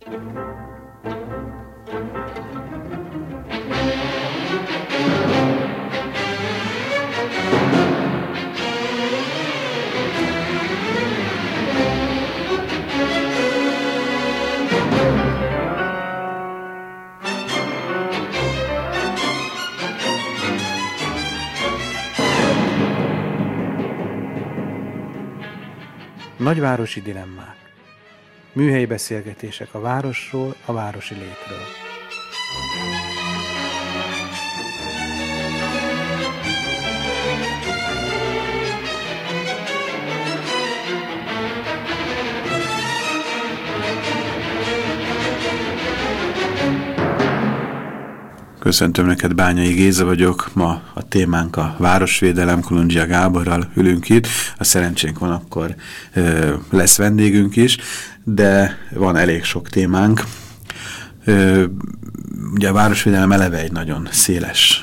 Nagyvárosi dilemmák. Műhelyi beszélgetések a városról, a városi létről. Köszöntöm neked, Bányai Géza vagyok. Ma a témánk a városvédelem, Kulundzsia Gáborral ülünk itt. A szerencsénk van, akkor lesz vendégünk is, de van elég sok témánk. Ugye a városvédelem eleve egy nagyon széles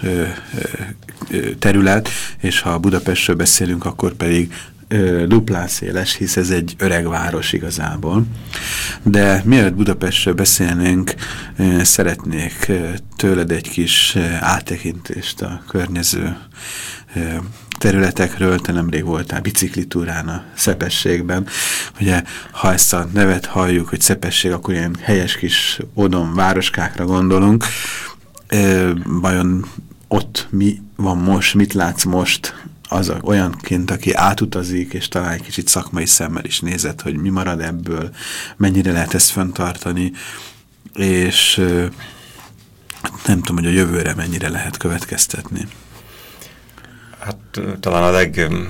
terület, és ha Budapestről beszélünk, akkor pedig duplán széles, hisz ez egy öreg város igazából. De mielőtt Budapestről beszélnénk, szeretnék tőled egy kis áttekintést a környező területekről. Te nemrég voltál biciklitúrán a Szepességben. Ugye, ha ezt a nevet halljuk, hogy Szepesség, akkor ilyen helyes kis odom városkákra gondolunk. Vajon ott mi van most, mit látsz most az olyanként, aki átutazik, és talán egy kicsit szakmai szemmel is nézett, hogy mi marad ebből, mennyire lehet ezt fenntartani, és nem tudom, hogy a jövőre mennyire lehet következtetni. Hát talán a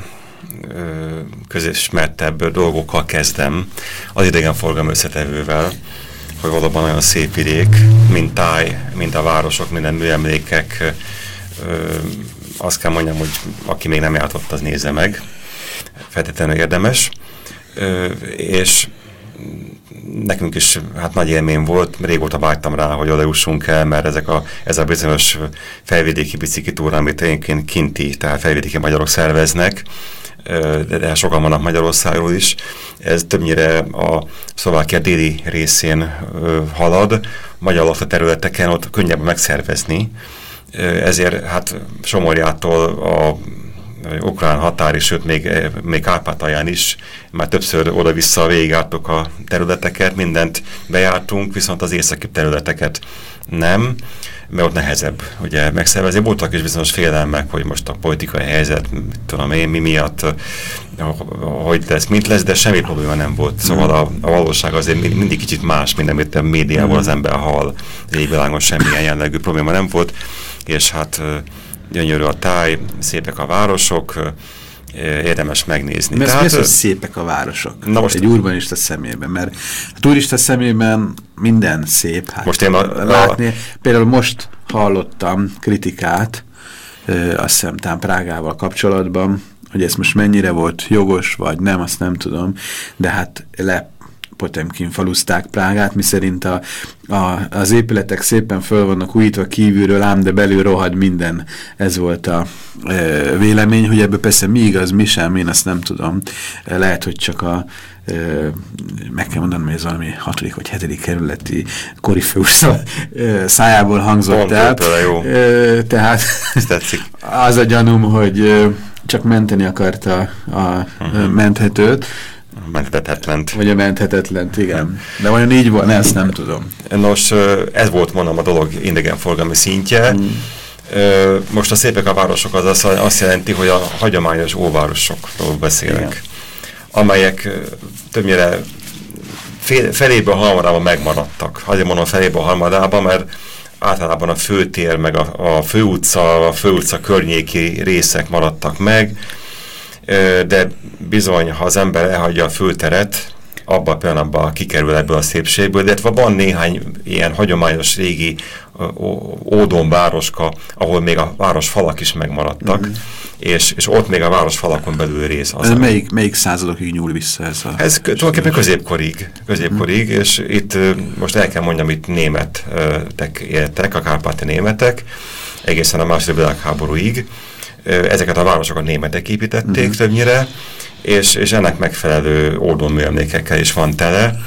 legközismertebb dolgokkal kezdem, az idegenforgalmi összetevővel, hogy valóban olyan szép vidék, mint táj, mint a városok, minden műemlékek. Azt kell mondjam, hogy aki még nem járt ott, az nézze meg. Feltétlenül érdemes. És nekünk is hát nagy élmény volt, régóta vágytam rá, hogy oda jussunk el, mert ez a bizonyos felvidéki biciklitúra, amit egyébként kinti, tehát felvidéki magyarok szerveznek, de sokan vannak Magyarországról is. Ez többnyire a Szlovákia déli részén halad, magyar lakta területeken ott könnyebb megszervezni. Ezért hát Somorjától a ukrán határig, sőt még Kárpátalján is már többször oda-vissza végigjártuk a területeket, mindent bejártunk, viszont az északi területeket nem, mert ott nehezebb ugye megszervezni. Voltak is bizonyos félelmek, hogy most a politikai helyzet, tudom én, mi miatt, hogy lesz, mint lesz, de semmi probléma nem volt. Szóval a valóság azért mindig kicsit más, mint amit a médiában az ember hall. Az égvilágon semmilyen jellegű probléma nem volt, és hát gyönyörű a táj, szépek a városok, érdemes megnézni. Mert ez hogy szépek a városok? Na most egy urbanista szemében, mert a turista szemében minden szép. Hát most én látni. Például most hallottam kritikát, azt hiszem talán Prágával kapcsolatban, hogy ez most mennyire volt jogos, vagy nem, azt nem tudom, de hát Potemkin faluzták Prágát, miszerint az épületek szépen föl vannak újítva kívülről, ám de belül rohad minden. Ez volt a vélemény, hogy ebből persze mi igaz, mi sem, én azt nem tudom. Lehet, hogy csak meg kell mondanom, hogy ez valami 6. vagy 7. kerületi korifeus szájából hangzott el. Tehát az a gyanúm, hogy csak menteni akarta a menthetőt. Menthetetlent. Vagy a menthetetlent, igen. De vajon így volt? Ne, ezt nem tudom. Nos, ez volt, mondom, a dolog idegenforgalmi szintje. Most a szépek a városok az azt jelenti, hogy a hagyományos óvárosokról beszélek. Igen. Amelyek többnyire feléből harmadában megmaradtak. Azért mondom feléből harmadában, mert általában a főtér, meg a főutca környéki részek maradtak meg, de bizony, ha az ember elhagyja a főteret, abban a pillanatban kikerül ebből a szépségből, de van néhány ilyen hagyományos régi ódonvároska, ahol még a városfalak is megmaradtak, és ott még a városfalakon belül rész. Ez melyik századokig nyúl vissza ez a... Ez tulajdonképpen középkorig, és itt most el kell mondjam, itt németek éltek, a kárpáti németek, egészen a második világháborúig. Ezeket a városokat németek építették többnyire, és ennek megfelelő ódonműemlékekkel is van tele.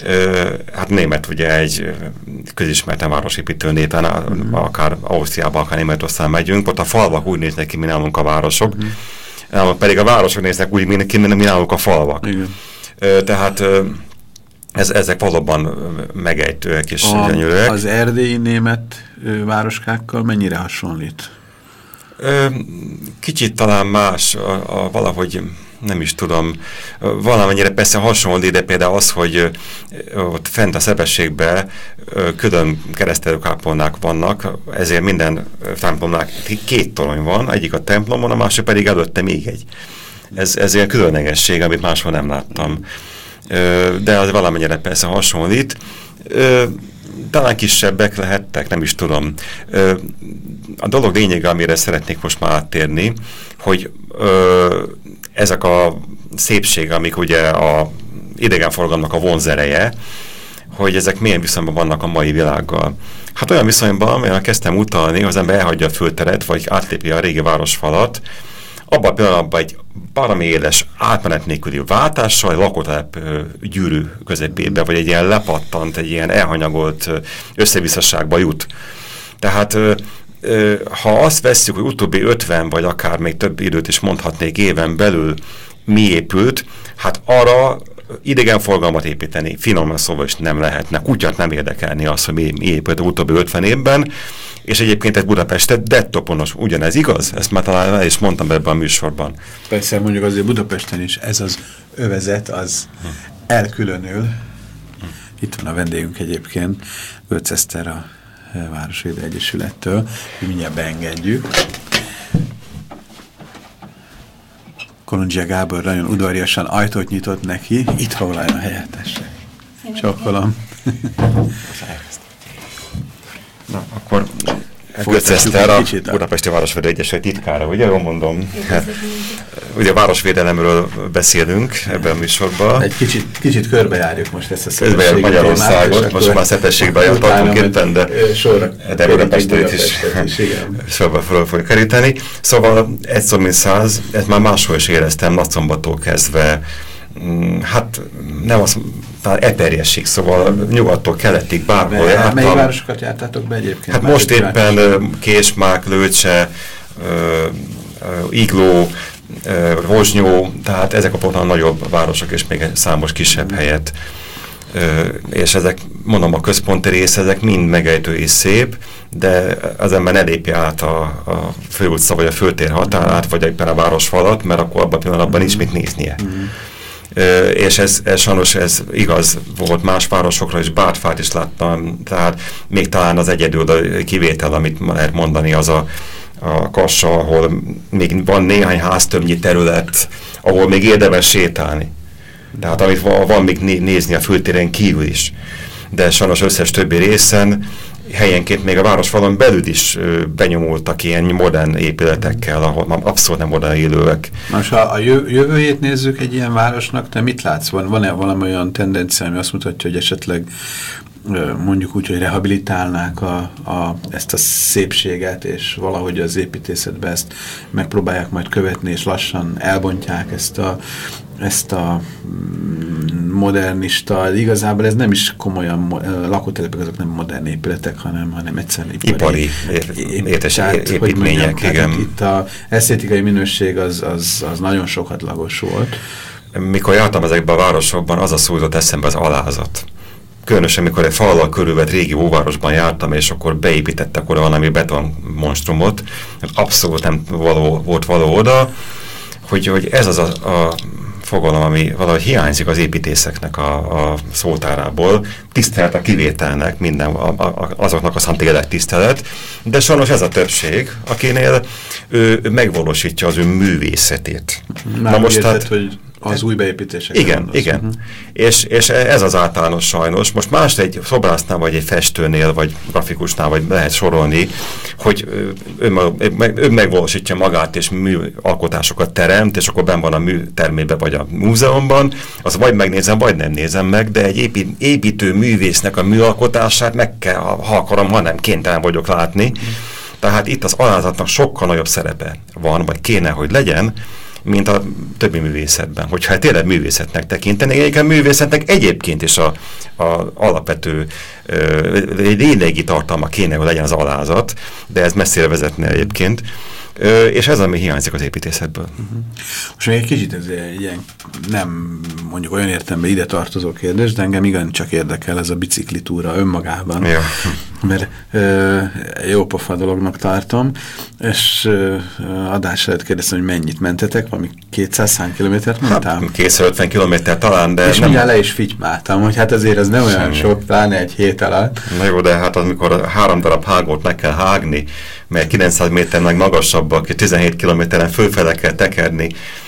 Hát német ugye egy közismerten városépítő népen, akár Ausztriába, akár Németországban megyünk, ott a falvak úgy néznek ki, mi nálunk a városok, pedig a városok néznek úgy, mi nálunk a falvak. Tehát ezek valóban megejtőek és gyönyörűek. Az erdélyi német városkákkal mennyire hasonlít? Kicsit talán más, valahogy nem is tudom, valamennyire persze hasonlít, de például az, hogy ott fent a Szepességben külön keresztelőkápolnák vannak, ezért minden templomnál 2 torony van, egyik a templomon, a másik pedig előtte még egy. Ez ilyen különlegesség, amit máshol nem láttam. De az valamennyire persze hasonlít. Talán kisebbek lehettek, nem is tudom. A dolog lényege, amire szeretnék most már áttérni, hogy ezek a szépség, amik ugye a idegenforgalomnak a vonzereje, hogy ezek milyen viszonyban vannak a mai világgal. Hát olyan viszonyban, amelyben kezdtem utalni, az ember elhagyja a fölteret, vagy átlépi a régi városfalat, abban a pillanatban egy baromi éles átmenet nélküli váltással, egy lakótelep gyűrű közepébe, vagy egy ilyen lepattant, egy ilyen elhanyagolt összevisszaságba jut. Tehát ha azt vesszük, hogy utóbbi 50 vagy akár még több időt is mondhatnék éven belül mi épült, hát arra idegenforgalmat építeni finoman szóval is nem lehetne. Kutyát nem érdekelni az, hogy mi épült a utóbbi 50 évben, és egyébként ez Budapestet dettoponos. Ugyanez igaz? Ezt már talán el is mondtam ebben a műsorban. Persze, mondjuk azért Budapesten is ez az övezet, az elkülönül. Itt van a vendégünk egyébként, Götz Eszter a Városvédő Egyesülettől. Mindjárt beengedjük. Kolondzsia Gábor nagyon udvariasan ajtót nyitott neki. Itt foglaljon a helyet, tessék. Csokkolom. Na, akkor Götz Eszter, a Budapesti Városvédő Egyesület titkára, ugye? Jól mondom. Hát, ugye a városvédelemről beszélünk ebben a műsorban. Egy kicsit körbejárjuk most ezt a Szepességi Magyarországot, most már Szepességben jártunk éppen, de Budapestet is sorba föl fogjuk keríteni. Szóval egy szó mint 100, ezt már máshol is éreztem, Nagyszombattól kezdve, hát nem az, talán eperjesség, szóval nyugattól keletig bárhol jártam. Melyik városokat jártátok be egyébként? Hát most éppen Késmák, Lőcse, Igló, Rozsnyó, tehát ezek a ponton nagyobb városok, és még egy számos kisebb helyet. És ezek, mondom, a központi rész, ezek mind megejtő és szép, de az ember ne lépje át a főutca vagy a főtér határát, vagy éppen a városfalat, mert akkor abban a pillanatban nincs mit néznie. És ez sajnos ez igaz volt más városokra, és Bártfát is láttam, tehát még talán az egyedül kivétel, amit lehet mondani, az a Kassa, ahol még van néhány háztömbnyi terület, ahol még érdemes sétálni. Tehát amit van még nézni a főtéren kívül is. De sajnos összes többi részen helyenként még a városfalon belül is benyomultak ilyen modern épületekkel, ahol már abszolút nem oda élőek. Most ha a jövőjét nézzük egy ilyen városnak, te mit látsz? Van-e valami olyan tendencia, ami azt mutatja, hogy esetleg mondjuk úgy, hogy rehabilitálnák ezt a szépséget, és valahogy az építészetbe ezt megpróbálják majd követni, és lassan elbontják ezt a modernista, igazából ez nem is komolyan, lakótelepek azok nem modern épületek, hanem egyszerűen ipari építmények, igen. Itt az esztétikai minőség az nagyon sokatlagos volt. Mikor jártam ezekben a városokban, az a szó jutott eszembe, az alázat. Különösen, mikor egy fallal körülvett régi óvárosban jártam, és akkor beépítettek oda valami betonmonstrumot, abszolút nem volt való oda, hogy ez az a fogalom, ami valahogy hiányzik az építészeknek a szótárából, tisztelet a kivételnek, minden azoknak aztán tényleg tisztelet, de sajnos ez a többség, akinél ő megvalósítja az ő művészetét. Na most érted, hogy az új beépítések. Igen. És ez az általános sajnos. Most más egy szobrásznál, vagy egy festőnél, vagy grafikusnál, vagy lehet sorolni, hogy ő megvalósítja magát, és műalkotásokat teremt, és akkor benn van a műtermében, vagy a múzeumban, az vagy megnézem, vagy nem nézem meg, de egy építő művésznek a műalkotását meg kell, ha akarom, ha nem, kénytelen vagyok látni. Tehát itt az alázatnak sokkal nagyobb szerepe van, vagy kéne, hogy legyen, mint a többi művészetben. Hogyha tényleg művészetnek tekintenek, egyébként művészetnek egyébként is a alapvető lényegi tartalma kéne, hogy legyen az alázat, de ez messzire vezetne egyébként. És ez, ami hiányzik az építészetből. Most még egy kicsit ez ilyen, nem mondjuk olyan értelemben ide tartozó kérdés, de engem igencsak érdekel ez a biciklitúra önmagában. Ja. Mert jó pofa dolognak tartom, és adás előtt kérdeztem, hogy mennyit mentetek, valami 200 kilométert mondtál? Hát, 250 kilométer talán, de és nem... mindjárt le is fitymáltam, hogy hát azért ez nem olyan sok, pláne egy hét alatt. Na jó, de hát amikor 3 darab hágót meg kell hágni, mert 900 méter meg magasabbak, 17 kilométeren fölfele kell tekerni,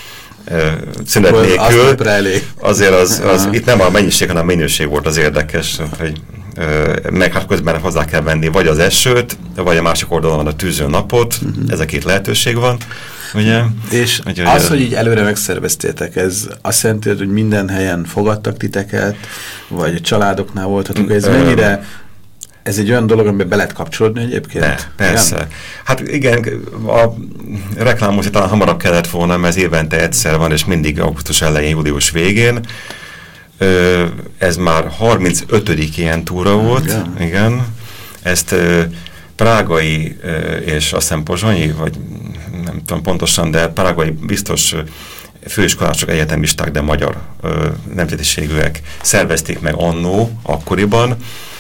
szünet nélkül, azért az itt nem a mennyiség, hanem a minőség volt az érdekes, hogy meg hát közben hozzá kell venni vagy az esőt, vagy a másik oldalon van a tűző napot, ez a két lehetőség van. Ugye? És az, hogy így előre megszerveztétek, ez azt jelenti, hogy minden helyen fogadtak titeket, vagy a családoknál voltatok, ez mennyire... Ez egy olyan dolog, amiben be lehet kapcsolódni egyébként? De, persze. Igen? Hát igen, a reklámhoz talán hamarabb kellett volna, mert ez évente egyszer van, és mindig augusztus elején, július végén. Ez már 35. ilyen túra volt. Igen. Ezt prágai és azt hiszem pozsonyi, vagy nem tudom pontosan, de prágai biztos főiskolások, egyetemisták, de magyar nemzetiségűek szervezték meg annó, akkoriban.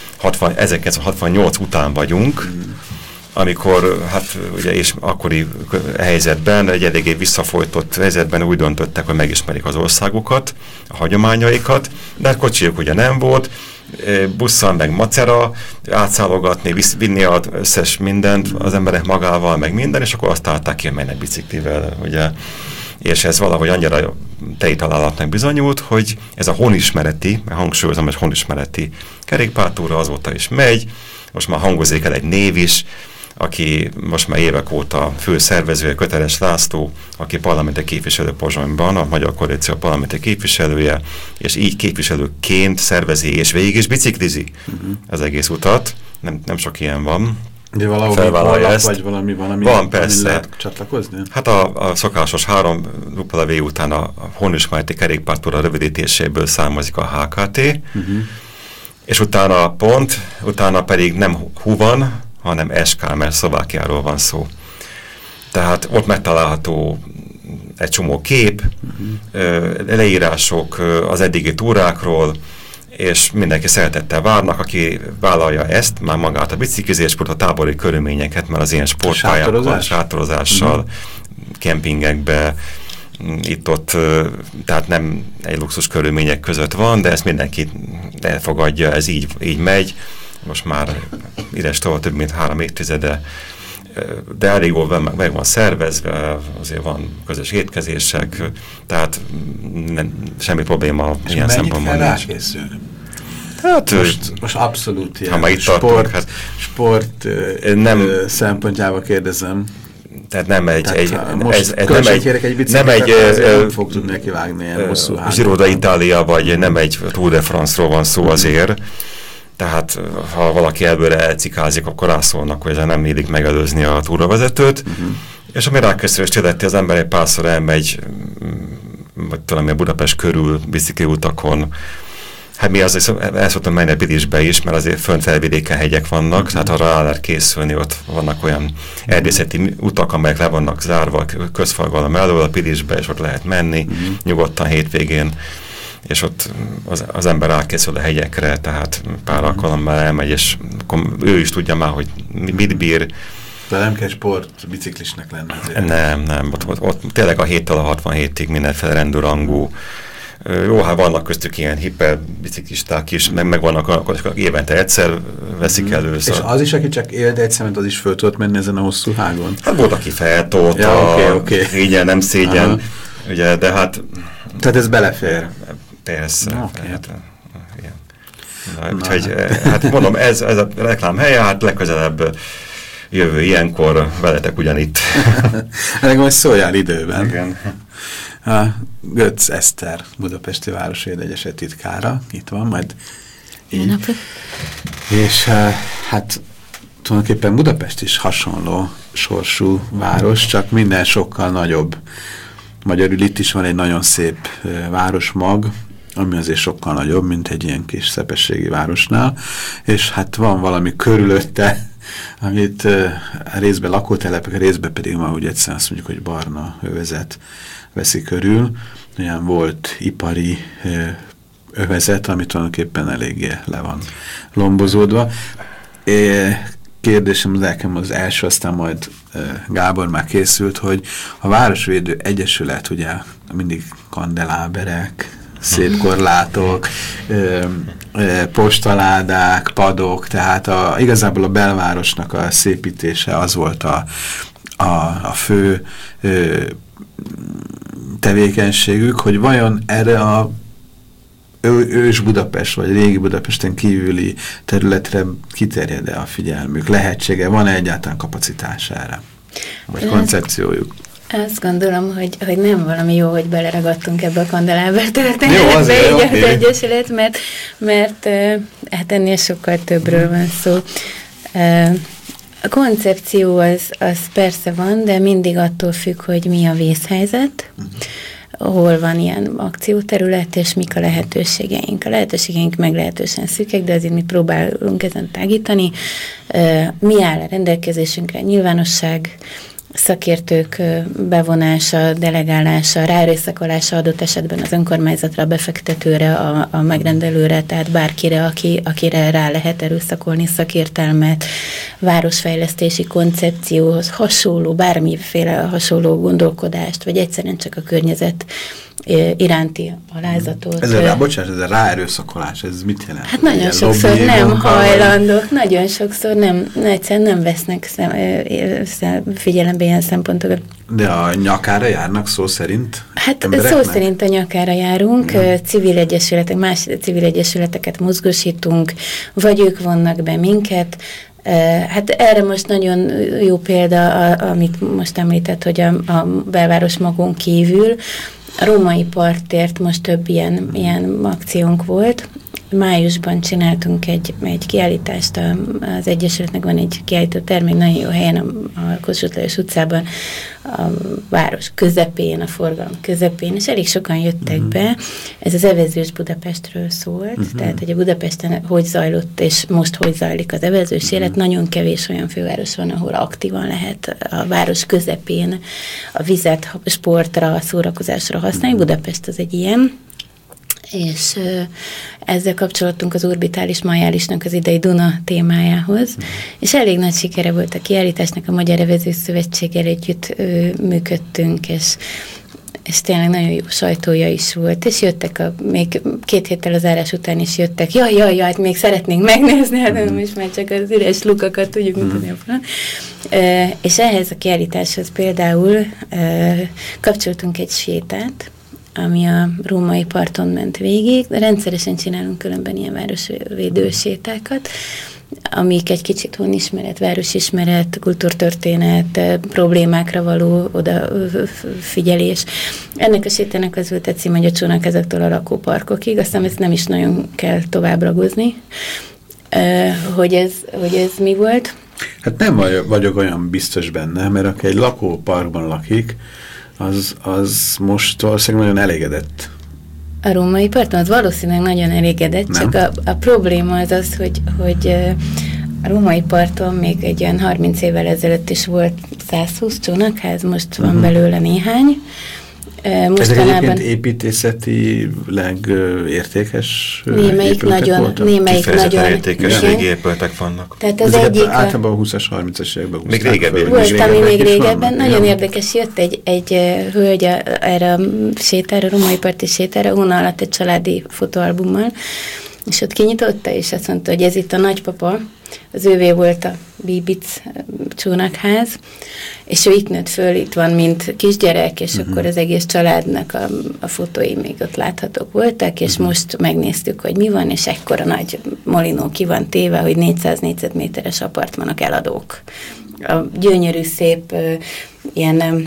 1968 után vagyunk, amikor, hát ugye és akkori helyzetben, egy eléggé visszafolytott helyzetben úgy döntöttek, hogy megismerik az országukat, a hagyományaikat, de hát kocsijuk ugye nem volt, busszal meg macera, átszállogatni, vinni az összes mindent az emberek magával, meg minden, és akkor azt állták ki, hogy mennek biciklivel, ugye. És ez valahogy annyira tei találatnak bizonyult, hogy ez a honismereti, hangsúlyozom, hogy honismereti kerékpártúra azóta is megy, most már hangozik el egy név is, aki most már évek óta főszervezője, Köteles László, aki parlamenti képviselő Pozsonyban, a Magyar Koalíció parlamenti képviselője, és így képviselőként szervezi és végig is biciklizi az egész utat. Nem sok ilyen van. De valahol ezt. Vagy valami van, van, persze. Lehet csatlakozni? Hát a szokásos 3 W után a honismereti kerékpártúra rövidítéséből származik a HKT, és utána pedig nem HU van, hanem SK, mert Szlovákiáról van szó. Tehát ott megtalálható egy csomó kép, leírások az eddigi túrákról, és mindenki szeretettel várnak, aki vállalja ezt, már magát a biciklizést, a tábori körülményeket, mert az ilyen sportpályákkal, sátorozással, kempingekbe, itt-ott, tehát nem egy luxus körülmények között van, de ezt mindenki elfogadja, ez így megy. Most már idestől több mint 3 évtizede, de elég jól meg van szervezve, azért van közös étkezések, tehát semmi probléma és ilyen szempontból nincs. Hát most abszolút ilyen ha sport szempontjából kérdezem. Tehát nem egy nem fog tudni neki vágni ilyen hosszú hátra. Giro d'Italia, vagy nem egy Tour de France-ról van szó azért. Tehát ha valaki ebből elcikázik, akkor rászólnak, hogy ezzel nem illik megelőzni a túravezetőt. És ami ráköszönös tényleg, az ember egy párszor elmegy, vagy talán Budapest körül bicikliutakon. Hát mi azért el szoktam menni a Pilisbe is, mert azért fönt felvidéken hegyek vannak, tehát arra rá lehet készülni, ott vannak olyan erdészeti utak, amelyek le vannak zárva közforgalom elől a Pilisbe, és ott lehet menni nyugodtan hétvégén, és ott az ember rákészül a hegyekre, tehát pár alkalommal elmegy, és ő is tudja már, hogy mit bír. De nem kell sport biciklisnek lenne azért. Nem. Ott tényleg a 7-től a 67-ig mindenféle rendőrangú. Jó, hát vannak köztük ilyen hiperbiciklisták is, meg vannak, akkor évente egyszer veszik elő. És az is, aki csak élt egyszer, mert az is föl tudott menni ezen a hosszú hágon? Hát volt, aki feltolta, okay. Szégyen, nem szégyen, ugye, de hát... Tehát ez belefér? Persze. Okay. Úgyhogy, hát mondom, ez a reklám helye, hát legközelebb jövő ilyenkor veletek ugyanitt. Ennek majd szóljál időben. Igen. Götz Eszter, Budapesti Városvédegyesület titkára, itt van, majd így. És hát tulajdonképpen Budapest is hasonló sorsú város, csak minden sokkal nagyobb. Magyarul itt is van egy nagyon szép városmag, ami azért sokkal nagyobb, mint egy ilyen kis szepességi városnál, és hát van valami körülötte, amit részben lakótelepek, részben pedig ma úgy egyszerűen azt mondjuk, hogy barna övezet veszi körül. Olyan volt ipari övezet, ami tulajdonképpen eléggé le van lombozódva. Kérdésem nekem az első, aztán majd Gábor már készült, hogy a Városvédő Egyesület ugye mindig kandeláberek, szép korlátok, postaládák, padok, tehát igazából a belvárosnak a szépítése az volt a fő tevékenységük, hogy vajon erre a ős Budapest, vagy régi Budapesten kívüli területre kiterjed-e a figyelmük? Lehetsége? Van-e egyáltalán kapacitására? Vagy koncepciójuk? Azt gondolom, hogy nem valami jó, hogy beleragadtunk ebbe a kandeláber történetbe, így az Egyesület, mert hát ennél sokkal többről van szó. A koncepció az persze van, de mindig attól függ, hogy mi a vészhelyzet, hol van ilyen akcióterület, és mik a lehetőségeink. A lehetőségeink meglehetősen szűkek, de azért mi próbálunk ezen tágítani. Mi áll a rendelkezésünkre? Nyilvánosság, szakértők bevonása, delegálása, ráerőszakolása adott esetben az önkormányzatra, a befektetőre, a megrendelőre, tehát bárkire, akire rá lehet erőszakolni szakértelmet, városfejlesztési koncepcióhoz hasonló, bármiféle hasonló gondolkodást, vagy egyszerűen csak a környezet iránti alázatot. Ez a ráerőszakolás, ez mit jelent? Hát nagyon sokszor nem hajlandók, nagyon sokszor egyszerűen nem vesznek figyelembe ilyen szempontokat. De a nyakára járnak szó szerint? Hát szó szerint a nyakára járunk, civil egyesületek, más civil egyesületeket mozgósítunk, vagy ők vonnak be minket. Hát erre most nagyon jó példa, amit most említett, hogy a belváros magon kívül, a Római Parttért most több ilyen akciónk volt. Májusban csináltunk egy kiállítást, az Egyesületnek van egy kiállító termék, nagyon jó helyen, a Kossuth Lajos utcában, a város közepén, a forgalom közepén, és elég sokan jöttek be. Ez az evezős Budapestről szólt, tehát hogy a Budapesten hogy zajlott, és most hogy zajlik az evezős élet. Nagyon kevés olyan főváros van, ahol aktívan lehet a város közepén a vizet sportra, szórakozásra használni. Budapest az egy ilyen. És ezzel kapcsolatunk az orbitális majálisnak az idei Duna témájához, és elég nagy sikere volt a kiállításnak, a Magyar Evezős Szövetséggel együtt működtünk, és tényleg nagyon jó sajtója is volt, és jöttek, még 2 héttel az zárás után is jöttek, jaj, hát még szeretnénk megnézni, hát nem is már csak az üres lukakat tudjuk mutatni. És ehhez a kiállításhoz például kapcsoltunk egy sétát, ami a Római Parton ment végig. Rendszeresen csinálunk különben ilyen városvédő sétákat, amik egy kicsit honismeret, városismeret, kultúrtörténet, problémákra való odafigyelés. Ennek a sétának az volt a cím, hogy a Csónakezektől a lakóparkokig, aztán ezt nem is nagyon kell tovább ragozni, hogy ez mi volt. Hát nem vagyok olyan biztos benne, mert aki egy lakóparkban lakik, az most valószínűleg nagyon elégedett. A Római Parton az valószínűleg nagyon elégedett, nem? Csak a probléma az, hogy a Római Parton még egy olyan 30 évvel ezelőtt is volt 120 csónakház, most van belőle néhány. Ezek egyébként építészetileg értékes némelyik nagyon értékes régi épületek vannak. Tehát az egyik általában a 20-as, 30-as években még régebben. Volt, ami még régebben. Nagyon érdekes, jött egy hölgy erre a sétára, a Római Parti sétára, hóna alatt egy családi fotóalbummal, és ott kinyitotta, és azt mondta, hogy ez itt a nagypapa, az ővé volt a Bíbic csónakház, és ő itt nőtt föl, itt van, mint kisgyerek, és akkor az egész családnak a fotói még ott láthatók voltak, és most megnéztük, hogy mi van, és ekkora nagy molinó ki van téve, hogy 400 négyzetméteres apartmanok eladók. A gyönyörű, szép, ilyen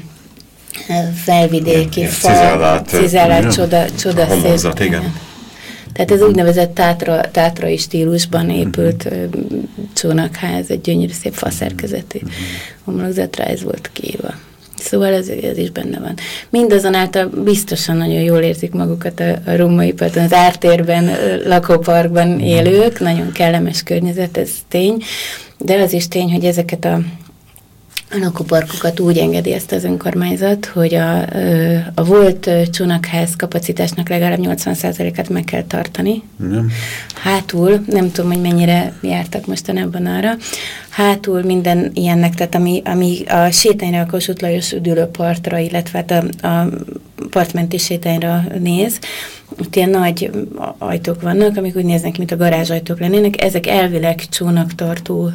felvidéki, cizellált, csodaszép. Igen. Tehát ez úgynevezett tátrai stílusban épült csónakház, egy gyönyörű szép faszerkezetű homlokzatra, ez volt kiírva. Szóval ez is benne van. Mindazonáltal biztosan nagyon jól érzik magukat a római parton, az ártérben, lakóparkban élők, nagyon kellemes környezet, ez tény, de az is tény, hogy ezeket a lakóparkokat úgy engedélyezte az önkormányzat, hogy a volt csónakház kapacitásnak legalább 80%-át meg kell tartani. Hátul, nem tudom, hogy mennyire jártak mostanában arra, hátul minden ilyennek, tehát ami a sétányra, a Kossuth Lajos üdülőpartra, illetve a partmenti sétányra néz, ott ilyen nagy ajtók vannak, amik úgy néznek, mint a garázsajtók lennének, ezek elvileg csónaktartó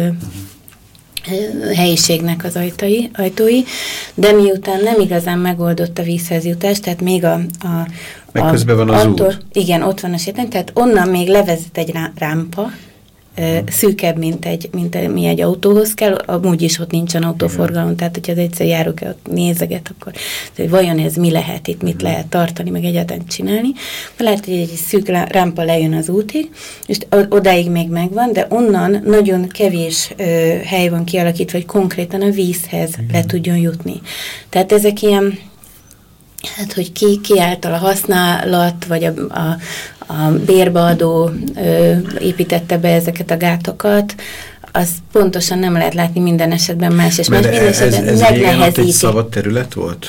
helyiségnek az ajtói, de miután nem igazán megoldott a vízhez jutás, tehát még meg közben van az út. Igen, ott van a sétány, tehát onnan még levezet egy rámpa, szűkebb, mint mi egy autóhoz kell, amúgy is ott nincsen autóforgalom, tehát hogyha egyszer járok el, ott nézeget, akkor hogy vajon ez mi lehet itt, mit lehet tartani, meg egyáltalán csinálni. Lehet, hogy egy szűk rámpa lejön az útig, és odáig még megvan, de onnan nagyon kevés hely van kialakítva, hogy konkrétan a vízhez le tudjon jutni. Tehát ezek ilyen, hát, hogy ki által a használat, vagy a bérbeadó építette be ezeket a gátokat, az pontosan nem lehet látni minden esetben más, és más minden esetben megnehezíti. Ez egy szabad terület volt?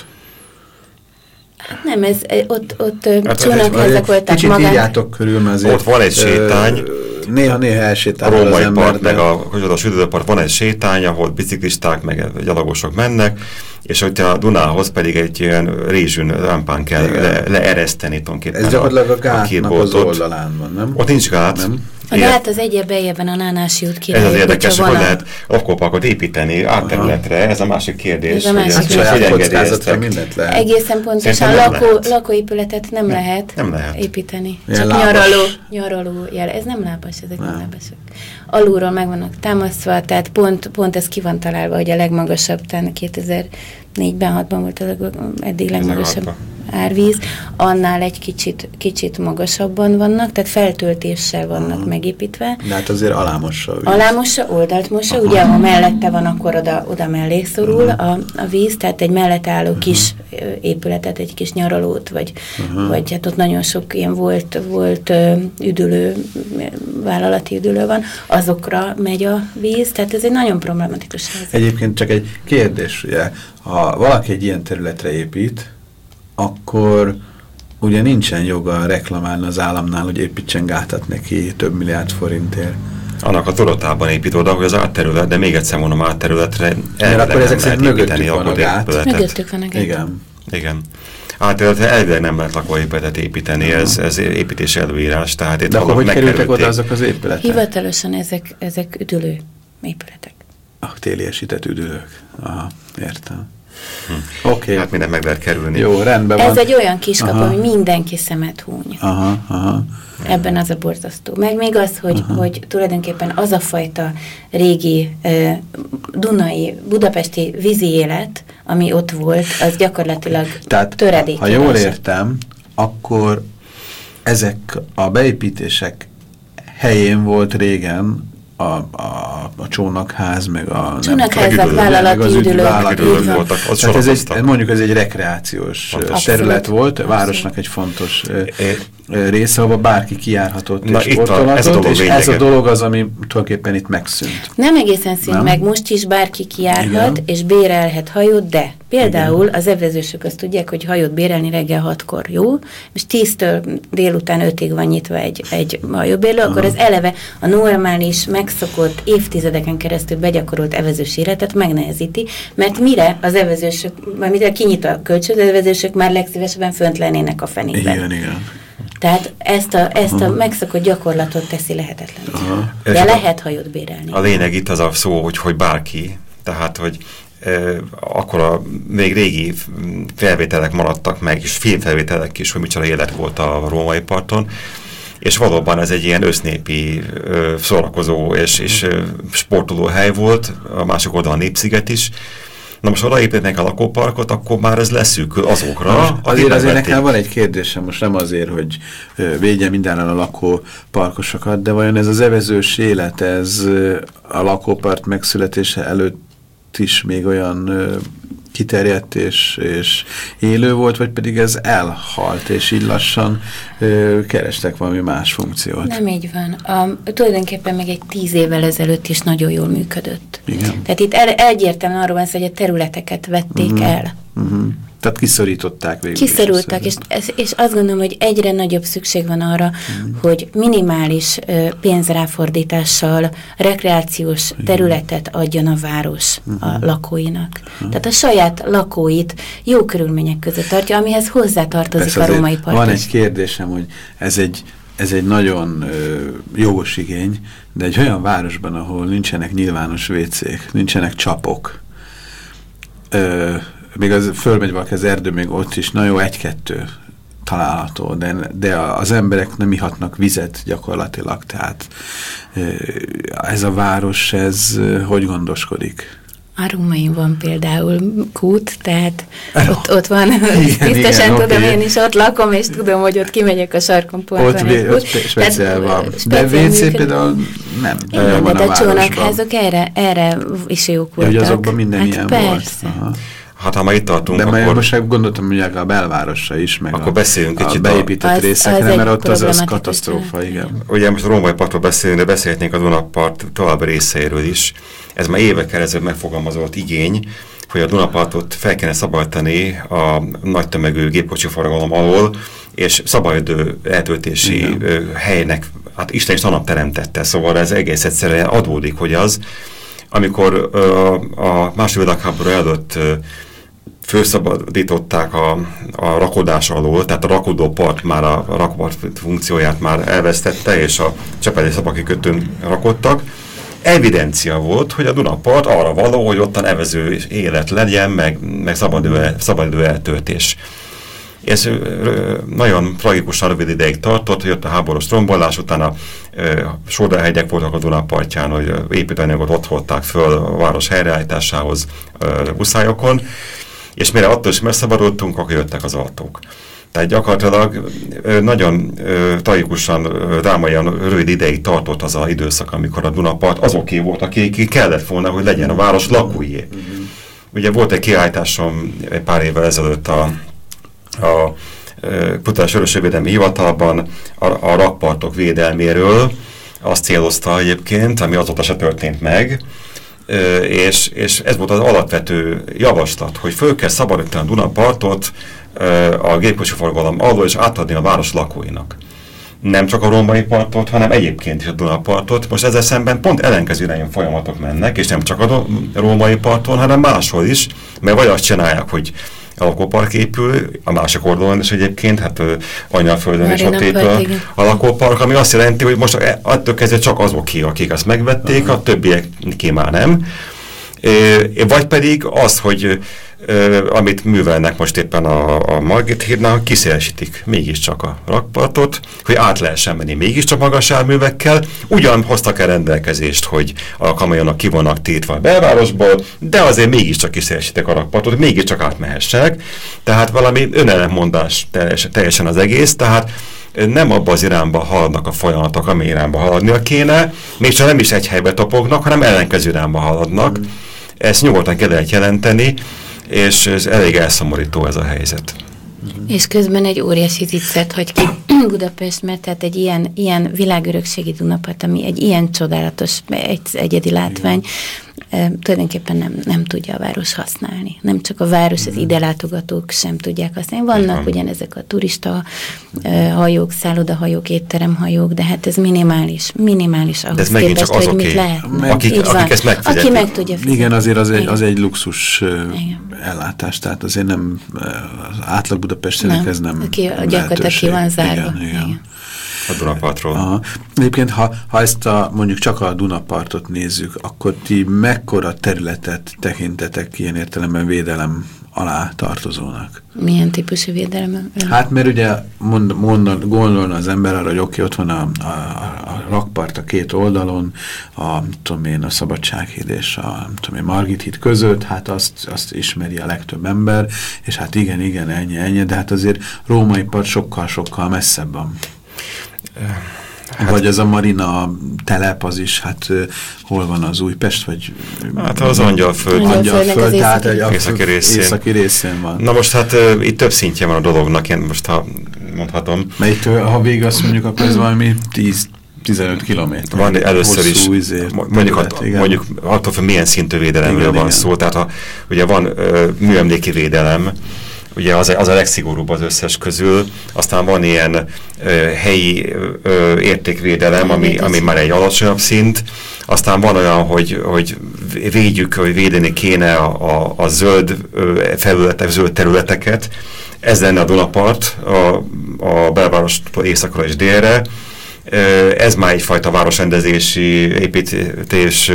Nem, ez ott csónakházak voltak magán. Kicsit írjátok körül, mert azért... Ott van egy sétány. Néha elsétál az ember. A Római Park, meg a Südőpart van egy sétány, ahol biciklisták, meg gyalogosok mennek, és hogy a Dunához pedig egy ilyen rézsűn rámpán kell leereszteni tulajdonképpen. Ez gyakorlatilag a gátnak az oldalán van, nem? Ott nincs gát. Nem? A gát az egyéb beljebben a Nánási út király. Ez az érdekes, hogy lehet lakóparkot építeni átterületre, ez a másik kérdés. Ez a másik kockázatra mindent lehet. Egészen pontosan lakóépületet nem lehet építeni. Csak nyaraló jel. Ez nem lábas, ezek nem lábasok. Alulról meg vannak támasztva, tehát pont ez ki van találva, hogy a legmagasabb, talán 2004-ben, 6-ban volt az eddig legmagasabb árvíz, annál egy kicsit magasabban vannak, tehát feltöltéssel vannak megépítve. De hát azért alámossa a víz. Alámossa, oldalt mossa, ugye ha mellette van, akkor oda mellé szorul a víz, tehát egy mellett álló kis épületet, egy kis nyaralót, vagy hát ott nagyon sok ilyen volt üdülő, vállalati üdülő van, azokra megy a víz, tehát ez egy nagyon problematikus helyzet. Egyébként csak egy kérdés, ugye, ha valaki egy ilyen területre épít, akkor ugye nincsen joga reklamálni az államnál, hogy építsen gátat neki több milliárd forintért. Annak a tudatában épít oda, hogy az átterület, de még egyszer mondom, átterületre akkor ezek szerint mögöttük van a gát. Mögöttük van a gát. Igen. Átterületre elvileg nem lehet lakóépületet építeni, ez építési előírás. Tehát itt de akkor hogy kerültek oda azok az épületek? Hivatalosan ezek üdülő épületek. Téliesített üdülők. Aha, értem. Oké. Hát mindent meg lehet kerülni. Jó, rendben van. Ez egy olyan kiskapu, hogy mindenki szemet húny. Ebben az a borzasztó. Meg még az, hogy tulajdonképpen az a fajta régi budapesti vízi élet, ami ott volt, az gyakorlatilag töredék. Ha jól értem, akkor ezek a beépítések helyén volt régen a csónakház, meg a csónakházak, vállalati üdülők voltak. Mondjuk ez egy rekreációs terület volt, a városnak egy fontos része, ahol bárki kijárhatott és sportolhatott, és ez a dolog az, ami tulajdonképpen itt megszűnt. Nem egészen szűnt meg, most is bárki kijárhat, és bérelhet hajót, de például az evezősök azt tudják, hogy hajót bérelni reggel 6-kor jó, és 10-től délután 5-ig van nyitva egy hajóbérlő, akkor ez eleve a normális, megszokott, évtizedeken keresztül begyakorolt evezős életet megnehezíti, mert mire az evezősök, mire kinyit a kölcsön, az evezősök már legszívesebben fönt lennének a fenében. Igen. Tehát ezt a megszokott gyakorlatot teszi lehetetlen. De lehet hajót bérelni. A lényeg itt az a szó, hogy bárki, tehát, hogy akkor még régi felvételek maradtak meg, és filmfelvételek is, hogy micsoda élet volt a római parton, és valóban ez egy ilyen össznépi szórakozó és sportoló hely volt, a másik oldalon Népsziget is. Na most odaépítnek a lakóparkot, akkor már ez leszűkül azokra. Azért nekem van egy kérdésem, most nem azért, hogy védje mindennel a lakóparkosokat, de vajon ez az evezős élet, ez a lakópark megszületése előtt is még olyan kiterjedt és élő volt, vagy pedig ez elhalt, és így lassan kerestek valami más funkciót? Nem így van. Tulajdonképpen még egy 10 évvel ezelőtt is nagyon jól működött. Igen. Tehát itt egyértelműen arról van szó, hogy a területeket vették el. Tehát kiszorították végül. Kiszorultak, és azt gondolom, hogy egyre nagyobb szükség van arra, hogy minimális pénzráfordítással rekreációs területet adjon a város a lakóinak. Tehát a saját lakóit jó körülmények között tartja, amihez hozzátartozik a római part. Van egy kérdésem, hogy ez egy nagyon jogos igény, de egy olyan városban, ahol nincsenek nyilvános WC-k, nincsenek csapok, még az fölmegy valaki az erdő, még ott is, na jó, 1-2 található, de az emberek nem ihatnak vizet gyakorlatilag, tehát ez a város, ez hogy gondoskodik? A Rómain van például kút, tehát ott van, biztosan tudom, én is ott lakom, és tudom, hogy ott kimegyek a sarkon, pont ott van egy kút. Speciál van. De WC például nem. Igen, de a csónakházak erre is jók voltak. Hogy azokban minden ilyen persze. Volt. Hát ha már itt tartunk, de akkor... most gondoltam, hogy a belvárosra is, meg akkor beszéljünk a beépített részekre, mert ott az katasztrófa, igen. Ugye most a római partról beszélünk, de beszélhetnénk a Dunapart további részeiről is. Ez már évekkel ezelőtt megfogalmazott igény, hogy a Dunapartot fel kellene szabadítani a nagy tömegű gépkocsi forgalom alól, és szabadidő eltöltési helynek, hát Isten is annak teremtette, szóval ez egész egyszerűen adódik, hogy az, amikor a második világháború előtt felszabadították a rakodás alól, tehát a rakodópart már a rakópart funkcióját már elvesztette, és a Csepeli szabadkikötőn rakodtak. Evidencia volt, hogy a Dunapart arra való, hogy ottan evező élet legyen, meg szabadidő eltöltés. Ez nagyon tragikusan rövid ideig tartott, hogy jött a háborús trombolás, utána sodrhegyek voltak a Dunapartján, hogy építőanyagot ott hozták föl a város helyreállításához buszályokon, és mire attól is megszabadultunk, akkor jöttek az autók. Tehát gyakorlatilag nagyon tragikusan, drámaian rövid ideig tartott az az időszak, amikor a Dunapart azoké volt, aki kellett volna, hogy legyen a város lakóié. Ugye volt egy kiállításom egy pár évvel ezelőtt a Kulturális Örökségvédelmi Hivatalban a rakpartok védelméről, azt célozta egyébként, ami azóta se történt meg, és ez volt az alapvető javaslat, hogy föl kell szabadítani a Dunapartot a gépkocsi forgalom alól, és átadni a város lakóinak. Nem csak a római partot, hanem egyébként is a Dunapartot. Most ezzel szemben pont ellenkező irányú folyamatok mennek, és nem csak a római parton, hanem máshol is, mert vagy azt csinálják, hogy a lakópark épül, a másik oldalon is egyébként, hát Anyaföldön is ott épül a lakópark, ami azt jelenti, hogy most attól kezdve csak azoké, akik ezt megvették, a többiek már nem. Vagy pedig az, hogy amit művelnek most éppen a Margit hídnál, kiszélesítik mégiscsak a rakpartot, hogy át lehessen menni mégiscsak magas járművekkel. Ugyan hoztak el rendelkezést, hogy a kamionok ki vannak tétve a belvárosból, de azért mégiscsak kiszélesítik a rakpartot, hogy mégiscsak átmehessenek. Tehát valami önellentmondás teljesen az egész, tehát nem abba az irányba haladnak a folyamatok, ami irányba haladnia kéne, mégsem nem is egy helybe topognak, hanem ellenkező irányba haladnak. Ezt nyugodtan kell jelenteni, és ez elég elszomorító ez a helyzet. És közben egy óriási zicsert hagy ki Budapest, mert tehát egy ilyen világörökségi Dunapart, ami egy ilyen csodálatos, egyedi látvány, tulajdonképpen nem tudja a város használni. Nem csak a város, az ide látogatók sem tudják használni. Vannak ugyanezek a turista hajók, szállodahajók, étteremhajók, de hát ez minimális ahhoz képest, hogy mit lehet. Akik ezt megfizetik. Aki meg tudja fizetni. Igen, azért az egy luxus ellátás, tehát azért nem az átlag budapestinek ez nem gyakorlatilag ki van zárva. Igen. A Dunapartról. Egyébként, ha ezt mondjuk csak a Dunapartot nézzük, akkor ti mekkora területet tekintetek ilyen értelemben védelem alá tartozónak? Milyen típusú védelem? Hát mert ugye gondolna az ember arra, hogy oké, ott van a rakpart a két oldalon, a Szabadsághíd és a Margit híd között, hát azt ismeri a legtöbb ember, és hát igen, ennyi, de hát azért római part sokkal-sokkal messzebb van. Hát, vagy az a Marina telep, az is, hát hol van az Újpest, vagy... Hát az Angyalföld. Angyalföld, tehát északi részén van. Na most hát itt több szintje van a dolognak, én most ha mondhatom. Mert itt, ha végig azt mondjuk, akkor ez valami 10-15 kilométer. Van először is, mondjuk attól, hogy milyen szintű védelemről van szó, tehát ugye van műemléki védelem, ugye az a legszigorúbb az összes közül, aztán van ilyen helyi értékvédelem, ami már egy alacsonyabb szint, aztán van olyan, hogy védjük, hogy védeni kéne a zöld felületek, zöld területeket. Ez lenne a Dunapart, a belvárostól északra és délre. Ez már egyfajta városrendezési, építés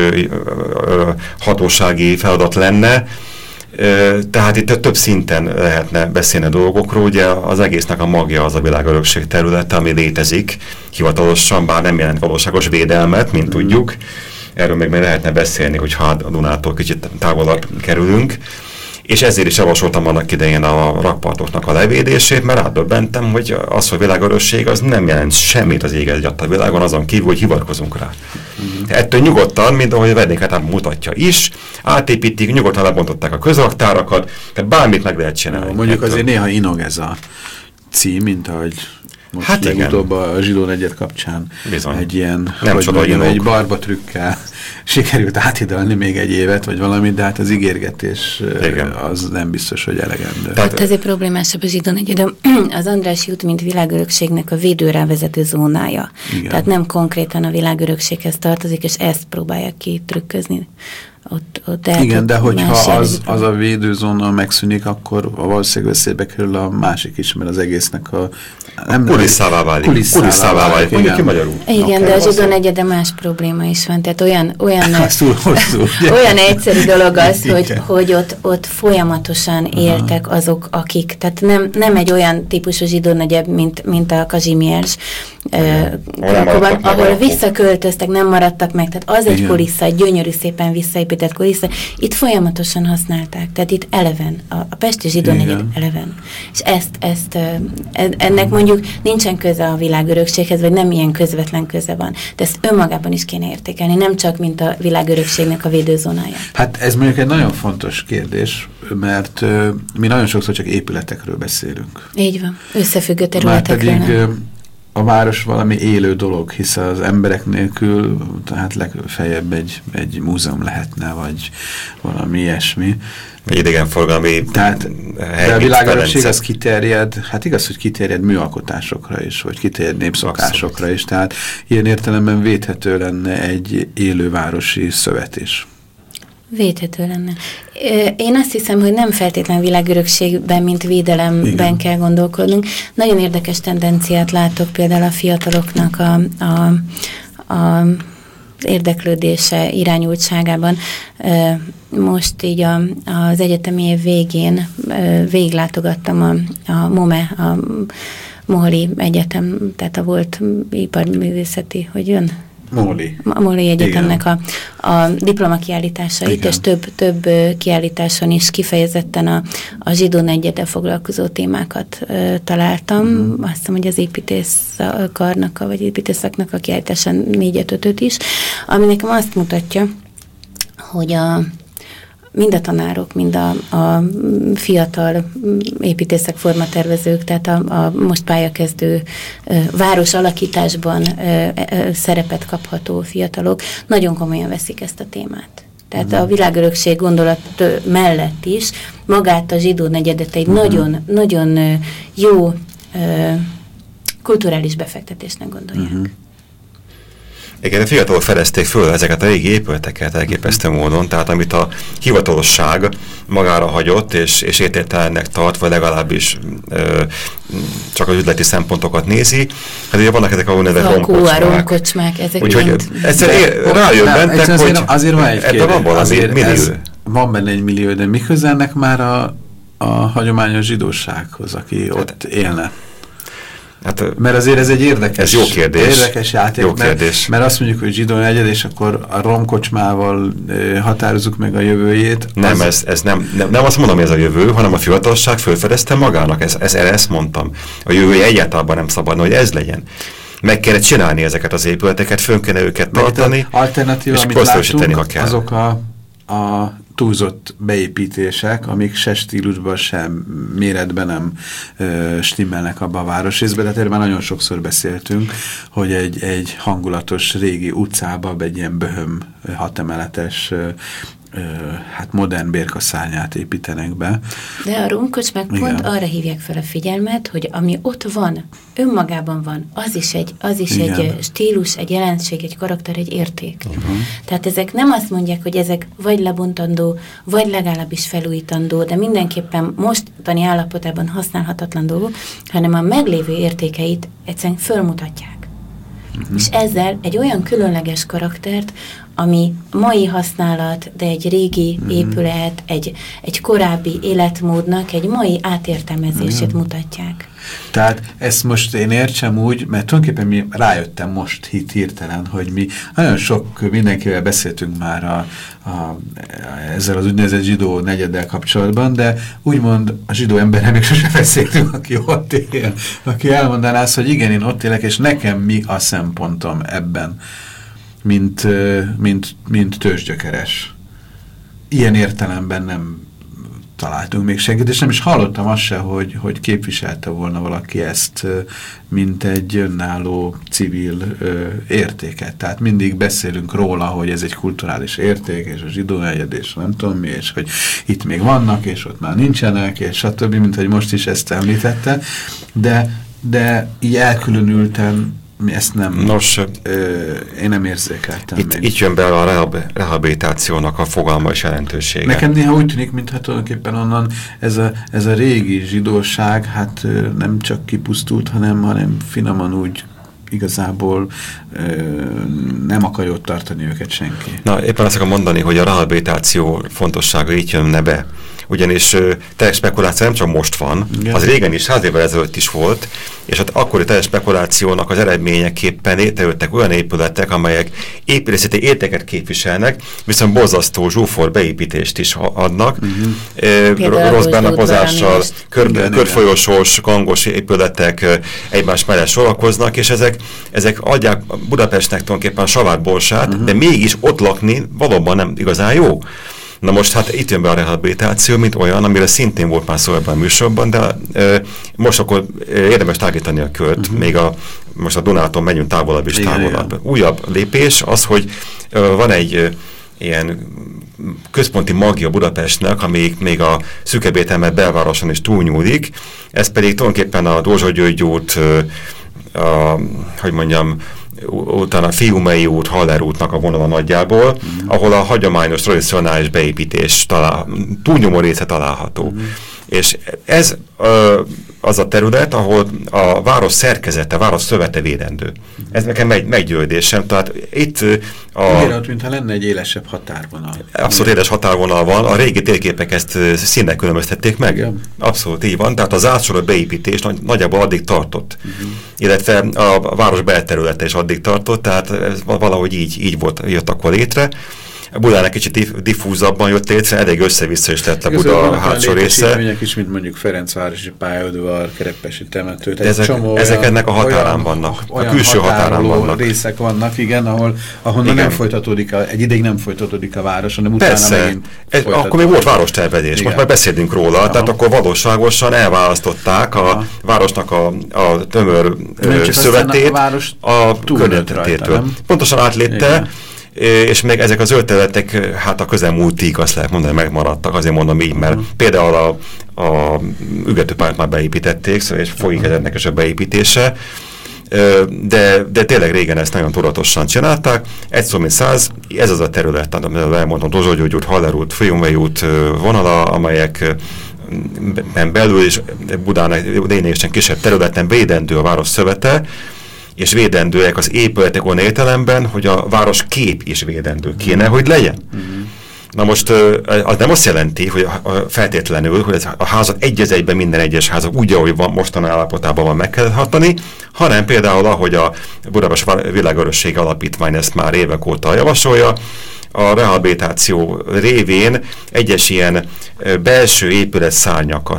hatósági feladat lenne. Tehát itt több szinten lehetne beszélni a dolgokról, ugye az egésznek a magja az a világörökség területe, ami létezik hivatalosan, bár nem jelent valóságos védelmet, mint tudjuk. Erről még lehetne beszélni, hogyha a Dunától kicsit távolabb kerülünk. És ezért is javasoltam annak idején a rakpartoknak a levédését, mert átdöbbentem, hogy az, hogy világörökség, az nem jelent semmit az ég a világon, azon kívül, hogy hivatkozunk rá. Ettől nyugodtan, mint ahogy a Vendéghátrában mutatja is, átépítik, nyugodtan lebontották a közraktárakat, tehát bármit meg lehet csinálni. Mondjuk azért néha inog ez a cím, mint ahogy most hát legutóbb a Zsidó negyed kapcsán bizony. Egy ilyen, nem hogy mondjam, egy barbatrükkel sikerült áthidalni még egy évet, vagy valamit, de hát az ígérgetés az nem biztos, hogy elegendő. Tehát ezért problémásabb a Zsidó negyed. Az Andrássy út, mint világörökségnek a védőre vezető zónája. Igen. Tehát nem konkrétan a világörökséghez tartozik, és ezt próbálják kitrükközni. Ott igen, de hogyha az a védőzóna megszűnik, akkor valószínűleg veszélybe kerül a másik is, mert az egésznek a... Kulisszává válik. Mondjuk ki magyarul. Igen, de a Zsidó negyede más probléma is van. Tehát olyan egyszerű dolog az, hogy ott folyamatosan éltek azok, akik... Tehát nem egy olyan típusú Zsidó negyed, mint a Kazimierz, ahol visszaköltöztek, nem maradtak meg. Tehát az egy kulissza, egy gyönyörű szépen visszaépített kulissza. Itt folyamatosan használták. Tehát itt eleven. A pesti Zsidó negyed eleven. És ennek mondjuk nincsen köze a világörökséghez, vagy nem ilyen közvetlen köze van. De ezt önmagában is kéne értékelni, nem csak mint a világörökségnek a védőzónája. Hát ez mondjuk egy nagyon fontos kérdés, mert mi nagyon sokszor csak épületekről beszélünk. Így van, összefüggő területekről. Már pedig a város valami élő dolog, hisz az emberek nélkül, tehát legfeljebb egy múzeum lehetne, vagy valami ilyesmi. Egy idegenforgalmi de a világörökség az kiterjed, hát igaz, hogy kiterjed műalkotásokra is, vagy kiterjed népszokásokra is, tehát ilyen értelemben védhető lenne egy élővárosi szövet is. Védhető lenne. Én azt hiszem, hogy nem feltétlenül világörökségben, mint védelemben kell gondolkodnunk. Nagyon érdekes tendenciát látok például a fiataloknak a érdeklődése irányultságában. Most így az egyetemi év végén végiglátogattam a MOME, a Moholi Egyetem, tehát a volt iparművészeti, hogy jön? Moholi Egyetemnek a diplomakiállításait, és több kiállításon is kifejezetten a Zsidó negyeddel foglalkozó témákat találtam. Azt hiszem, hogy az építészkarnak, vagy építészaknak a kiállításán 4-5-öt is, ami nekem azt mutatja, hogy mind a tanárok, mind a fiatal építészek, formatervezők, tehát a most pályakezdő város alakításban szerepet kapható fiatalok nagyon komolyan veszik ezt a témát. Tehát a világörökség gondolat mellett is magát a Zsidó negyedet egy nagyon jó kulturális befektetésnek gondolják. Igen, a fiatalok fedezték föl ezeket a régi épületeket elképesztő módon, tehát amit a hivatalosság magára hagyott, és értéktelennek tart, vagy legalábbis csak az üzleti szempontokat nézi. Hát ugye vannak ezek a úgynevezett romkocsmák. Úgyhogy egyszerűen rájöbbentek, hogy azért van egy kérdés. Van benne 1 millió, de mi köze ennek már a hagyományos zsidósághoz, aki ott élne? Hát, mert azért ez egy érdekes, jó kérdés. Érdekes játék, mert azt mondjuk, hogy Zsidó negyed, és akkor a romkocsmával határozzuk meg a jövőjét. Nem, ez nem azt mondom, hogy ez a jövő, hanem a fiatalság felfedezte magának. Ezt mondtam. A jövője egyáltalán nem szabadna, hogy ez legyen. meg kellene csinálni ezeket az épületeket, fönn kellene őket tartani, alternatíva, és látunk, azok a túlzott beépítések, amik se stílusban, sem méretben nem stimmelnek abba a városrészbe, de erről már nagyon sokszor beszéltünk, hogy egy hangulatos régi utcába, egy ilyen böhöm 6 emeletes hát modern bérkaszárnyát építenek be. De a romkocsmák pont arra hívják fel a figyelmet, hogy ami ott van, önmagában van, az is egy stílus, egy jelenség, egy karakter, egy érték. Tehát ezek nem azt mondják, hogy ezek vagy lebontandó, vagy legalábbis felújítandó, de mindenképpen mostani állapotában használhatatlan dolgok, hanem a meglévő értékeit egyszerűen fölmutatják. És ezzel egy olyan különleges karaktert, ami mai használat, de egy régi épület, egy korábbi életmódnak egy mai átértelmezését mutatják. Tehát ezt most én értsem úgy, mert tulajdonképpen rájöttem most hirtelen, hogy mi nagyon sok mindenkivel beszéltünk már ezzel az úgynevezett zsidó negyeddel kapcsolatban, de úgymond a zsidó emberrel még sosem beszéltünk, aki ott él, aki elmondaná azt, hogy igen, én ott élek, és nekem mi a szempontom ebben, mint tőzsgyökeres. Ilyen értelemben nem találtunk még senkit, és nem is hallottam azt se, hogy képviselte volna valaki ezt, mint egy önálló civil értéket. Tehát mindig beszélünk róla, hogy ez egy kulturális érték, és a zsidó negyed, és nem tudom mi, és hogy itt még vannak, és ott már nincsenek, és stb., mint hogy most is ezt említette, de így elkülönülten ezt nem, én nem érzékeltem. Itt jön be a rehabilitációnak a fogalma és jelentősége. Nekem néha úgy tűnik, mintha tulajdonképpen onnan ez a régi zsidóság hát nem csak kipusztult, hanem finoman úgy igazából nem akarja ott tartani őket senki. Na, éppen azt akarom mondani, hogy a rehabilitáció fontossága itt jönne be. Ugyanis teljes spekuláció nem csak most van, az régen is, 100 évvel ezelőtt is volt, és az akkori teljes spekulációnak az eredményeképpen létrejöttek olyan épületek, amelyek építészeti értéket képviselnek, viszont borzasztó zsúfor beépítést is adnak, rossz benapozással, körfolyosós, gangos épületek egymás mellett sorakoznak, és ezek adják Budapestnek tulajdonképpen a savárborsát, de mégis ott lakni valóban nem igazán jó. Na most hát itt jön be a rehabilitáció, mint olyan, amire szintén volt már szó ebben a műsorban, de most akkor érdemes tágítani a kört, még most a Dunától menjünk távolabb és távolabb. Újabb lépés az, hogy van egy ilyen központi magja Budapestnek, amelyik még a szűkebb értelmet belvároson is túlnyúlik, ez pedig tulajdonképpen a Dózsa György út, hogy mondjam, utána a Fiumei út, Haller útnak a vonala nagyjából, ahol a hagyományos, tradicionális beépítés túlnyomó része található. És ez az a terület, ahol a város szerkezete, a város szövete védendő. Ez nekem meggyőződésem. Tehát itt ott, mintha lenne egy élesebb határvonal. Abszolút éles határvonal van. A régi térképek ezt színnel különböztették meg. Igen. Abszolút így van. Tehát az átsorott beépítés nagyjából addig tartott. Illetve a város belterülete is addig tartott, tehát ez valahogy így jött akkor létre. Budán egy kicsit diffúzabban jött létre, elég össze-vissza is lett a Buda hátsó része. Is, mint mondjuk Ferencvárosi pályaudvar, Kerepesi temető. Ezek ennek a határán vannak, a külső határán vannak. Részek vannak, igen, ahonnan nem folytatódik, egy ideig nem folytatódik a város, hanem utána megint akkor még volt várostervezés, most már beszélünk róla, tehát akkor valóságosan elválasztották a városnak a tömör szövetét a környezetétől. Pontosan átlépte, és még ezek a zöld területek hát a közelmúltig azt lehet mondani, megmaradtak, azért mondom így, mert például a ügetőpályát már beépítették, szóval és folyik ennek is a beépítése, de tényleg régen ezt nagyon tudatosan csinálták. Egy szó mint 100, ez az a terület, amivel elmondom, Dózsa György út, Haller út, Fiumei út vonala, amelyek belül is Budán lényegesen kisebb területen védendő a város szövete, és védendőek az épületek olyan értelemben, hogy a város kép is védendő kéne, hogy legyen. Na most az nem azt jelenti, hogy feltétlenül, hogy a házat egy egyben minden egyes házak úgy, ahogy van, mostan állapotában van, meg kell hatani, hanem például, ahogy a Budapest Világörökség Alapítvány ezt már évek óta javasolja, a rehabilitáció révén egyes ilyen belső épületszárnyakat,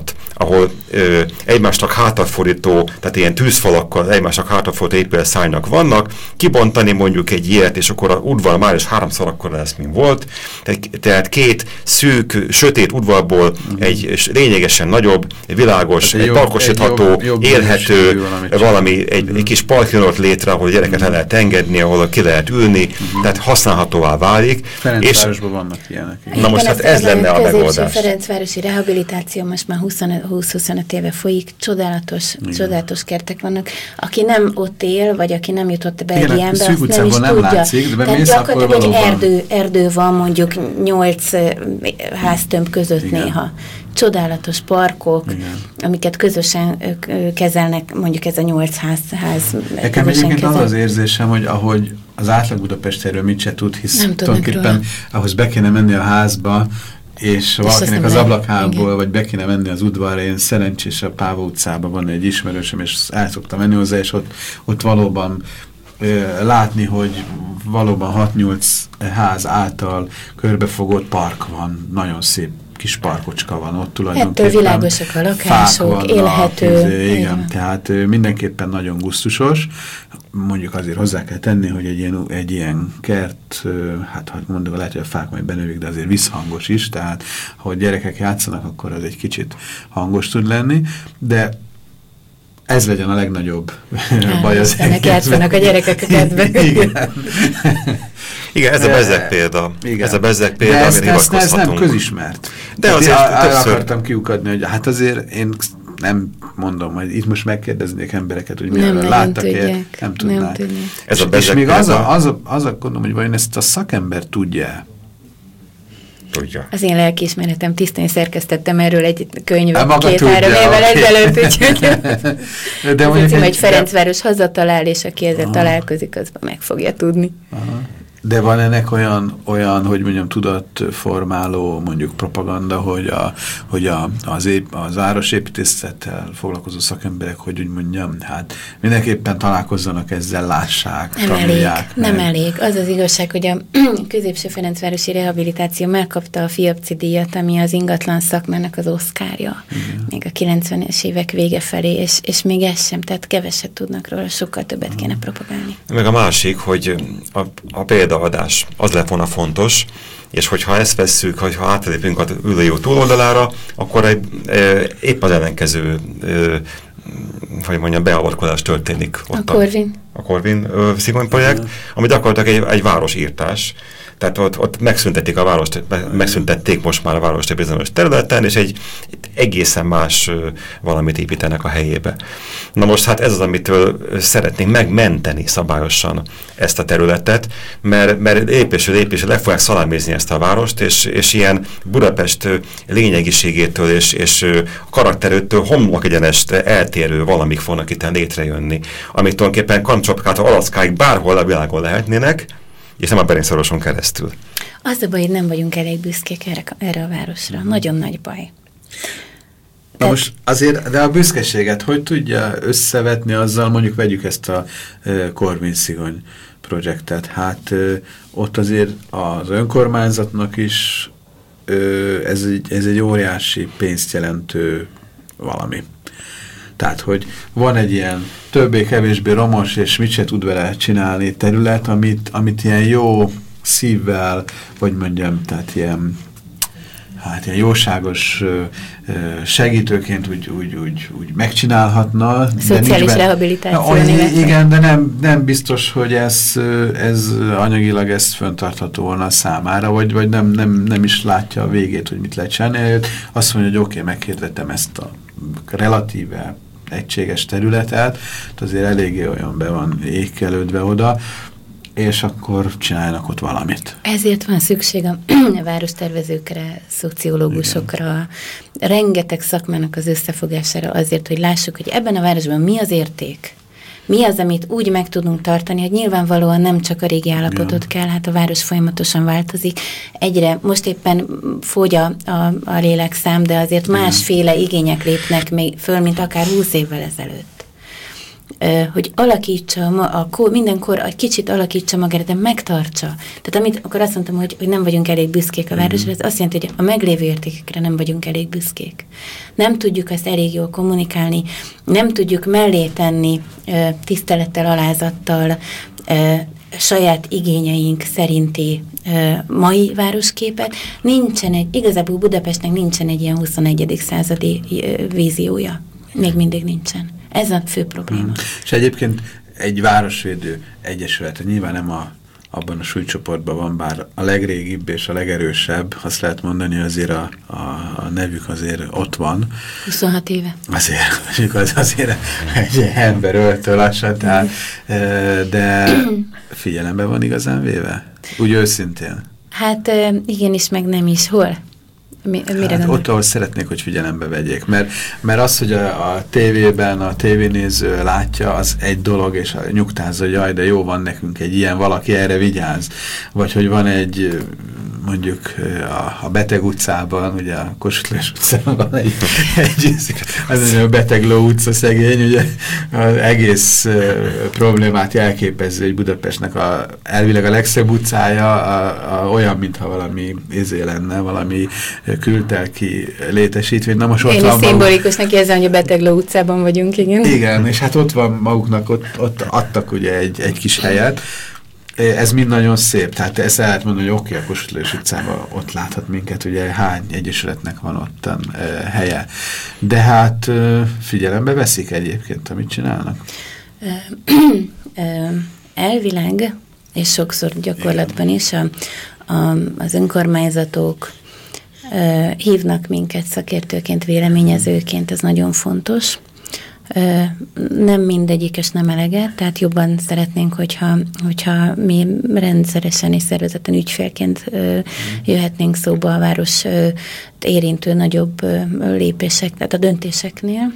ahol egymásnak hátrafordító, tehát ilyen tűzfalakkal egymásnak hátrafordító épületszárnyak vannak, kibontani mondjuk egy ilyet, és akkor a udvar már is 3-szor akkora lesz, mint volt. Tehát két szűk, sötét udvarból egy lényegesen nagyobb, világos, egy parkosítható, élhető, valami, egy kis parkjönött létre, ahol gyereket le lehet engedni, ahol ki lehet ülni, tehát használhatóvá válik. Ferencvárosban vannak ilyenek. Na most hát ez lenne a megoldás. Ferencvárosi rehabilitáció most már 20-25 éve folyik, csodálatos kertek vannak. Aki nem ott él, vagy aki nem jutott be egy ilyenbe, azt nem is tudja. Látszik, de tehát gyakorlatilag egy erdő van mondjuk 8 háztömb között néha. Csodálatos parkok, amiket közösen kezelnek, mondjuk ez a 8 ház. Nekem egyébként az érzésem, hogy ahogy az átlag Budapestről mit se tud, hisz tulajdonképpen ahhoz be kéne menni a házba, és valakinek az ablakhából, vagy be kéne menni az udvarra. Én szerencsés a Páva utcában van egy ismerősöm, és el szoktam menni hozzá, és ott valóban látni, hogy valóban 6-8 ház által körbefogott park van, nagyon szép kis parkocska van ott tulajdonképpen. Ettől világosak a lakások, élhető. Igen, tehát mindenképpen nagyon gusztusos. Mondjuk azért hozzá kell tenni, hogy egy ilyen kert, hát mondjuk lehet, hogy a fák majd benövik, de azért visszhangos is, tehát ha gyerekek játszanak, akkor az egy kicsit hangos tud lenni, de ez legyen a legnagyobb baj az egészben. Játszanak a gyerekek a kertben. Igen, ez a bezzeg példa. Igen. Ez a bezzeg példa, amire hivatkozhatunk. Ez nem közismert. De azért többször akartam kiukadni, hogy hát azért én nem mondom, hogy itt most megkérdeznék embereket, hogy milyen láttak-e, nem tudnák. Ez a és még az a gondolom, hogy vajon ezt a szakember tudja. Tudja. Az én lelkiismeretem tisztán szerkesztettem erről egy könyvet 2-3 évvel ezelőtt, úgyhogy de ez egy Ferencváros hazatalál, és aki ezzel találkozik, az meg fogja tudni. Aha. De van ennek olyan, hogy mondjam, tudatformáló mondjuk propaganda, hogy az városépítészettel foglalkozó szakemberek, hogy úgy mondjam, hát mindenképpen találkozzanak ezzel, lássák, tanulják. Nem elég. Az az igazság, hogy a középső Ferencvárosi rehabilitáció megkapta a FIAPCI díjat, ami az ingatlan szakmának az oszkárja. Még a 90-es évek vége felé, és még ez sem, tehát keveset tudnak róla, sokkal többet kéne propagálni. Meg a másik, hogy a példaadás az lett volna fontos, és hogyha ezt vesszük, hogyha átlépünk az ülőjó túloldalára, akkor épp az ellenkező hogy mondjam, beavatkozás történik ott. A Corvin Szigony projekt, ami gyakorlatilag egy városírtás. Tehát ott megszüntették a várost, megszüntették most már a várost bizonyos területen, és egy egészen más valamit építenek a helyébe. Na most hát ez az, amitől szeretnénk megmenteni szabályosan ezt a területet, mert lépésről lépésre le fogják szalámézni ezt a várost, és ilyen Budapest lényegiségétől és karakterőtől homlok egyenesre eltérő valamik fognak itt létrejönni, amik tulajdonképpen Kamcsapkától Alaszkáig bárhol a világon lehetnének, és nem a Berincszoroson keresztül. Az a baj, hogy nem vagyunk elég büszkék erre a városra. Nagyon nagy baj. Na most azért, de a büszkeséget hogy tudja összevetni azzal, mondjuk vegyük ezt a Corvin Szigony projektet. Hát ott azért az önkormányzatnak is ez egy óriási pénzt jelentő valami. Tehát, hogy van egy ilyen többé-kevésbé romos, és mit se tud vele csinálni terület, amit ilyen jó szívvel, vagy mondjam, tehát ilyen jóságos segítőként úgy megcsinálhatna. Szociális rehabilitáció. Igen, de nem biztos, hogy ez anyagilag ezt fenntartható volna számára, vagy nem is látja a végét, hogy mit lehet csinálni. Azt mondja, hogy oké, meghirdettem ezt a relatíve egységes területet, azért eléggé olyan be van ékkelődve oda, és akkor csináljanak ott valamit. Ezért van szükség a várostervezőkre, szociológusokra, rengeteg szakmának az összefogására azért, hogy lássuk, hogy ebben a városban mi az érték. Mi az, amit úgy meg tudunk tartani, hogy nyilvánvalóan nem csak a régi állapotot kell, hát a város folyamatosan változik. Egyre, most éppen fogy a lélekszám, de azért másféle igények lépnek még föl, mint akár 20 évvel ezelőtt. hogy alakítsa, mindenkor egy kicsit alakítsa magát, de megtartsa. Tehát akkor azt mondtam, hogy nem vagyunk elég büszkék a városra, ez azt jelenti, hogy a meglévő értékekre nem vagyunk elég büszkék. Nem tudjuk ezt elég jól kommunikálni, nem tudjuk mellé tenni tisztelettel, alázattal, saját igényeink szerinti mai városképet. Igazából Budapestnek nincsen egy ilyen 21. századi víziója. Még mindig nincsen. Ez a fő probléma. És egyébként egy városvédő egyesület, nyilván nem abban a súlycsoportban van, bár a legrégibb és a legerősebb, azt lehet mondani, azért a nevük azért ott van. 26 éve. Azért egy ember öltő lassan, tehát, de figyelembe van igazán véve? Úgy őszintén? Hát igenis, meg nem is. Hol? Hát ott, ahol szeretnék, hogy figyelembe vegyék. Mert az, hogy a tévében a tévénéző látja, az egy dolog, és nyugtázza, hogy jaj, de jó, van nekünk egy ilyen, valaki erre vigyáz. Vagy hogy van egy, mondjuk a Beteg utcában, ugye a Kossuth Lajos utcában van egy a Betegló utca szegény, ugye az egész problémát jelképező, hogy Budapestnek elvileg a legszebb utcája olyan, mintha valami lenne, valami kültelki létesítvény. Na most én is szimbolikusnak érzem, hogy a Betegló utcában vagyunk, igen. Igen, és hát ott van maguknak, ott adtak ugye egy kis helyet. Ez mind nagyon szép, tehát ezt el lehet mondani, hogy oké, a Kossuth Lajos utcában ott láthat minket, ugye hány egyesületnek van ottan helye. De hát figyelembe veszik egyébként, amit csinálnak? Elvileg, és sokszor gyakorlatban is az önkormányzatok hívnak minket szakértőként, véleményezőként, ez nagyon fontos. Nem mindegyik, és nem eleget, tehát jobban szeretnénk, hogyha mi rendszeresen és szervezetten ügyfélként jöhetnénk szóba a város érintő nagyobb lépések, tehát a döntéseknél.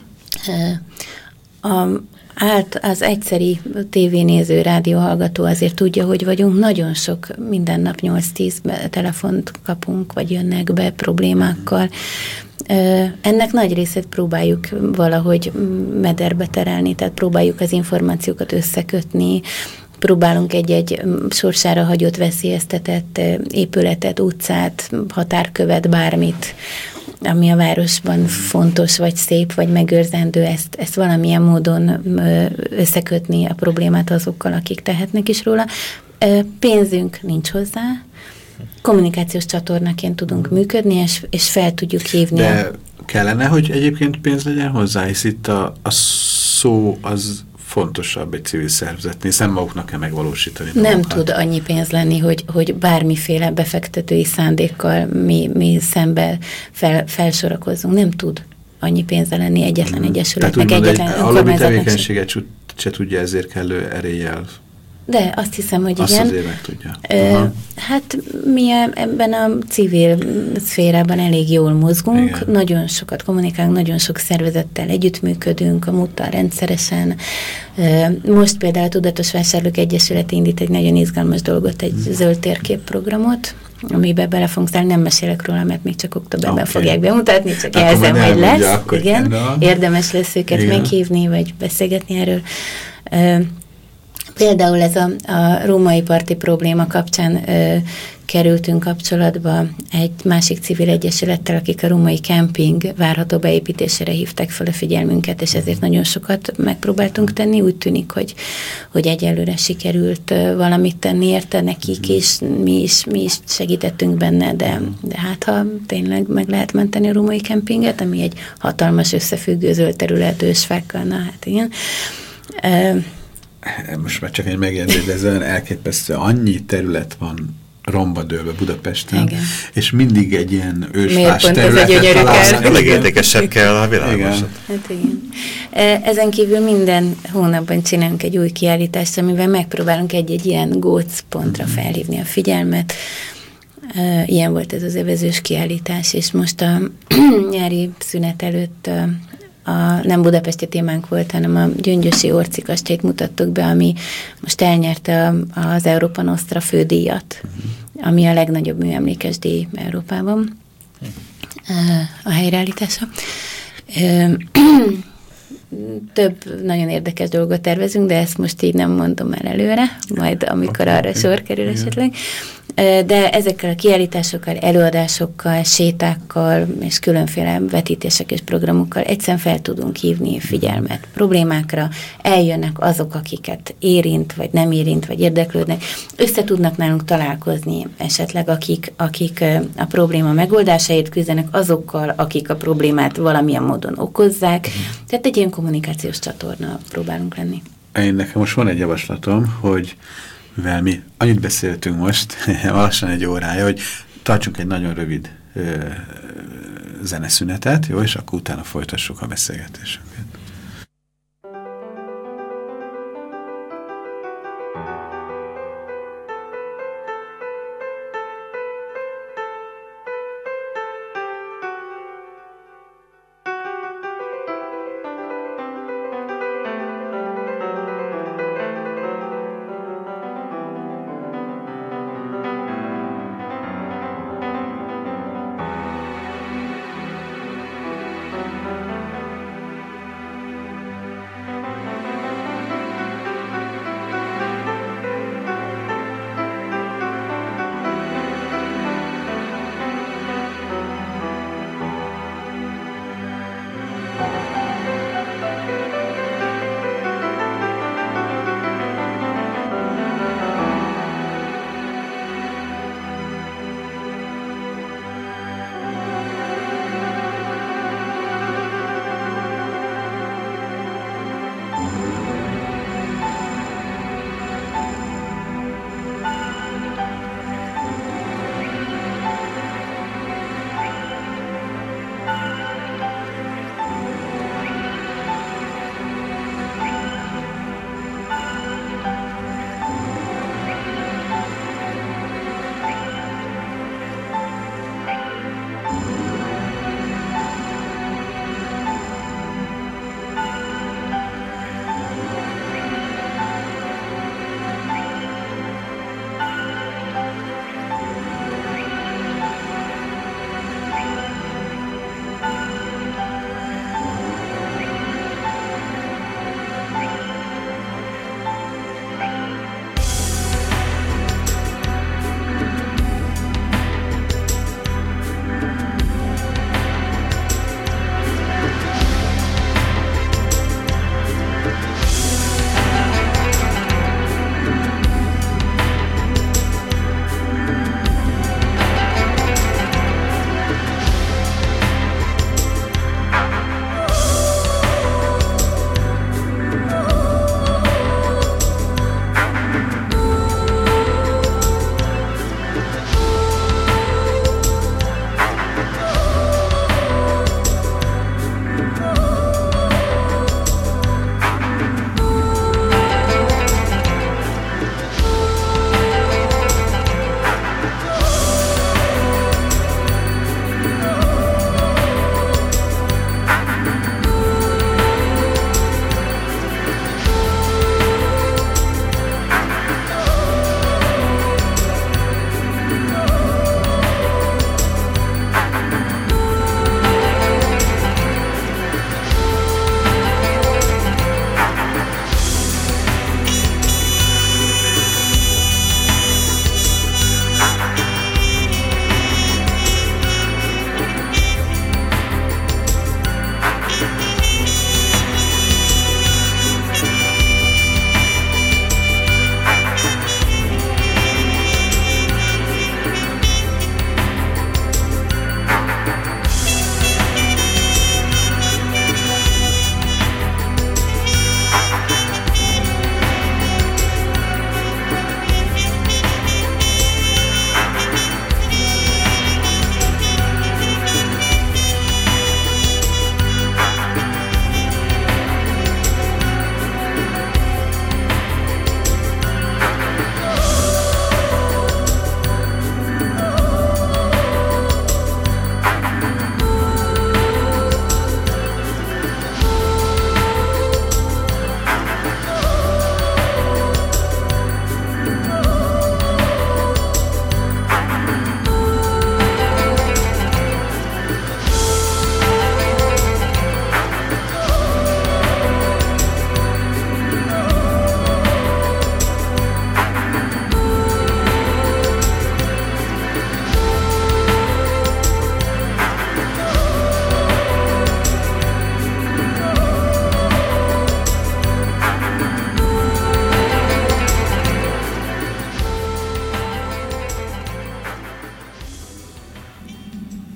Az egyszeri tévénéző, rádióhallgató azért tudja, hogy vagyunk, nagyon sok, minden nap 8-10 telefont kapunk, vagy jönnek be problémákkal. Ennek nagy részét próbáljuk valahogy mederbe terelni, tehát próbáljuk az információkat összekötni, próbálunk egy sorsára hagyott veszélyeztetett épületet, utcát, határkövet, bármit, ami a városban fontos, vagy szép, vagy megőrzendő, ezt valamilyen módon összekötni a problémát azokkal, akik tehetnek is róla. Pénzünk nincs hozzá, kommunikációs csatornaként tudunk működni, és fel tudjuk hívni. De kellene, hogy egyébként pénz legyen hozzá, hisz itt a szó az fontosabb egy civil szervezetnél, hiszen maguknak kell megvalósítani. Nem tud annyi pénz lenni, hogy bármiféle befektetői szándékkal mi szembe felsorakozzunk. Nem tud annyi pénze lenni egyetlen egyesületnek, egyetlen önkormányzatnak. Tevékenységet se tudja ezért kellő eréllyel. De azt hiszem, hogy azt igen. Azt azért meg tudja. Hát mi ebben a civil szférában elég jól mozgunk, igen. Nagyon sokat kommunikálunk, nagyon sok szervezettel együttműködünk, a MUT-tal rendszeresen. Most például a Tudatos Vásárlók Egyesület indít egy nagyon izgalmas dolgot, egy zöld térképprogramot, amiben bele fogunk szállni, nem mesélek róla, mert még csak októberben fogják bemutatni, csak jelzem, hogy lesz. Igen, érdemes lesz őket meghívni, vagy beszélgetni erről. Például ez a római parti probléma kapcsán kerültünk kapcsolatba egy másik civil egyesülettel, akik a római kemping várható beépítésére hívták fel a figyelmünket, és ezért nagyon sokat megpróbáltunk tenni. Úgy tűnik, hogy egyelőre sikerült valamit tenni érte nekik, és mi is segítettünk benne, de hát ha tényleg meg lehet menteni a római kempinget, ami egy hatalmas összefüggő zöld terület ősfákkal, na hát igen. Most már csak egy megjegyzés, de ez olyan elképesztő, annyi terület van romba dőlve Budapesten, igen. És mindig egy ilyen ősfás területet találnak. A legértékesebb kell a világosat. Hát igen. Ezen kívül minden hónapban csinálunk egy új kiállítást, amivel megpróbálunk egy egy gócpontra felhívni a figyelmet. Ilyen volt ez az evezős kiállítás, és most a nyári szünet előtt nem budapesti témánk volt, hanem a gyöngyösi Orci kastélyt mutattuk be, ami most elnyerte az Európa Nostra fődíjat, ami a legnagyobb műemlékes díj Európában, a helyreállítása. több nagyon érdekes dolgot tervezünk, de ezt most így nem mondom el előre, majd amikor arra sor kerül esetleg. De ezekkel a kiállításokkal, előadásokkal, sétákkal és különféle vetítések és programokkal egyszerűen fel tudunk hívni figyelmet problémákra, eljönnek azok, akiket érint, vagy nem érint, vagy érdeklődnek, össze tudnak nálunk találkozni esetleg, akik a probléma megoldásáért küzdenek azokkal, akik a problémát valamilyen módon okozzák. Tehát egy ilyen kommunikációs csatorna próbálunk lenni. Nekem most van egy javaslatom, hogy mivel mi annyit beszéltünk most, lassan egy órája, hogy tartsunk egy nagyon rövid zeneszünetet, jó, és akkor utána folytassuk a beszélgetésünket.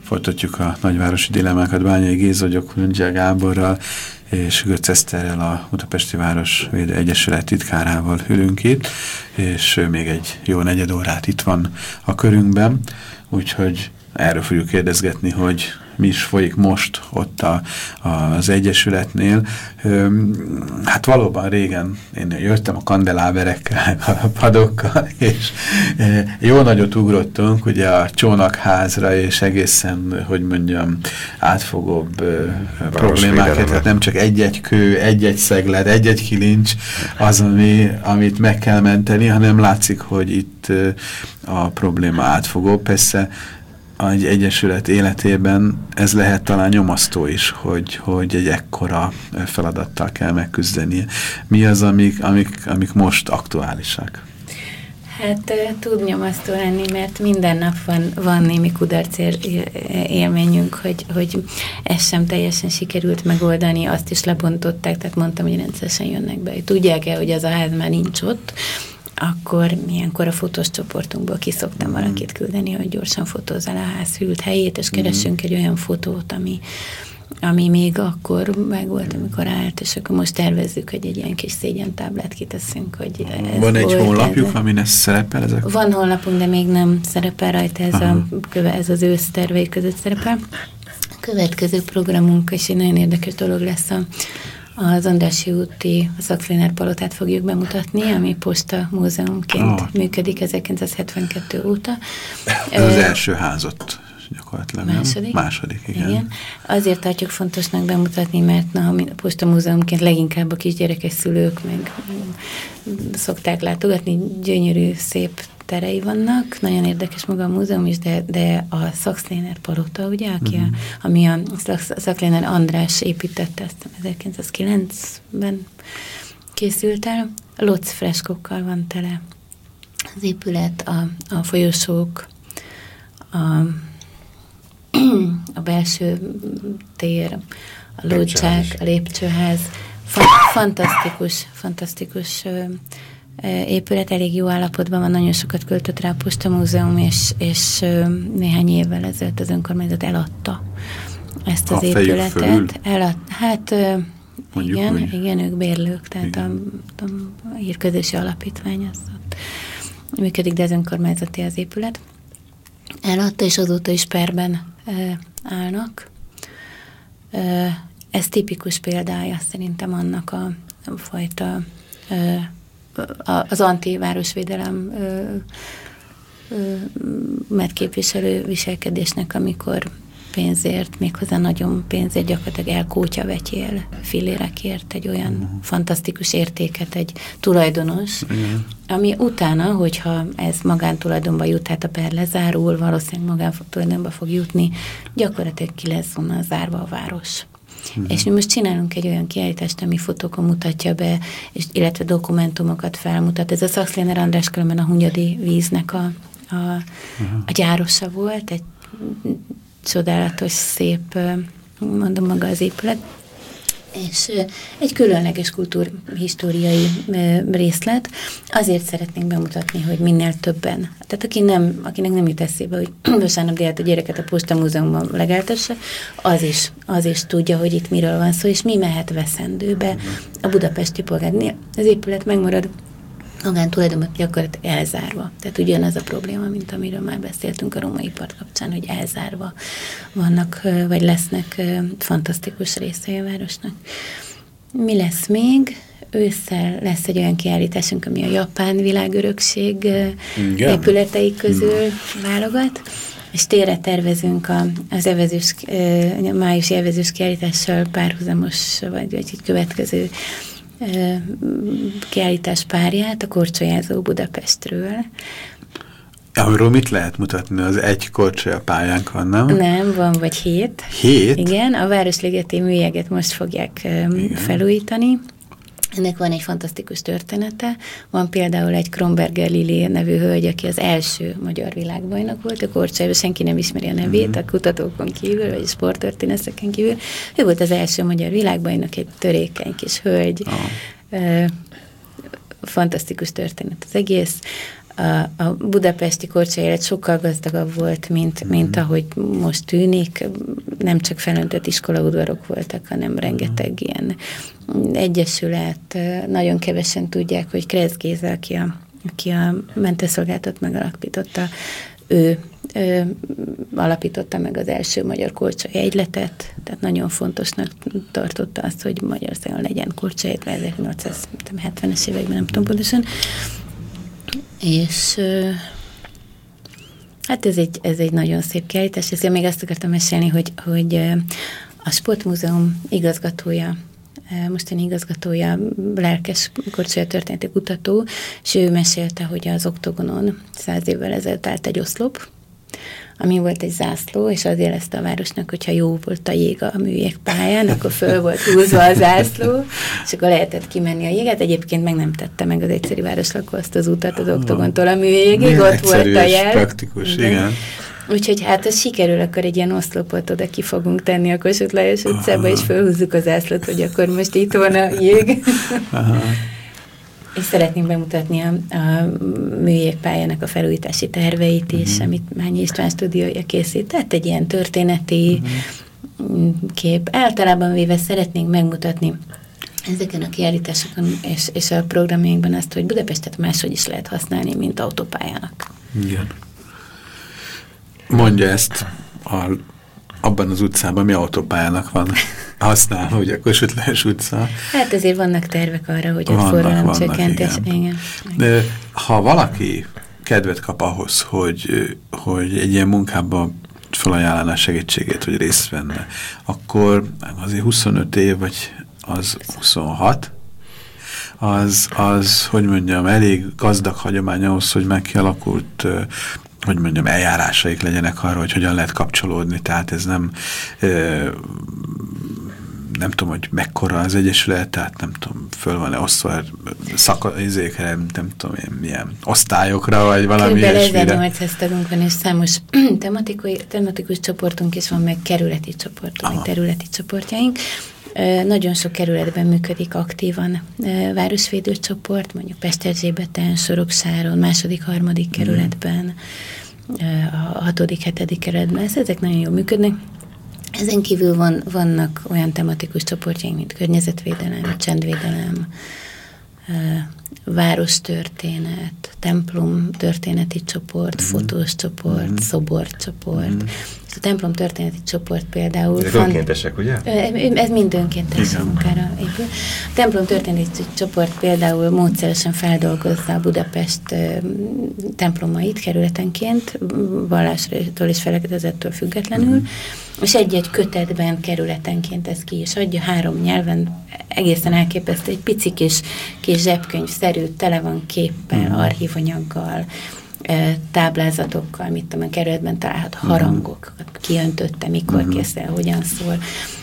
Folytatjuk a nagyvárosi dilemmákat Bányai Géza, Gyököngyel Gáborral és Götz Eszterrel, a Budapesti Városvédő Egyesület titkárával ülünk itt, és ő még egy jó negyed órát itt van a körünkben, úgyhogy erről fogjuk kérdezgetni, hogy mi is folyik most ott az Egyesületnél. Hát valóban régen én jöttem a kandeláberekkel, a padokkal, és jó nagyot ugrottunk ugye a csónakházra, és egészen, hogy mondjam, átfogóbb problémákat, tehát nem csak egy-egy kő, egy-egy szeglet, egy-egy kilincs az, amit meg kell menteni, hanem látszik, hogy itt a probléma átfogó. Persze egy egyesület életében ez lehet talán nyomasztó is, hogy egy ekkora feladattal kell megküzdenie. Mi az, amik most aktuálisak? Hát tud nyomasztó lenni, mert minden nap van némi kudarc élményünk, hogy ezt sem teljesen sikerült megoldani, azt is lebontották, tehát mondtam, hogy rendszeresen jönnek be. Tudják-e, hogy az a ház már nincs ott, akkor ilyenkor a fotós csoportunkból kiszoktam valakit küldeni, hogy gyorsan fotózz el a ház hűlt helyét, és keressünk egy olyan fotót, ami még akkor meg volt, amikor állt, és akkor most tervezzük, hogy egy ilyen kis szégyentáblát kiteszünk, hogy ez van egy honlapjuk, amin ez szerepel? Ezek? Van honlapunk, de még nem szerepel rajta, ez az ősz tervei között szerepel. A következő programunk, és egy nagyon érdekes dolog lesz, az Andrássy úti Sax-Lehner palotát fogjuk bemutatni, ami posta múzeumként működik 1972 óta. Ez az első házat gyakorlatilag. Második, igen. Azért tartjuk fontosnak bemutatni, mert a posta múzeumként leginkább a kisgyerekes szülők meg szokták látogatni, gyönyörű, szép terei vannak, nagyon érdekes maga a múzeum is, de a Sax-Lehner palota, ugye, ami a Sax-Lehner András építette, ezt 1909-ben készült el, Lotz freskókkal van tele az épület, a folyosók, a belső tér, a lódzsák, a lépcsőház, fantasztikus épület, elég jó állapotban van, nagyon sokat költött rá a Postamúzeum, és néhány évvel ezelőtt az önkormányzat eladta ezt az épületet. Hát igen, ők bérlők, tehát a hírközlési alapítvány az ott működik, de az önkormányzati az épület. Eladta, és azóta is perben állnak. Ez tipikus példája szerintem annak a fajta az antivárosvédelem megképviselő viselkedésnek, amikor pénzért, méghozzá nagyon pénzért gyakorlatilag elkótyavetyél fillérekért egy olyan fantasztikus értéket egy tulajdonos, ami utána, hogyha ez magántulajdonba jut, hát a per lezárul, valószínűleg magántulajdonba fog jutni, gyakorlatilag ki lesz onnan zárva a város. És mi most csinálunk egy olyan kiállítást, ami fotókon mutatja be, illetve dokumentumokat felmutat. Ez a Sax-Lehner András különben a Hunyadi víznek a gyárosa volt, egy csodálatos, szép, mondom maga az épület, és egy különleges kultúrhistóriai részlet. Azért szeretnénk bemutatni, hogy minél többen. Tehát akinek nem jut eszébe, hogy vasárnap délután a gyereket a Postamúzeumban legeltesse, az is tudja, hogy itt miről van szó, és mi mehet veszendőbe a budapesti polgárnél. Az épület megmarad magántulajdonban gyakorlatilag elzárva. Tehát ugyanaz a probléma, mint amiről már beszéltünk a római part kapcsán, hogy elzárva vannak, vagy lesznek fantasztikus részei a városnak. Mi lesz még? Ősszel lesz egy olyan kiállításunk, ami a japán világörökség épületei közül válogat, és térre tervezünk az májusi evezős kiállítással párhuzamos, vagy egy következő kiállítás párját, a Korcsolyázó Budapestről. Arról mit lehet mutatni? Az egy korcsolya pályánk van, nem? Nem, van vagy 7. 7? Igen, a Városligeti műjeget most fogják felújítani. Ennek van egy fantasztikus története. Van például egy Kronberger Lili nevű hölgy, aki az első magyar világbajnok volt. A Korcsolyában senki nem ismeri a nevét, a kutatókon kívül, vagy a sporttörténészeken kívül. Ő volt az első magyar világbajnok, egy törékeny kis hölgy. Fantasztikus történet az egész. a budapesti Korcsa élet sokkal gazdagabb volt, mint ahogy most tűnik. Nem csak felöntött iskolaudvarok voltak, hanem rengeteg ilyen egyesület. Nagyon kevesen tudják, hogy Kressz Géza, aki a mentőszolgálatot megalapította, ő alapította meg az első magyar Korcsa jegyletet, tehát nagyon fontosnak tartotta azt, hogy Magyarországon legyen Korcsa jegy, 1970-es években, nem tudom pontosan. És hát ez egy nagyon szép kiállítás. Ezért még azt akartam mesélni, hogy a Sportmúzeum igazgatója, mostani igazgatója, lelkes Korcsa történeti kutató, és ő mesélte, hogy az Oktogonon 100 évvel ezelőtt állt egy oszlop, ami volt egy zászló, és az jelezte a városnak, hogyha jó volt a jég a műjégpályán, akkor föl volt húzva a zászló, és akkor lehetett kimenni a jéget. Egyébként meg nem tette meg az egyszerű városlakó azt az utat az Oktogontól a műjégig, ott volt a jel. Praktikus, igen. Úgyhogy hát az sikerül, akkor egy ilyen oszlopot oda ki fogunk tenni a Kossuth Lajos utcába, és fölhúzzuk a zászlót, hogy akkor most itt van a jég. És szeretném bemutatni a műjégpályának a felújítási terveit is, amit Mányi István stúdiója készít. Tehát egy ilyen történeti kép. Általában véve szeretnénk megmutatni ezeken a kiállításokon és a programjainkban azt, hogy Budapestet máshogy is lehet használni, mint autópályának. Igen. Mondja ezt abban az utcában, mi autópályának van használva, ugye a Kossuth Lajos utca. Hát ezért vannak tervek arra, hogy a forgalomcsökkentés. Igen. De ha valaki kedvet kap ahhoz, hogy egy ilyen munkában felajánlaná segítségét, hogy részt venne, akkor azért 25 év, vagy az 26, az, hogy mondjam, elég gazdag hagyomány ahhoz, hogy megkialakult hogy mondjam, eljárásaik legyenek arra, hogy hogyan lehet kapcsolódni, tehát ez nem tudom, hogy mekkora az egyesület, tehát nem tudom, föl van-e osztva szakizékre, nem tudom én, milyen osztályokra, vagy valami ilyesmire. Kb. 1800 tagunk van, és számos tematikus csoportunk is van, meg kerületi csoportunk, területi csoportjaink. Nagyon sok kerületben működik aktívan városvédő csoport, mondjuk Pesterzsébeten, Soroksáron, második, harmadik kerületben, a 6., 7. kerületben. Ezek nagyon jól működnek. Ezen kívül vannak olyan tematikus csoportjaink, mint környezetvédelem, csendvédelem, várostörténet, templom történeti csoport, fotós csoport, szoborcsoport. A templom történeti csoport például... Ezek önkéntesek, ugye? Ez mind önkéntes munkára épül. A templom történeti csoport például módszeresen feldolgozza a Budapest templomait kerületenként, vallástól és felekedezettől függetlenül, és egy-egy kötetben kerületenként ezt ki is adja, 3 nyelven, egészen elképesztő, egy pici kis zsebkönyvszerű, tele van képpel, archívanyaggal, táblázatokkal, mit tudom, a kerületben találhat harangokat, kiöntötte, mikor készül, hogyan szól.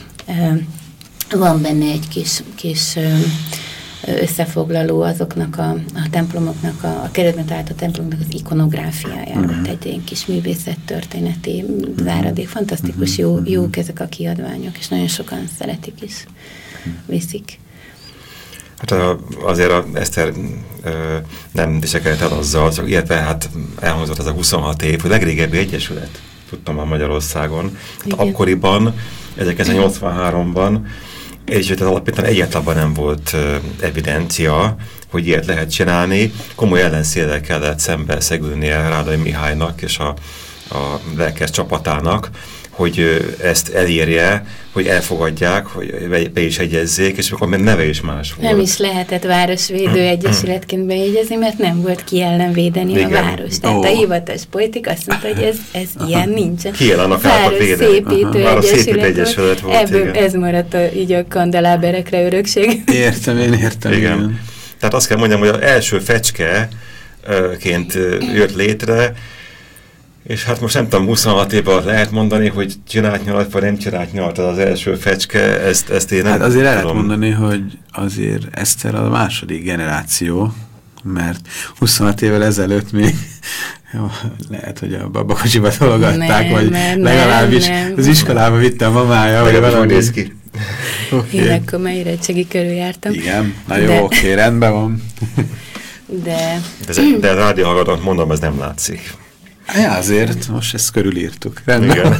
Van benne egy kis összefoglaló azoknak a templomoknak, a kerületben található templomoknak az ikonográfiájáról, egy ilyen kis művészettörténeti záradék. Fantasztikus, jók ezek a kiadványok, és nagyon sokan szeretik is, viszik. Hát azért Eszter nem dicsekedett el azzal, csak illetve hát elhangzott az a 26 év, hogy legrégebbi egyesület, tudtam már Magyarországon. Hát akkoriban, 1983-ban egyesületet alapítani egyáltalán nem volt evidencia, hogy ilyet lehet csinálni. Komoly ellenszéllel kellett szembe szegülnie Rádai Mihálynak és a lelkes csapatának, hogy ezt elírje, hogy elfogadják, hogy be is egyezzék, és akkor neve is más volt. Nem is lehetett városvédő egyesületként bejegyezni, mert nem volt ki ellen védeni a város. Tehát a hivatalos politika azt mondta, hogy ez ilyen nincsen. Ki ellenak álltak védeni? Már a szépítő egyesület volt. Ebből ez maradt így a kandeláberekre örökség. Értem. Igen. Tehát azt kell mondjam, hogy az első fecskeként jött létre, és hát most nem tudom, 26 évben lehet mondani, hogy csinált nyalat, vagy nem csinált nyalat, az első fecske, ezt én nem hát azért el lehet mondani, hogy azért Eszter a második generáció, mert 26 évvel ezelőtt még lehet, hogy a babakocsiba tologatták, vagy legalábbis az iskolába vitte a mamája, vagy valami. Néz ki. Én akkor már érettségi körül jártam. Igen, na jó, oké, rendben van. De a rádióhallgatónak mondom, ez nem látszik. Ja, azért most ezt körülírtuk. Igen.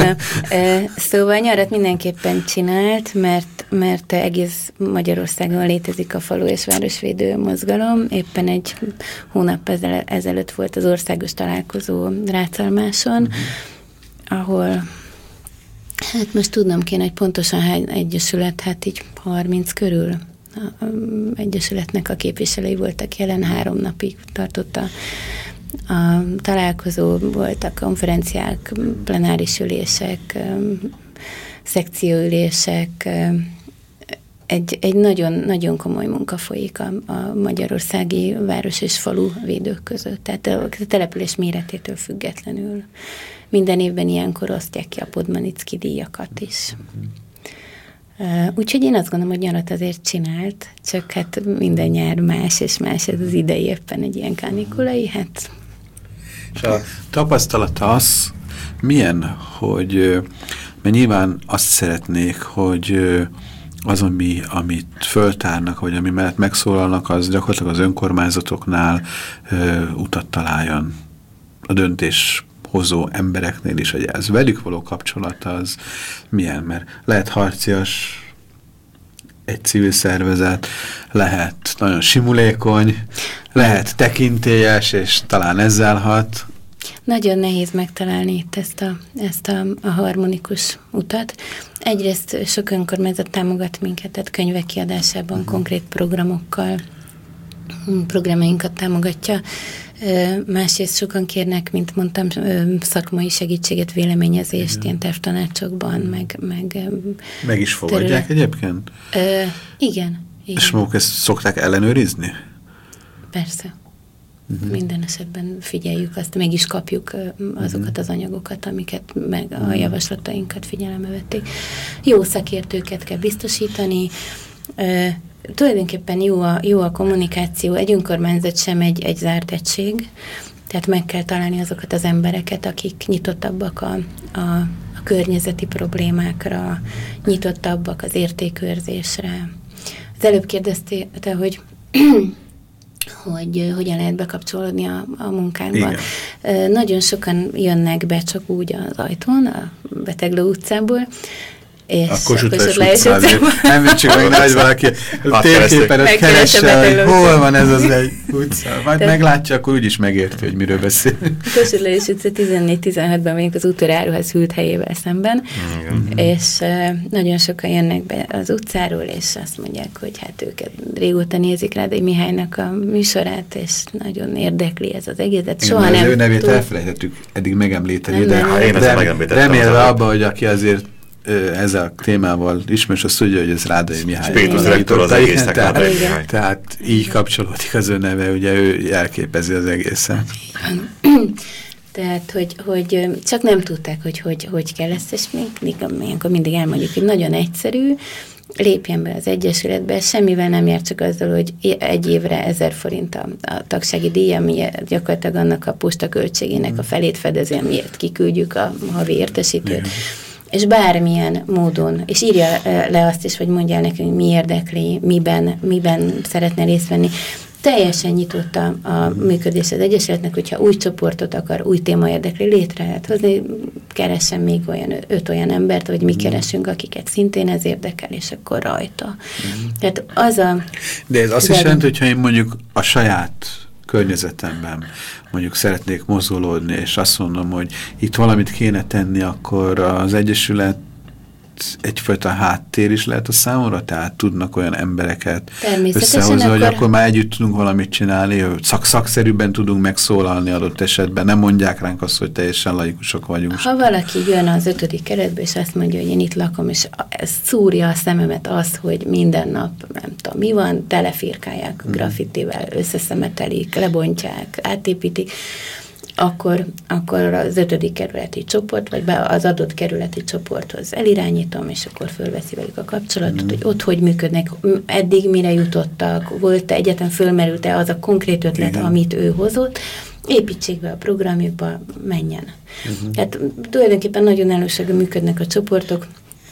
Szóval nyarat mindenképpen csinált, mert egész Magyarországon létezik a falu és városvédő mozgalom. Éppen egy hónap ezelőtt volt az országos találkozó Rácalmáson, ahol hát most tudnom kéne, hogy pontosan hány egyesület, hát így 30 körül egyesületnek a képviselői voltak jelen, 3 napig tartott a találkozó, voltak konferenciák, plenáris ülések, szekcióülések, egy nagyon, nagyon komoly munka folyik a magyarországi város és falu védők között. Tehát a település méretétől függetlenül. Minden évben ilyenkor osztják ki a Podmanicki díjakat is. Úgyhogy én azt gondolom, hogy nyarat azért csinált, csak hát minden nyár más és más, ez az idei éppen egy ilyen kánikulai, hát. És a tapasztalata az milyen, hogy mert nyilván azt szeretnék, hogy az, amit föltárnak, vagy ami mellett megszólalnak, az gyakorlatilag az önkormányzatoknál utat találjon a döntéshozó embereknél is, hogy ez velük való kapcsolat az milyen, mert lehet harcias egy civil szervezet, lehet nagyon simulékony, lehet tekintélyes, és talán ezzel hat. Nagyon nehéz megtalálni itt ezt a harmonikus utat. Egyrészt sok önkormányzat támogat minket, tehát könyvek kiadásában konkrét programokkal, programjainkat támogatja. Másrészt sokan kérnek, mint mondtam, szakmai segítséget, véleményezést, ilyen tervtanácsokban, meg is fogadják egyébként? Igen. És maguk ezt szokták ellenőrizni? Persze. Minden esetben figyeljük azt, meg is kapjuk azokat az anyagokat, amiket meg a javaslatainkat figyelembe vették. Jó szakértőket kell biztosítani, tulajdonképpen jó a kommunikáció, egy önkormányzat sem egy zárt egység, tehát meg kell találni azokat az embereket, akik nyitottabbak a környezeti problémákra, nyitottabbak az értékőrzésre. Az előbb kérdezte, hogy hogyan lehet bekapcsolódni a munkánkba. Nagyon sokan jönnek be csak úgy az ajtón, a Beteglő utcából, és a Kossuth utcából. Nem csak meg nagy valaki térképen ott keresse, hogy hol van ez az egy utca. Majd meglátja, akkor úgyis megérti, hogy miről beszél. Kossuth utca 14-16-ban vagyunk az útőráruház hűlt helyével szemben, és nagyon sokan jönnek be az utcáról, és azt mondják, hogy hát őket régóta nézik Rádai Mihálynak a műsorát, és nagyon érdekli ez az egészet. Soha nem. Az ő nevét elfelejtettük eddig megemlíteni, de remélve abba, hogy aki azért ezzel a témával ismerős, azt tudja, hogy ez Rádai Mihály. Tehát így kapcsolódik az ő neve, ugye ő elképezi az egészen. Tehát, hogy csak nem tudták, hogy kell ezt, és mindig elmondjuk, hogy nagyon egyszerű, lépjen be az egyesületbe, semmivel nem jár, csak azzal, hogy egy évre 1000 forint a tagsági díj, ami gyakorlatilag annak a postaköltségének a felét fedezi, amiért kiküldjük a havi értesítőt. És bármilyen módon, és írja le azt is, hogy mondja nekünk, mi érdekli, miben szeretne részt venni. Teljesen nyitott a működés az egyesületnek, hogyha új csoportot akar, új téma érdekli, létre lehet hozni, keressen még 5 olyan embert, vagy mi keresünk, akiket szintén ez érdekel, és akkor rajta. Tehát De ez azt is jelenti, hogyha én mondjuk a saját környezetemben mondjuk szeretnék mozgolódni, és azt mondom, hogy itt valamit kéne tenni, akkor az egyesület egyfajta háttér is lehet a számomra, tehát tudnak olyan embereket összehozni, hogy akkor már együtt tudunk valamit csinálni, hogy szakszerűbben tudunk megszólalni adott esetben, nem mondják ránk azt, hogy teljesen laikusok vagyunk. Ha valaki jön az 5. keretbe, és azt mondja, hogy én itt lakom, és ez szúrja a szememet az, hogy minden nap, nem tudom, mi van, telefirkálják graffitivel, összeszemetelik, lebontják, átépítik, akkor az 5. kerületi csoport, vagy az adott kerületi csoporthoz elirányítom, és akkor fölveszi velük a kapcsolatot, hogy ott hogy működnek, eddig mire jutottak, volt-e egyetem, fölmerült-e az a konkrét ötlet, amit ő hozott, építsék be a programjukba, menjen. Tehát tulajdonképpen nagyon elősorban működnek a csoportok,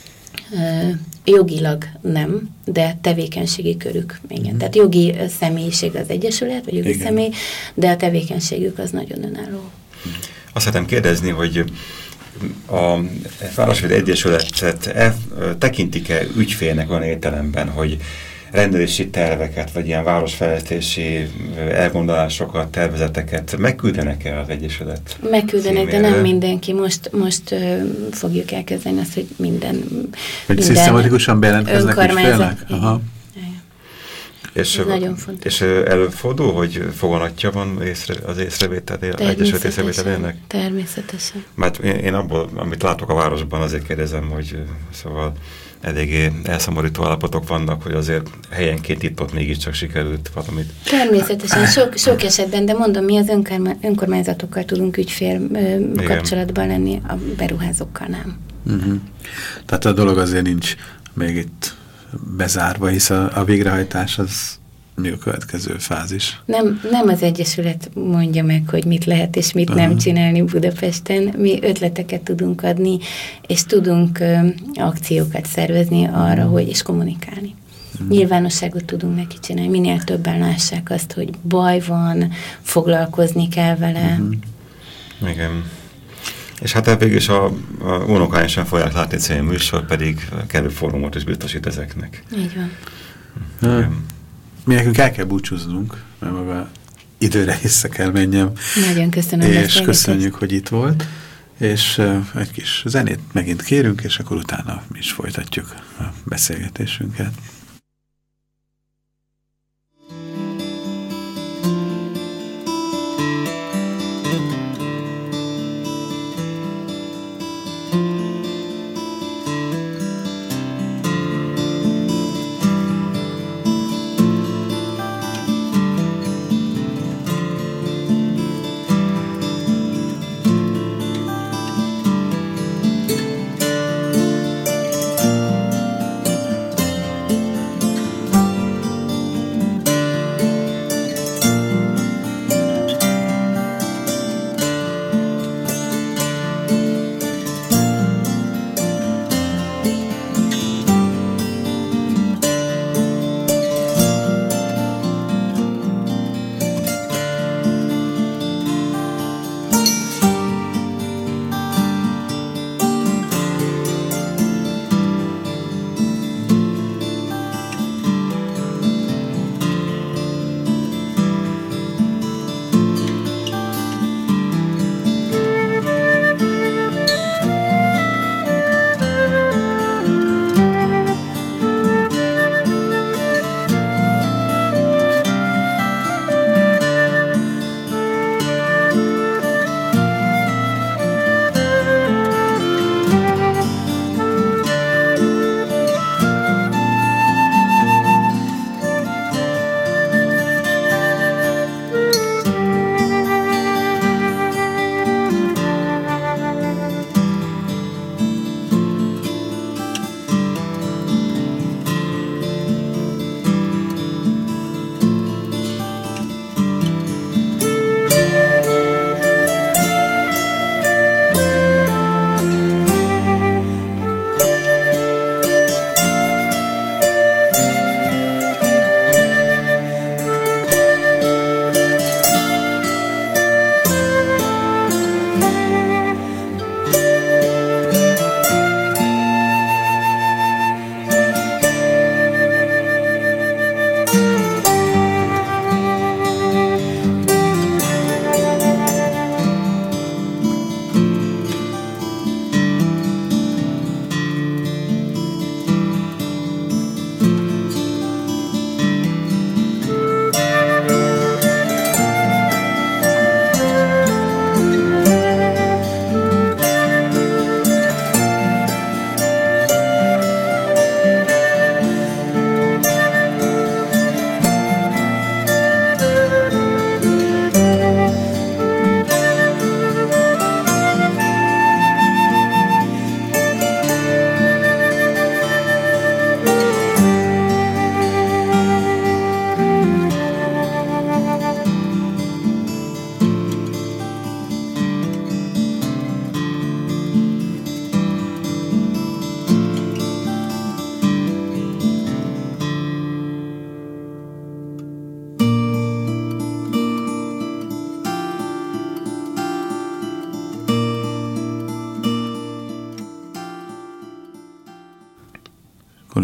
Jogilag nem, de tevékenységi körük, igen. Tehát jogi személyiség az egyesület, vagy jogi személy, de a tevékenységük az nagyon önálló. Azt szeretném kérdezni, hogy a Városvédelmi Egyesületet tekintik-e ügyfélnek olyan értelemben, hogy rendelési terveket, vagy ilyen városfejlesztési elgondolásokat, tervezeteket megküldenek el az Egyesület? Megküldenek, de nem mindenki. Most fogjuk elkezdeni azt, hogy minden szisztematikusan bejelentkeznek ügyfélnek? Aha. És, nagyon fontos. És előfordul, hogy foganatja van az Egyesület észrevételének? Természetesen. Mert én abból, amit látok a városban, azért kérdezem, hogy szóval eléggé elszomorító állapotok vannak, hogy azért helyenként itt-ott mégiscsak sikerült valamit. Természetesen, sok esetben, de mondom, mi az önkormányzatokkal tudunk ügyfél kapcsolatban lenni, a beruházókkal nem. Tehát a dolog azért nincs még itt bezárva, hisz a végrehajtás az mi a következő fázis? Nem az Egyesület mondja meg, hogy mit lehet és mit nem csinálni Budapesten. Mi ötleteket tudunk adni, és tudunk akciókat szervezni arra, hogy és kommunikálni. Nyilvánosságot tudunk neki csinálni, minél többen lássák azt, hogy baj van, foglalkozni kell vele. Igen. És hát végül is a unokáim sem fogják látni célja műsor, pedig kellő fórumot is biztosít ezeknek. Így van. Mi nekünk el kell búcsúznunk, mert maga időre vissza kell menjem. Nagyon köszönöm. És köszönjük, hogy itt volt. És egy kis zenét megint kérünk, és akkor utána mi is folytatjuk a beszélgetésünket.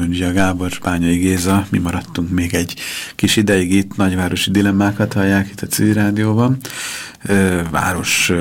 Kolundzsia Gábor, Bányai Géza, mi maradtunk még egy kis ideig itt, nagyvárosi dilemmákat hallják itt a Civil Rádióban. Város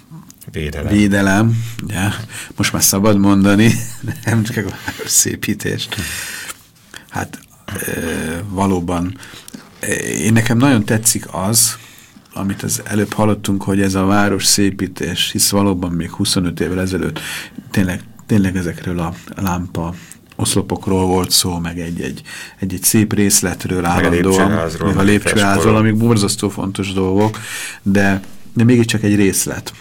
védelem, ugye? Most már szabad mondani, nem csak a város szépítés. Hát valóban nekem nagyon tetszik az, amit az előbb hallottunk, hogy ez a város szépítés, hisz valóban még 25 évvel ezelőtt tényleg ezekről a lámpa oszlopokról volt szó, meg egy szép részletről állandóan, meg a lépcsőházról, amik borzasztó fontos dolgok, de mégiscsak egy részlet.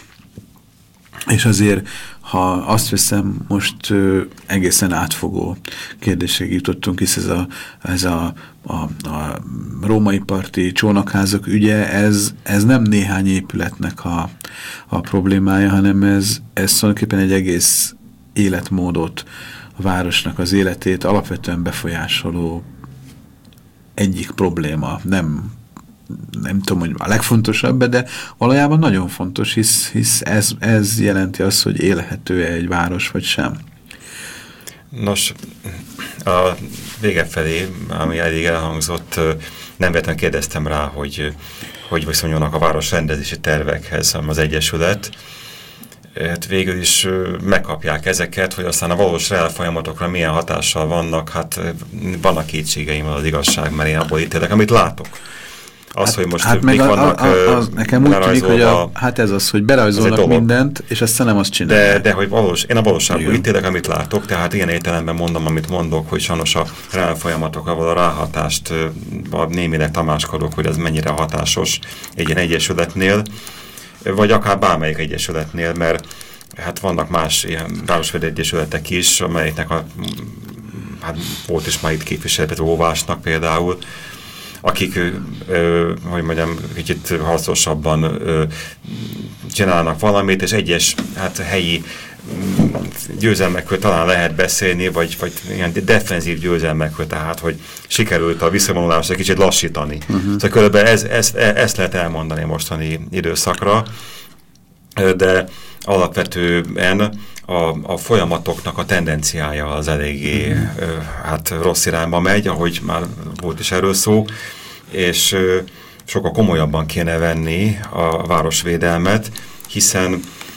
És azért, ha azt veszem, most egészen átfogó kérdésig jutottunk, hisz ez a római parti csónakházak ügye, ez nem néhány épületnek a problémája, hanem ez tulajdonképpen egy egész életmódot, a városnak az életét alapvetően befolyásoló egyik probléma. Nem tudom, hogy a legfontosabb, de valójában nagyon fontos, hisz ez jelenti azt, hogy élhető-e egy város, vagy sem. Nos, a vége felé, ami elég elhangzott, nem véletlenül kérdeztem rá, hogy viszonyulnak a város rendezési tervekhez az Egyesület. Hát végül is megkapják ezeket, hogy aztán a valós reál folyamatokra milyen hatással vannak, hát vannak kétségeim az igazság, mert én abból ítélek, amit látok. Az, hogy most mik vannak nekem úgy tűnik, hogy ez az, hogy berajzolnak mindent, és aztán nem azt csinálják. De hogy én a valóságból ítélek, amit látok, tehát ilyen értelemben mondom, amit mondok, hogy sajnos a reál folyamatokra a ráhatást némileg tamáskodok, hogy ez mennyire hatásos egy ilyen egyesületnél, vagy akár bármelyik egyesületnél, mert hát vannak más ilyen városvédelmi egyesületek is, amelyeknek hát volt is már itt képviseltet Óvásnak például, akik, hogy mondjam, kicsit harcosabban csinálnak valamit, és egyes helyi győzelmekről talán lehet beszélni, vagy ilyen defenzív győzelmekről, tehát, hogy sikerült a visszavonulást egy kicsit lassítani. Szóval körülbelül ezt lehet elmondani mostani időszakra, de alapvetően a folyamatoknak a tendenciája az eléggé rossz irányba megy, ahogy már volt is erről szó, és sokkal komolyabban kéne venni a városvédelmet, hiszen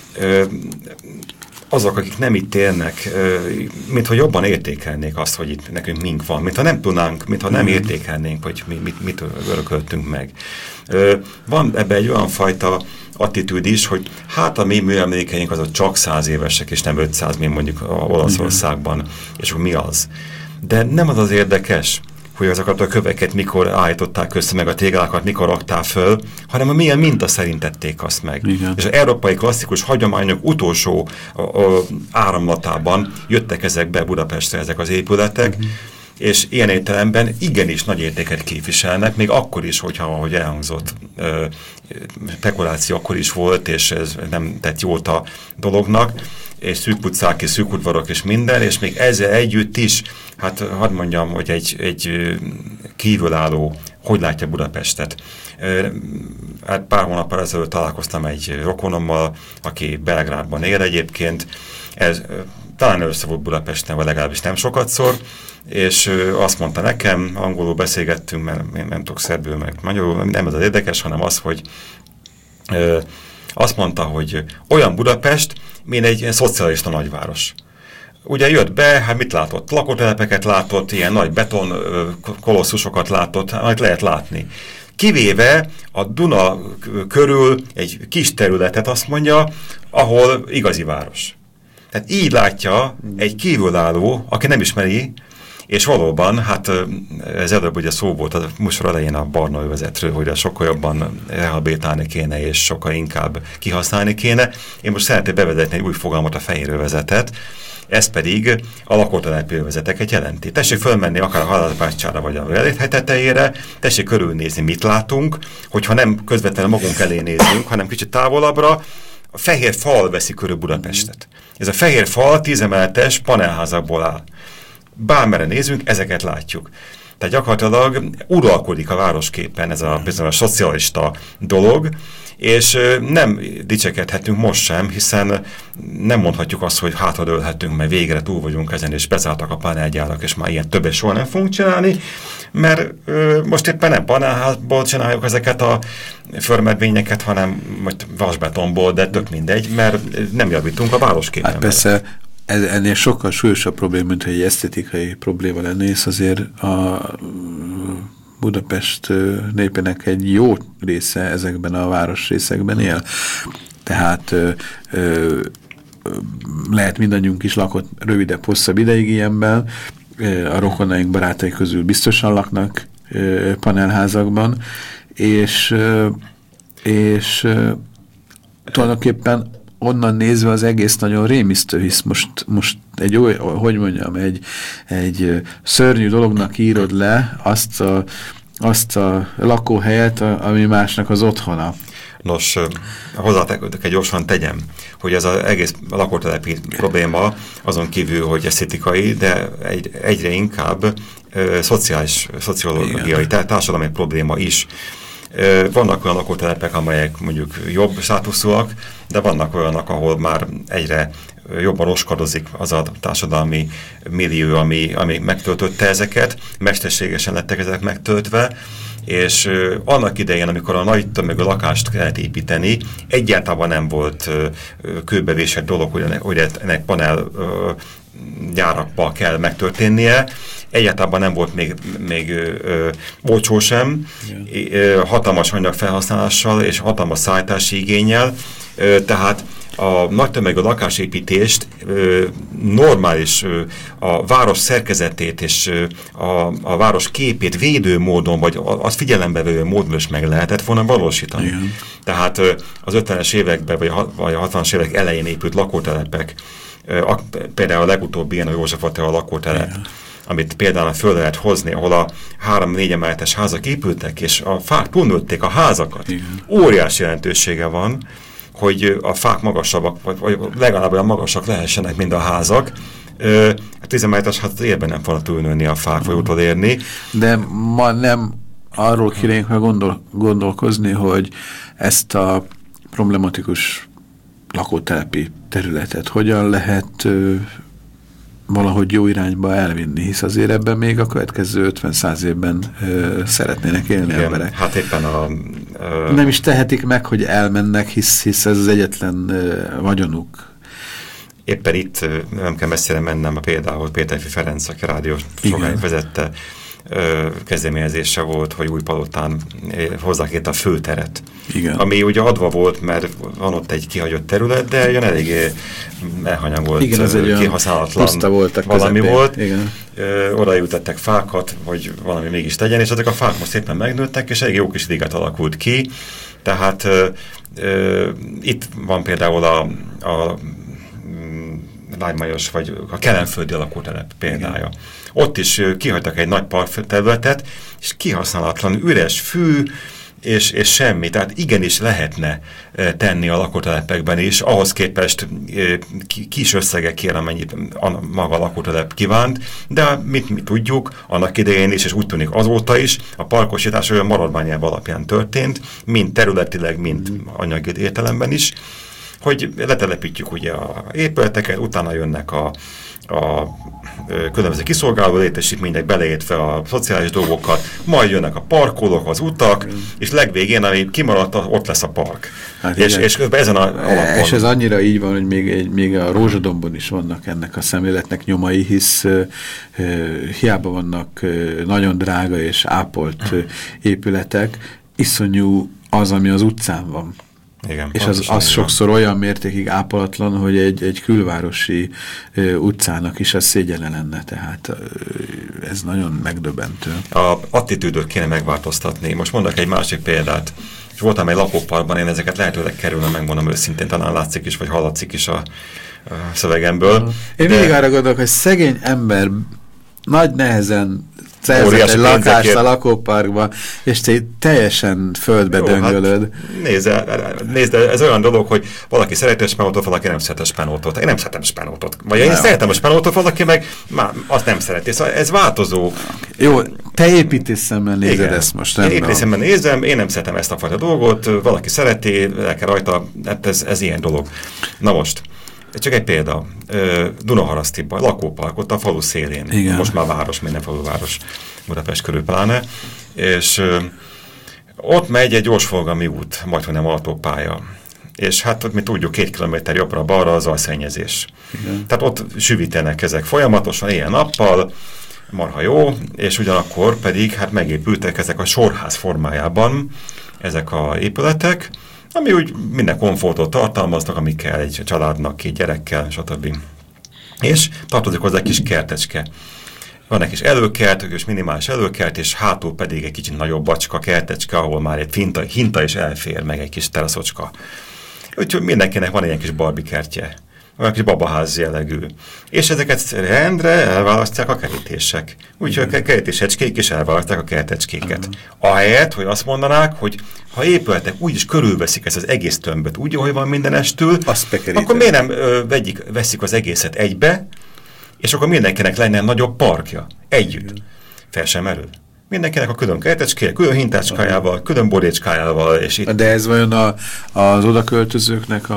azok, akik nem itt élnek, mintha jobban értékelnék azt, hogy itt nekünk mink van, mintha nem tudnánk, mintha nem értékelnénk, hogy mit örököltünk meg. Van ebben egy olyan fajta attitűd is, hogy hát a mi műemlékeink azok csak 100 évesek, és nem 500, mint mondjuk Olaszországban, és akkor mi az? De nem az érdekes, hogy azokat a köveket mikor állították össze, meg a téglákat mikor raktál föl, hanem a milyen minta szerint tették azt meg. Igen. És az európai klasszikus hagyományok utolsó áramlatában jöttek ezek be Budapestre, ezek az épületek, és ilyen értelemben igenis nagy értéket képviselnek, még akkor is, hogyha, ahogy elhangzott, spekuláció akkor is volt, és ez nem tett jót a dolognak, és szűk utcák, és szűk udvarok, és minden, és még ezzel együtt is, hát hadd mondjam, hogy egy kívülálló, hogy látja Budapestet. Hát pár hónappal ezelőtt találkoztam egy rokonommal, aki Belgrádban él egyébként, ez talán először volt Budapesten, vagy legalábbis nem sokatszor, és azt mondta nekem, angolul beszélgettünk, mert én nem tudok szerbül, meg magyarul, nem ez az érdekes, hanem az, hogy azt mondta, hogy olyan Budapest, mint egy szocialista nagyváros. Ugye jött be, hát mit látott? Lakótelepeket látott, ilyen nagy beton kolosszusokat látott, amit lehet látni. Kivéve a Duna körül egy kis területet, azt mondja, ahol igazi város. Tehát így látja egy kívülálló, aki nem ismeri, és valóban, hát ez előbb ugye szó volt a műsor elején a barna övezetről, hogy ezt sokkal jobban rehabilitálni kéne, és sokkal inkább kihasználni kéne. Én most szeretném bevezetni egy új fogalmat, a fehér övezetet, ez pedig a lakótelepi övezeteket jelenti. Tessék fölmenni akár a Halászbástyára, vagy a Reléthely tetejére, tessék körülnézni, mit látunk, hogyha nem közvetlenül magunk elé nézünk, hanem kicsit távolabbra, a fehér fal veszi körül Budapestet. Ez a fehér fal 10 emeletes panelházakból áll. Bármerre nézünk, ezeket látjuk. Tehát gyakorlatilag uralkodik a városképen ez a bizonyos szocialista dolog, és nem dicsekedhetünk most sem, hiszen nem mondhatjuk azt, hogy hátradőlhetünk, mert végre túl vagyunk ezen, és bezártak a panelgyárak, és már ilyen többet soha nem fogunk csinálni, mert most éppen nem panelházból csináljuk ezeket a förmedvényeket, hanem most vasbetonból, de tök mindegy, mert nem javítunk a városképen. Hát persze, ennél sokkal súlyosabb probléma, mint hogy egy esztetikai probléma lenne, és azért a Budapest népének egy jó része ezekben a városrészekben él. Tehát lehet mindannyiunk is lakott rövidebb, hosszabb ideig ilyenben, a rokonaink, barátaik közül biztosan laknak panelházakban, és tulajdonképpen onnan nézve az egész nagyon rémisztő, hisz most egy hogy mondjam, egy szörnyű dolognak írod le azt a lakóhelyet, ami másnak az otthona. Nos, hozzátek gyorsan tegyem, hogy ez az egész lakótelepi probléma azon kívül, hogy esztétikai, de egyre inkább szociológiai, társadalmi probléma is. Vannak olyan lakótelepek, amelyek mondjuk jobb státuszúak, de vannak olyanok, ahol már egyre jobban roskadozik az a társadalmi millió, ami megtöltötte ezeket, mesterségesen lettek ezek megtöltve, és annak idején, amikor a nagy tömegű lakást kellett építeni, egyáltalán nem volt kőbevésett dolog, hogy ennek panel gyárakba kell megtörténnie. Egyáltalán nem volt még olcsó sem, hatalmas anyagfelhasználással és hatalmas szállítási igénnyel, tehát a nagy tömegű lakásépítést normális a város szerkezetét és a város képét védő módon, vagy az figyelembe vevő módon is meg lehetett volna valósítani. Igen. Tehát az 50-es években, vagy a 60-as évek elején épült lakótelepek, például a legutóbbi ilyen a József Attila lakótelep, igen, amit például föl lehet hozni, ahol a 3-4 emeletes házak épültek, és a fák túlnőtték a házakat. Igen. Óriási jelentősége van, hogy a fák magasabbak, vagy legalább olyan magasak lehessenek, mint a házak. A 10 emeletes ház érben nem fognak túlnőni a fák, vagy utolérni. De ma nem arról kérénk meg gondolkozni, hogy ezt a problematikus lakótelepi területet hogyan lehet valahogy jó irányba elvinni, hisz azért ebben még a következő 50-100 évben szeretnének élni. Igen, emberek. Hát éppen nem is tehetik meg, hogy elmennek, hisz ez az egyetlen vagyonuk. Éppen itt nem kell messzire mennem, például Péterfi Ferenc, aki rádiós sokáig vezette, kezdeményezése volt, hogy Újpalotán hozzák itt a főteret. Igen. Ami ugye adva volt, mert van ott egy kihagyott terület, de olyan eléggé elhanyagolt, igen, az kihasználatlan valami volt. Igen. Oda jutettek fákat, hogy valami mégis tegyen, és ezek a fák most szépen megnőttek, és elég jó kis ligát alakult ki. Tehát itt van például a Lágymajos, vagy a Kelenföldi lakótelep példája. Igen. Ott is kihagytak egy nagy parkterületet, és kihasználatlan üres fű, és semmi. Tehát igenis lehetne tenni a lakótelepekben is, ahhoz képest kis összegekért, amennyit maga a lakótelep kívánt, de mi tudjuk, annak idején is, és úgy tűnik azóta is, a parkosítás olyan maradványában alapján történt, mind területileg, mind anyagi értelemben is, hogy letelepítjük ugye a épületeket, utána jönnek a különböző kiszolgáló létesítmények, beleértve a szociális dolgokat, majd jönnek a parkolók, az utak, és legvégén, ami kimaradt, ott lesz a park. Hát és közben ezen alapon. És ez annyira így van, hogy még a Rózsadombon is vannak ennek a szemléletnek nyomai, hisz hiába vannak nagyon drága és ápolt épületek, iszonyú az, ami az utcán van. Igen, és az sokszor olyan mértékig ápolatlan, hogy egy külvárosi utcának is az szégyene lenne, tehát ez nagyon megdöbbentő. A attitűdöt kéne megváltoztatni. Most mondok egy másik példát. És voltam egy lakóparkban, én ezeket lehetőleg kerülne, megmondom őszintén, talán látszik is, vagy hallatszik is a szövegemből. Én mindig arra gondolok, hogy szegény ember nagy nehezen szerzett egy lakást a lakóparkban, és te teljesen földbe döngölöd. Hát, nézd, ez olyan dolog, hogy valaki szereti a spenótot, valaki nem szereti a spenótot. Én nem szeretem a spenótot. Vagy én szeretem a spenótot, valaki meg azt nem szereti. Szóval ez változó. Jó, te építész szemben nézed ezt most. Én építész szemben nézem, én nem szeretem ezt a fajta dolgot, valaki szereti, le kell rajta, hát ez ilyen dolog. Na most, csak egy példa. Dunaharasztiban, lakóparkot a falu szélén. Igen. Most már város, minden faluváros, Budapest körül pláne. És ott megy egy gyorsforgalmi út, majdnem nem autópálya. És hát mi tudjuk, 2 kilométer jobbra-balra az zajszennyezés. Tehát ott süvítenek ezek folyamatosan, éjjel-nappal, marha jó, és ugyanakkor pedig hát megépültek ezek a sorház formájában ezek a épületek, ami úgy minden komfortot tartalmaznak, ami kell egy családnak, 2 gyerekkel, stb. És tartozik hozzá egy kis kertecske. Van egy kis előkert, és minimális előkert, és hátul pedig egy kicsit nagyobb bacska kertecske, ahol már egy hinta is elfér, meg egy kis teraszocska. Úgyhogy mindenkinek van egy ilyen kis barbikertje, olyan kis babaház jellegű. És ezeket rendre elválasztják a kerítések. Úgyhogy a kerítésecskék is elválasztják a kertecskéket. Ahelyett, hogy azt mondanák, hogy ha épületek úgyis körülveszik ezt az egész tömböt, úgy, ahogy van mindenestül, akkor miért nem veszik az egészet egybe, és akkor mindenkinek lenne nagyobb parkja. Együtt. Fel sem merül. Mindenkinek a külön kertecskéje, külön hintácskájával, külön borécskájával. És itt... De ez vajon az odaköltözőknek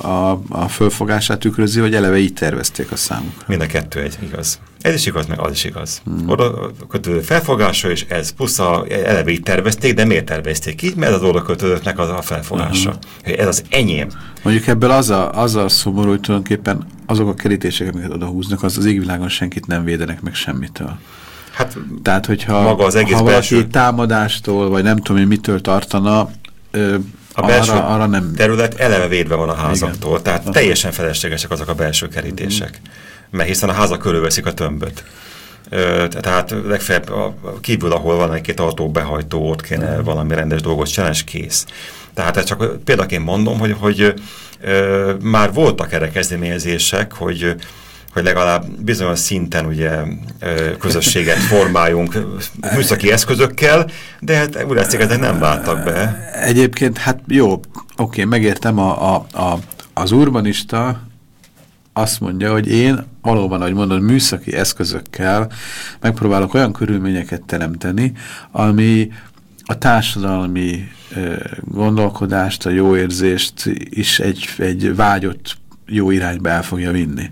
a fölfogását tükrözi, hogy eleve így tervezték a számuk? Mind a kettő igaz. Ez is igaz, meg az is igaz. Odaköltöző felfogása, és ez plusz eleve így tervezték, de miért tervezték így? Mert az odaköltözőknek az a felfogása. Ez az enyém. Mondjuk ebből az a szomorú, hogy tulajdonképpen azok a kerítések, amiket odahúznak, az égvilágon senkit nem védenek meg semmitől. Hát, tehát, hogyha maga az egész valaki támadástól, vagy nem tudom, hogy mitől tartana, a belső arra nem... terület eleve védve van a házaktól, igen. Tehát teljesen feleslegesek azok a belső kerítések, mert hiszen a házak körülveszik a tömböt. Tehát legfeljebb kívül, ahol van egy-két autóbehajtó, ott kéne valami rendes dolgot csinálni, és kész. Tehát csak példaként mondom, hogy már voltak erre kezdeményezések, hogy legalább bizonyos szinten ugye közösséget formáljunk műszaki eszközökkel, de hát úgy látszik, ezek nem váltak be. Egyébként, hát jó, oké, megértem, az urbanista azt mondja, hogy én valóban, ahogy mondod, műszaki eszközökkel megpróbálok olyan körülményeket teremteni, ami a társadalmi gondolkodást, a jó érzést is egy vágyott jó irányba el fogja vinni.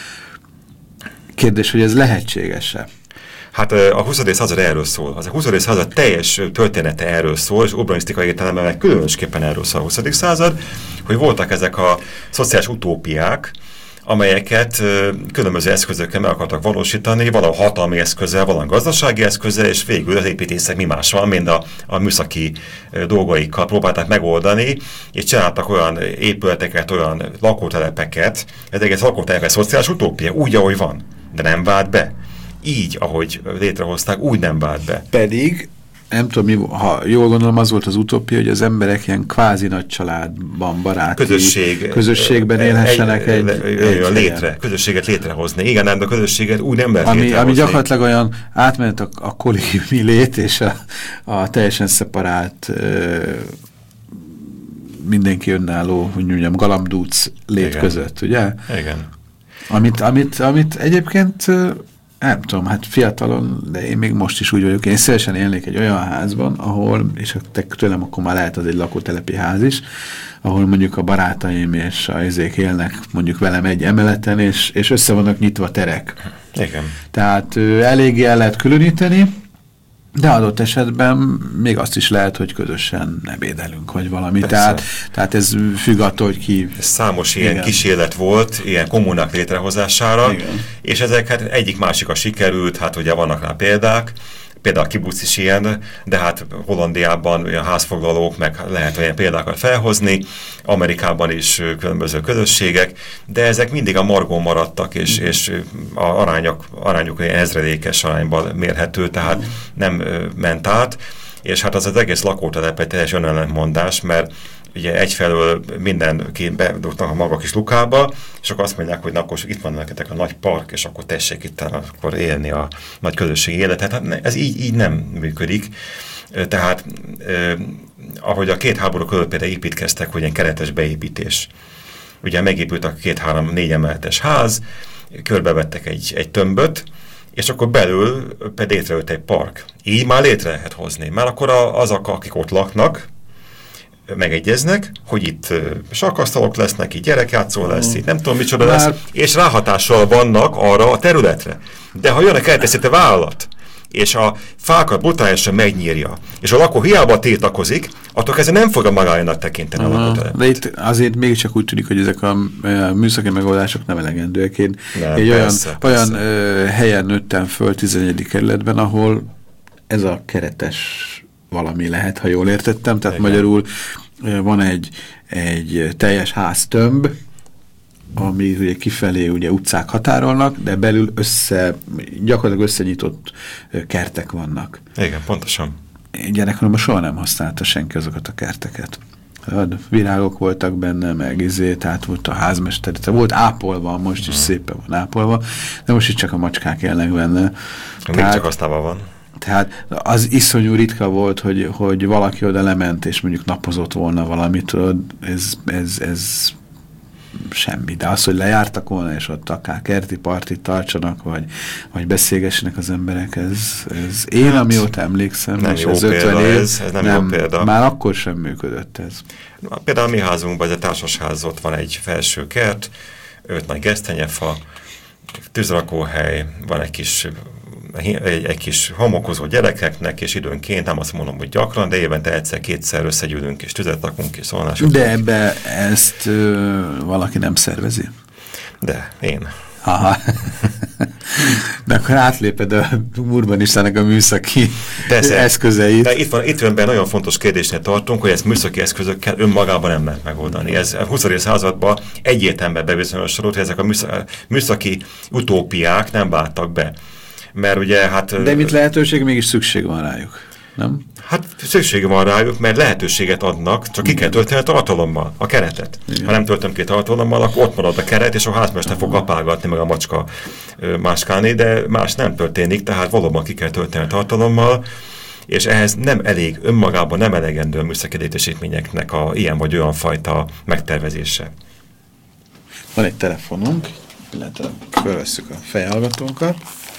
Kérdés, hogy ez lehetséges-e? Hát a 20. század erről szól. Az a 20. század teljes története erről szól, és urbanisztikai értelemben meg különösképpen erről szól a 20. század, hogy voltak ezek a szociális utópiák, amelyeket különböző eszközökkel meg akartak valósítani, valahol hatalmi eszközzel, valahol gazdasági eszközzel, és végül az építészek mi más van, mint a műszaki dolgaikkal próbálták megoldani, és csináltak olyan épületeket, olyan lakótelepeket, ez egész lakótelepek szociális utópia, úgy, ahogy van, de nem vált be. Így, ahogy létrehozták, úgy nem vált be. Pedig, nem tudom, ha jól gondolom, az volt az utópia, hogy az emberek ilyen kvázi nagy családban, baráti közösségben élhessenek közösséget létrehozni. Igen, de a közösséget úgy nem lehet létrehozni. Ami gyakorlatilag olyan átmenet a kollégiumi lét és a teljesen szeparált mindenki önálló, hogy mondjam, galambdúc lét igen. között, ugye? Igen. Amit egyébként nem tudom, hát fiatalon, de én még most is úgy vagyok, én szívesen élnék egy olyan házban, ahol, és tőlem akkor már lehet az egy lakótelepi ház is, ahol mondjuk a barátaim és a izék élnek mondjuk velem egy emeleten, és össze vannak nyitva terek. Igen. Tehát eléggé el lehet különíteni, de adott esetben még azt is lehet, hogy közösen ebédelünk, vagy valami. Tehát ez függ attól, hogy ki... Számos ilyen igen. kísérlet volt, ilyen kommunák létrehozására, igen. és ezek hát egyik-másik a sikerült, hát ugye vannak rá példák, például a kibuc is ilyen, de hát Hollandiában olyan házfoglalók, meg lehet olyan példákat felhozni, Amerikában is különböző közösségek, de ezek mindig a margón maradtak, és a arányuk olyan ezredékes arányban mérhető, tehát nem ment át, és hát az egész lakótelep egy teljes önellentmondás, mert ugye egyfelől mindenki bedugnak a maga kis lukába, és akkor azt mondják, hogy na, akkor itt van nektek a nagy park, és akkor tessék itt akkor élni a nagy közösségi életet. Hát ez így nem működik. Tehát ahogy a két háború között például építkeztek, hogy ilyen keretes beépítés. Ugye megépült a 2-3-4 emeletes ház, körbevettek egy tömböt, és akkor belül pedig létrejött egy park. Így már létre lehet hozni, mert akkor azok, akik ott laknak, megegyeznek, hogy itt sakkasztalok lesznek, itt gyerekjátszó lesz, itt nem tudom micsoda lesz, és ráhatással vannak arra a területre. De ha jön a kertészeti vállalat, és a fákat brutálisan megnyírja, és a lakó hiába tiltakozik, attól kezdve nem fogja magának tekinteni a lakótelepet. De itt azért mégiscsak úgy tűnik, hogy ezek a műszaki megoldások nem elegendőek. Én egy olyan helyen nőttem föl 11. kerületben, ahol ez a keretes valami lehet, ha jól értettem. Tehát igen. Magyarul van egy teljes háztömb, ami ugye kifelé ugye utcák határolnak, de belül gyakorlatilag összenyitott kertek vannak. Igen, pontosan. Én gyerekkoromban soha nem használta senki azokat a kerteket. Virágok voltak benne, meg tehát volt a házmester, tehát volt ápolva, most is szépen van ápolva, de most is csak a macskák élnek benne. Még csak aztában van. Tehát az iszonyú ritka volt, hogy valaki oda lement, és mondjuk napozott volna valamit, ez semmi. De az, hogy lejártak volna, és ott akár kerti partit tartsanak, vagy beszélgessenek az emberek, ez én, amióta emlékszem, nem és jó ez példa 50 év, ez nem jó példa. Már akkor sem működött ez. Például a mi házunkban, ez a társasház, ott van egy felső kert, 5 nagy gesztenyefa, tűzrakóhely, van egy kis homokozó gyerekeknek, és időnként, nem azt mondom, hogy gyakran, de évente egyszer-kétszer összegyűlünk, és tüzet rakunk, és szólnások. De ebbe ezt valaki nem szervezi? De, én. Aha. De akkor átléped a urbanisztának a műszaki eszközeit. De itt van be nagyon fontos kérdésnél tartunk, hogy ezt műszaki eszközökkel önmagában nem lehet megoldani. Ez a 20. században egyértelműen bebizonyosodott, hogy ezek a műszaki utópiák nem váltak be. Mert ugye hát... De mit lehetőség, mégis szükség van rájuk, nem? Hát szükség van rájuk, mert lehetőséget adnak, csak ki kell tölteni a tartalommal, a keretet. Igen. Ha nem töltöm ki tartalommal, akkor ott marad a keret, és a házmester fog kapálgatni, meg a macska máskálni, de más nem történik, tehát valóban ki kell tölteni a tartalommal, és ehhez nem elég, önmagában nem elegendő a műszaki létesítményeknek a ilyen vagy olyan fajta megtervezése. Van egy telefonunk, illetve felvesszük a fejhallgatónkat.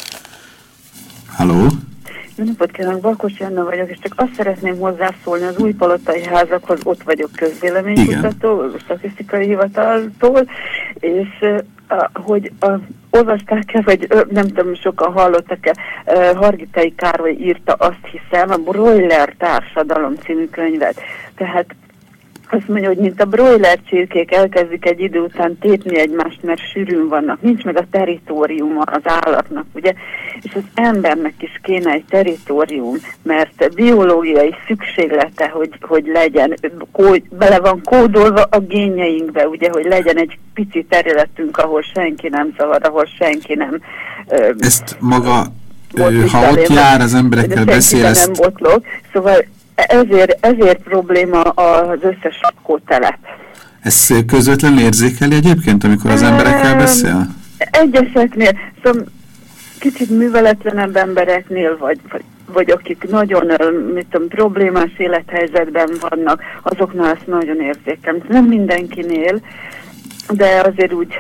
Halló? Jó napot kívánok, Balkos Janna vagyok, és csak azt szeretném hozzászólni az újpalotai házakhoz, ott vagyok közvéleménykutató, statisztikai hivataltól, és hogy olvasták-e, vagy nem tudom, sokan hallottak-e, Hargitay Károly írta, azt hiszem, a Broiler társadalom című könyvet. Tehát azt mondja, hogy mint a broiler csirkék elkezdik egy idő után tépni egymást, mert sűrűn vannak. Nincs meg a teritoriuma az állatnak, ugye? És az embernek is kéne egy teritorium, mert biológiai szükséglete, hogy legyen, bele van kódolva a génjeinkbe, ugye, hogy legyen egy pici területünk, ahol senki nem zavar, ahol senki nem... Ezt maga, ha ott jár, az emberekkel beszél, ezt... nem botlok, szóval ezért probléma az összes lakótelep. Ez közvetlenül érzékeli egyébként, amikor az emberekkel beszél? Egyeseknél, szóval kicsit műveletlenebb embereknél, vagy akik nagyon, problémás élethelyzetben vannak, azoknál ezt nagyon érzékelem. Nem mindenkinél, de azért úgy,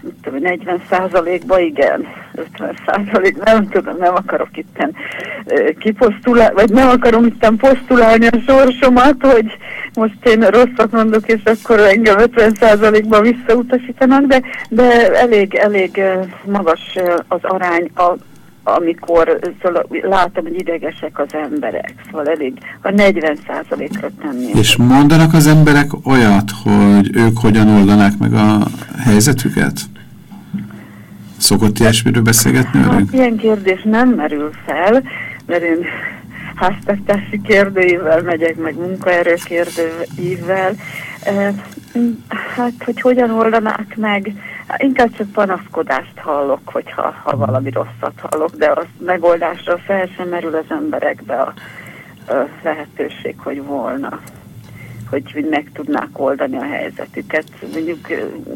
40%-ban igen, 50%, nem tudom, nem akarok itten kiposztulálni, vagy nem akarom itten posztulálni a sorsomat, hogy most én rosszat mondok, és akkor engem 50%-ban visszautasítanak, de elég magas az arány, amikor szóval látom, hogy idegesek az emberek, szóval elég a 40%-ra tenni. És mondanak az emberek olyat, hogy ők hogyan oldanák meg a helyzetüket? Szokott ilyesmiről beszélgetni velünk? Ilyen kérdés nem merül fel, mert én háztartási kérdőivel megyek, meg munkaerő kérdőivel. Hát, hogy hogyan oldanák meg, inkább csak panaszkodást hallok, ha valami rosszat hallok, de az megoldásra fel sem merül az emberekbe a lehetőség, hogy volna. hogy meg tudnák oldani a helyzetüket. Mondjuk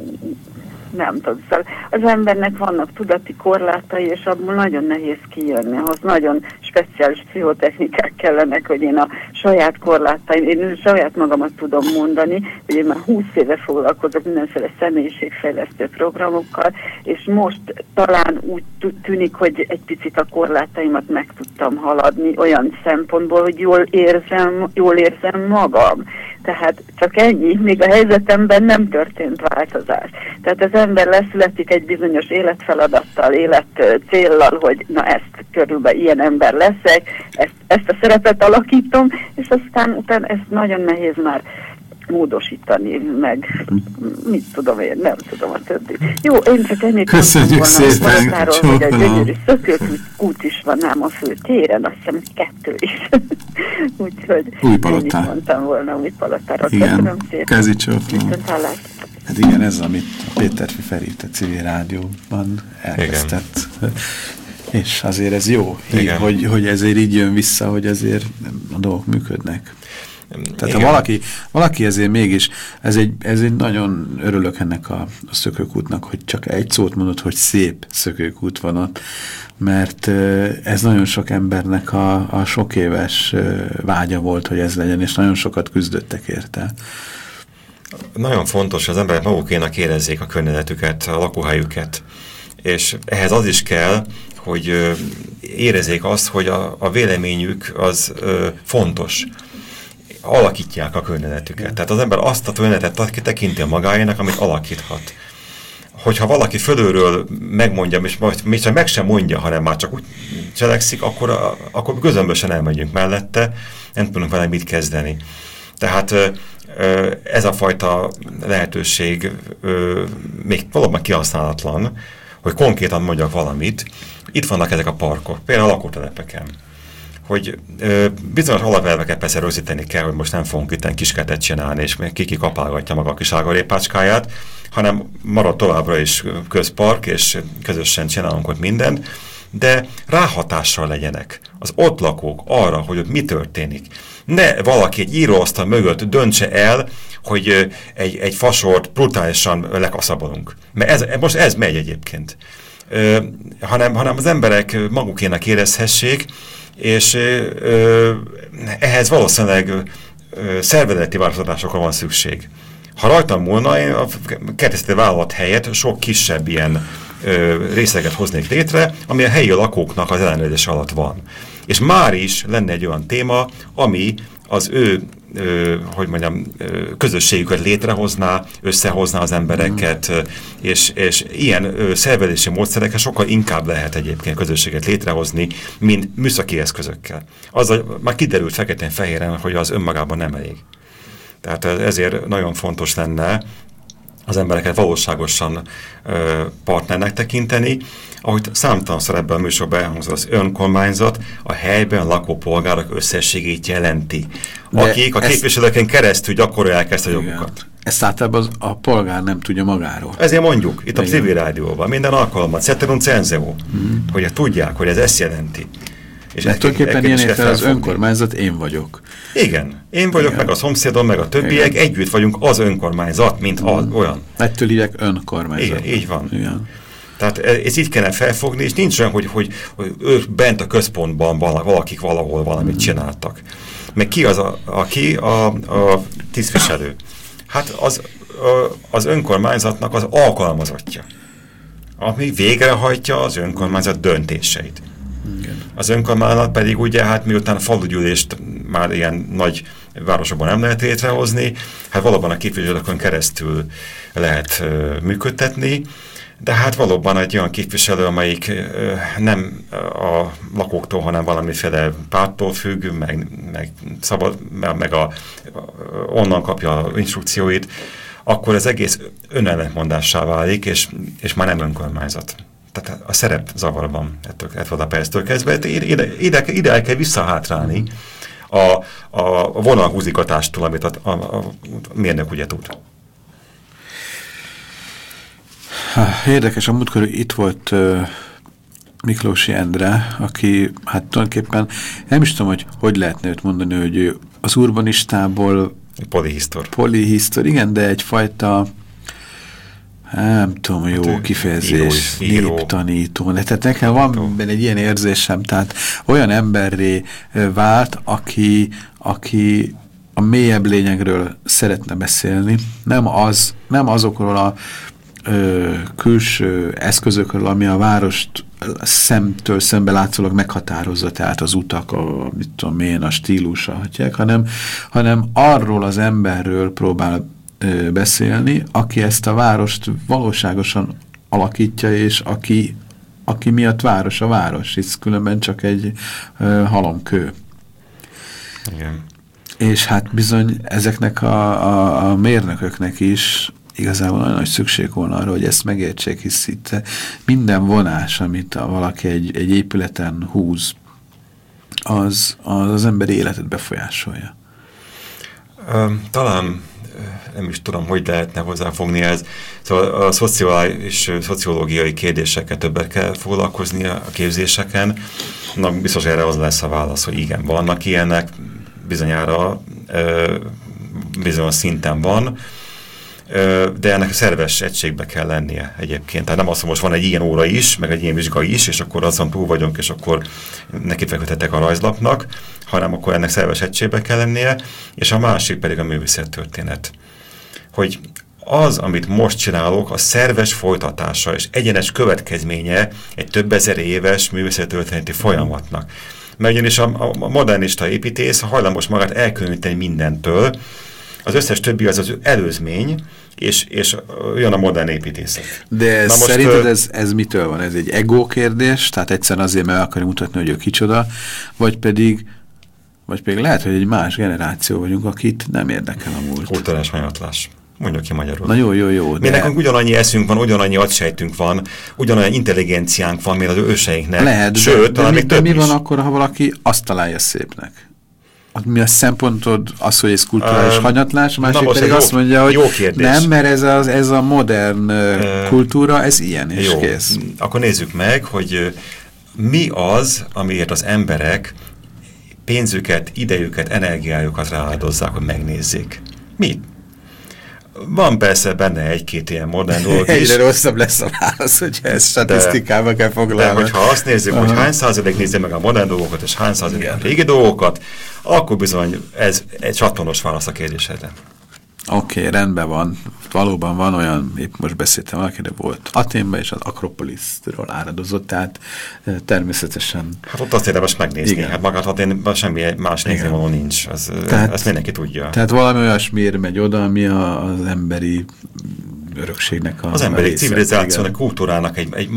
nem tudom, szóval az embernek vannak tudati korlátai, és abból nagyon nehéz kijönni, ahhoz nagyon speciális pszichotechnikák kellenek, hogy én a saját korlátaim, én saját magamat tudom mondani, hogy én már 20 éve foglalkozok mindenféle személyiségfejlesztő programokkal, és most talán úgy tűnik, hogy egy picit a korlátaimat meg tudtam haladni olyan szempontból, hogy jól érzem magam. Tehát csak ennyi, még a helyzetemben nem történt változás. Tehát az ember leszületik egy bizonyos életfeladattal, életcéllal, hogy na ezt körülbelül ilyen ember leszek, ezt a szerepet alakítom, és aztán utána ezt nagyon nehéz már módosítani, meg mit tudom én, nem tudom a többi. Jó, én csak ennyit köszönjük szépen, hogy egy gyönyörű szökőkút is van ám a fő téren, azt hiszem 2 is. Úgyhogy ennyit mondtam volna Újpalotára. Köszönöm szépen. Kezi csókolom. Hát igen, ez amit Péter Fiferit a Civil Rádióban elkezdett. Igen. És azért ez jó, hogy ezért így jön vissza, hogy azért a dolgok működnek. Tehát ha valaki ezért mégis, ez egy nagyon örülök ennek a szökőkútnak, hogy csak egy szót mondott, hogy szép szökőkút van ott, mert ez nagyon sok embernek a sok éves vágya volt, hogy ez legyen, és nagyon sokat küzdöttek érte. Nagyon fontos, hogy az emberek magukénak érezzék a környezetüket, a lakóhelyüket, és ehhez az is kell, hogy érezzék azt, hogy a véleményük az fontos. Alakítják a környezetüket. Tehát az ember azt a környezetet tekinti a magáénak, amit alakíthat. Hogyha valaki fölülről megmondja, és még csak meg sem mondja, hanem már csak úgy cselekszik, akkor közömbösen elmegyünk mellette, nem tudunk vele mit kezdeni. Tehát ez a fajta lehetőség még valóban kihasználatlan, hogy konkrétan mondjak valamit. Itt vannak ezek a parkok, például a lakótelepeken, hogy bizonyos alapelveket persze rögzíteni kell, hogy most nem fogunk itt kisketet csinálni, és ki kapálgatja maga a kis ágarépácskáját, hanem marad továbbra is közpark, és közösen csinálunk ott mindent, de ráhatással legyenek az ott lakók arra, hogy ott mi történik. Ne valaki egy íróasztal mögött döntse el, hogy egy fasort brutálisan lekaszabolunk. Mert most ez megy egyébként. Hanem az emberek magukénak érezhessék, és ehhez valószínűleg szervezeti változtatásokra van szükség. Ha rajtam múlna, én a kertészeti vállalat helyett sok kisebb ilyen részleget hoznék létre, ami a helyi lakóknak az ellenőrzés alatt van. És már is lenne egy olyan téma, ami az ő közösségüket létrehozná, összehozná az embereket, és ilyen szervezési módszerekkel sokkal inkább lehet egyébként közösséget létrehozni, mint műszaki eszközökkel. Azzal már kiderült feketén-fehéren, hogy az önmagában nem elég. Tehát ezért nagyon fontos lenne az embereket valóságosan partnernek tekinteni, ahogy számtalanszor ebben a műsorban elhangzott, az önkormányzat a helyben lakó polgárok összességét jelenti, akik a képviselőken keresztül gyakorolják ezt a jogukat. Ezt általában a polgár nem tudja magáról. Ezért mondjuk, itt a Civil Rádióban, minden alkalommal, ceterum censeo, hogy tudják, hogy ez ezt jelenti. És tulajdonképpen ilyen értel az önkormányzat én vagyok. Igen, én vagyok, meg a szomszédom, meg a többiek, együtt vagyunk az önkormányzat, mint olyan. Ettől hívják önkormányzat. Igen, így van. Igen. Tehát ez így kellene felfogni, és nincs olyan, hogy ők bent a központban valakik valahol valamit csináltak. Meg ki az, aki a tisztviselő? Hát az önkormányzatnak az alkalmazottja, ami végrehajtja az önkormányzat döntéseit. Igen. Az önkormányzat pedig ugye, hát miután a falugyűlést már ilyen nagy városokban nem lehet létrehozni, hát valóban a képviselőkön keresztül lehet működtetni, de hát valóban egy olyan képviselő, amelyik nem a lakóktól, hanem valamiféle párttól függ, meg onnan kapja az instrukcióit, akkor az egész önellentmondássá válik, és már nem önkormányzat. Tehát a szerep zavarban ettől a perctől kezdve. Ide el kell visszahátrálni a vonalhúzikatástól, amit a mérnök ugye tud. Érdekes, a múltkor itt volt Miklósi Endre, aki hát tulajdonképpen nem is tudom, hogy lehetne őt mondani, hogy ő az urbanistából Polihisztor, igen, de egyfajta nem tudom, jó kifejezés, néptanító. Tehát nekem van benne egy ilyen érzésem, tehát olyan emberré vált, aki a mélyebb lényegről szeretne beszélni, nem azokról a külső eszközökről, ami a várost szemtől szembe látszólag meghatározza, tehát az utak, mit tudom én, a stílusa, hanem arról az emberről próbál beszélni, aki ezt a várost valóságosan alakítja, és aki miatt város a város, hisz különben csak egy halomkő. Igen. És hát bizony ezeknek a mérnököknek is igazából nagyon nagy szükség volna arra, hogy ezt megértsék, hisz itt minden vonás, amit valaki egy épületen húz, az emberi életet befolyásolja. Talán nem is tudom, hogy lehetne hozzáfogni ez. Szóval a szociológiai kérdésekkel többet kell foglalkozni a képzéseken. Na, biztos erre az lesz a válasz, hogy igen, vannak ilyenek, bizonyára bizonyos szinten van, de ennek szerves egységbe kell lennie egyébként. Tehát nem azt, hogy most van egy ilyen óra is, meg egy ilyen vizsga is, és akkor azon túl vagyunk, és akkor nekifeküdhetek a rajzlapnak, hanem akkor ennek szerves egységbe kell lennie, és a másik pedig a művészettörténet. Hogy az, amit most csinálok, a szerves folytatása és egyenes következménye egy több ezer éves művészettörténeti folyamatnak. Mert ugyanis a modernista építész hajlamos magát elkülöníteni mindentől, az összes többi az előzmény, és olyan a modern építészet. De szerinted ez mitől van? Ez egy ego kérdés, tehát egyszerűen azért meg akarja mutatni, hogy ő kicsoda, vagy pedig lehet, hogy egy más generáció vagyunk, akit nem érdekel a múlt. Kulturális hanyatlás. Mondjuk ki magyarul. Na jó. Mi nekünk ugyanannyi eszünk van, ugyanannyi agysejtünk van, ugyanolyan intelligenciánk van, mint az őseinknek. Lehet, sőt, de mi van akkor, ha valaki azt találja szépnek? Mi a szempontod az, hogy ez kulturális hanyatlás, a másik pedig azt mondja, hogy nem, mert ez a modern kultúra, ez ilyen, és kész. Akkor nézzük meg, hogy mi az, amiért az emberek pénzüket, idejüket, energiájukat rááldozzák, hogy megnézzék. Mit? Van persze benne egy-két ilyen modern dolog is. Egyre rosszabb lesz a válasz, hogyha ezt statisztikába kell foglalni. De hogyha azt nézzük, hogy hány százalék nézze meg a modern dolgokat, és hány százalék a régi dolgokat, akkor bizony ez egy csatornos válasz a kérdésedre. Oké, rendben van. Valóban van olyan, épp most beszéltem valaki, de volt Athénban, és az Akropoliszról áradozott, tehát természetesen... Hát ott azt érdemes megnézni. Igen. Hát magát Athénban semmi más néznivaló nincs. Ezt mindenki tudja. Tehát valami olyasmiért megy oda, ami az emberi örökségnek az emberi civilizációnak, kultúrának,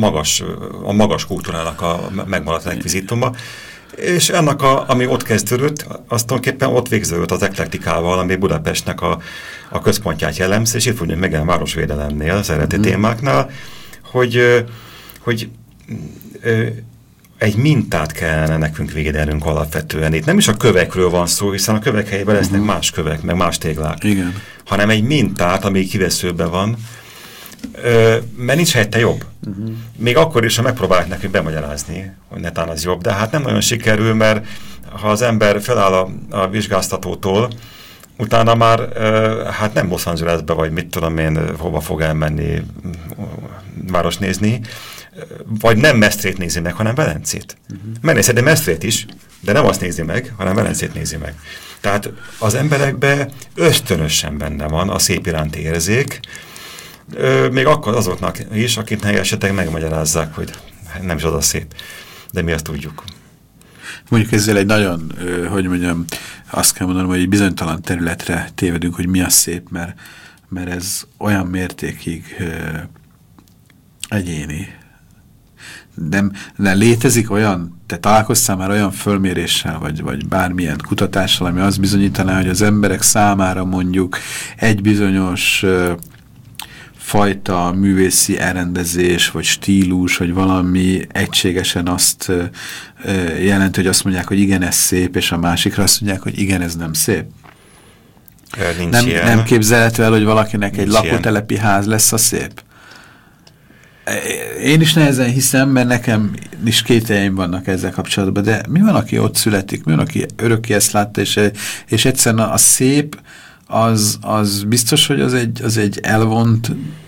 a magas kultúrának a megmaradt rekvizituma. És ennek, ami ott kezdődött, azt tulajdonképpen ott végződött az eklektikával, ami Budapestnek a központját jellemzi, és itt fogjuk meg a városvédelemnél, az eredeti témáknál, hogy egy mintát kellene nekünk védenünk alapvetően. Itt nem is a kövekről van szó, hiszen a kövek helyében lesznek más kövek, meg más téglák, hanem egy mintát, ami kiveszőben van, mert nincs helyette jobb. Még akkor is, ha megpróbálják nekünk bemagyarázni, hogy netán az jobb, de hát nem nagyon sikerül, mert ha az ember feláll a vizsgáztatótól, utána már hát nem Los Angelesbe, vagy mit tudom én, hova fog elmenni város nézni, vagy nem Mestrét nézi meg, hanem Velencét. Megnézheti Mestrét is, de nem azt nézi meg, hanem Velencét nézi meg. Tehát az emberekben ösztönösen benne van a szép iránti érzék, még akkor azoknak is, akiknek esetleg megmagyarázzák, hogy nem is az a szép, de mi azt tudjuk. Mondjuk ezzel egy nagyon, hogy mondjam, azt kell mondanom, hogy egy bizonytalan területre tévedünk, hogy mi a szép, mert ez olyan mértékig egyéni. De létezik olyan, te találkoztál már olyan fölméréssel, vagy bármilyen kutatással, ami azt bizonyítaná, hogy az emberek számára mondjuk egy bizonyos fajta művészi elrendezés, vagy stílus, vagy valami egységesen azt jelenti, hogy azt mondják, hogy igen, ez szép, és a másikra azt mondják, hogy igen, ez nem szép. Nem képzelhető el, hogy valakinek egy lakótelepi ház lesz a szép? Én is nehezen hiszem, mert nekem is kételjeim vannak ezzel kapcsolatban, de mi van, aki ott születik? Mi van, aki örökké ezt látta, és egyszerűen a szép az biztos, hogy az egy elvont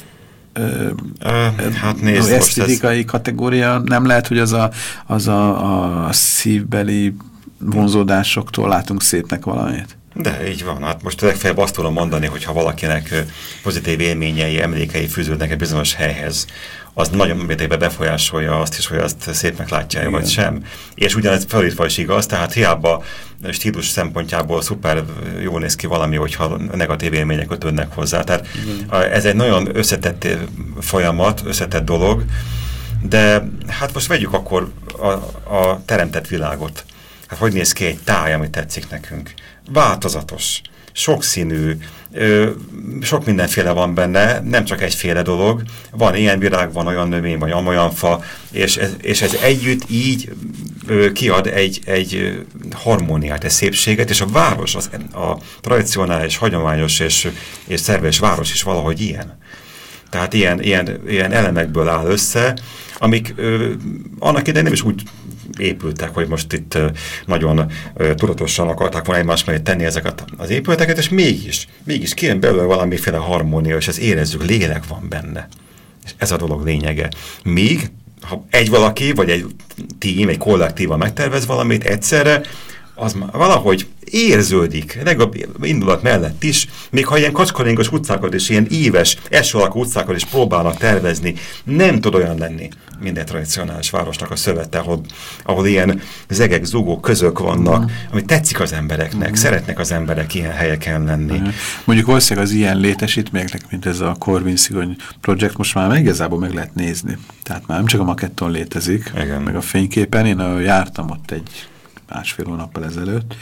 hát nézd, esztétikai kategória. Nem lehet, hogy az a szívbeli vonzódásoktól látunk szépnek valamit? De így van. Hát most legfeljebb azt tudom mondani, hogy ha valakinek pozitív élményei, emlékei fűződnek egy bizonyos helyhez, az nagyon mértékben befolyásolja azt is, hogy azt szépnek látja, vagy sem. És ugyanez felítva is igaz, tehát hiába stílus szempontjából szuper jól néz ki valami, hogyha negatív élmények kötődnek hozzá. Tehát ez egy nagyon összetett folyamat, összetett dolog, de hát most vegyük akkor a teremtett világot. Hát hogy néz ki egy táj, ami tetszik nekünk? Változatos, sokszínű, sok mindenféle van benne, nem csak egyféle dolog. Van ilyen virág, van olyan növény, vagy olyan fa, és ez együtt így kiad egy harmóniát, egy szépséget, és a város, a tradicionális, hagyományos és szerves város is valahogy ilyen. Tehát ilyen elemekből áll össze, amik annak idején nem is úgy épültek, hogy most itt nagyon tudatosan akarták volna egymás mellé tenni ezeket az épületeket, és mégis kijön belőle valamiféle harmónia, és ezt érezzük, lélek van benne. És ez a dolog lényege. Míg, ha egy valaki, vagy egy tím, egy kollektíva megtervez valamit egyszerre, az valahogy érződik, legalább indulat mellett is, még ha ilyen kacskaringos utcákat és ilyen íves, eső alakú utcákat is próbálnak tervezni, nem tud olyan lenni minden tradicionális városnak a szövete, ahol ilyen zegek, zugók, közök vannak, ami tetszik az embereknek, szeretnek az emberek ilyen helyeken lenni. Mondjuk valószínűleg az ilyen létesítményeknek, mint ez a Corvin-szigony projekt, most már igazából meg lehet nézni. Tehát már nem csak a maketton létezik, igen, meg a fényképen. Én jártam ott egy másfél hónappal ezelőtt.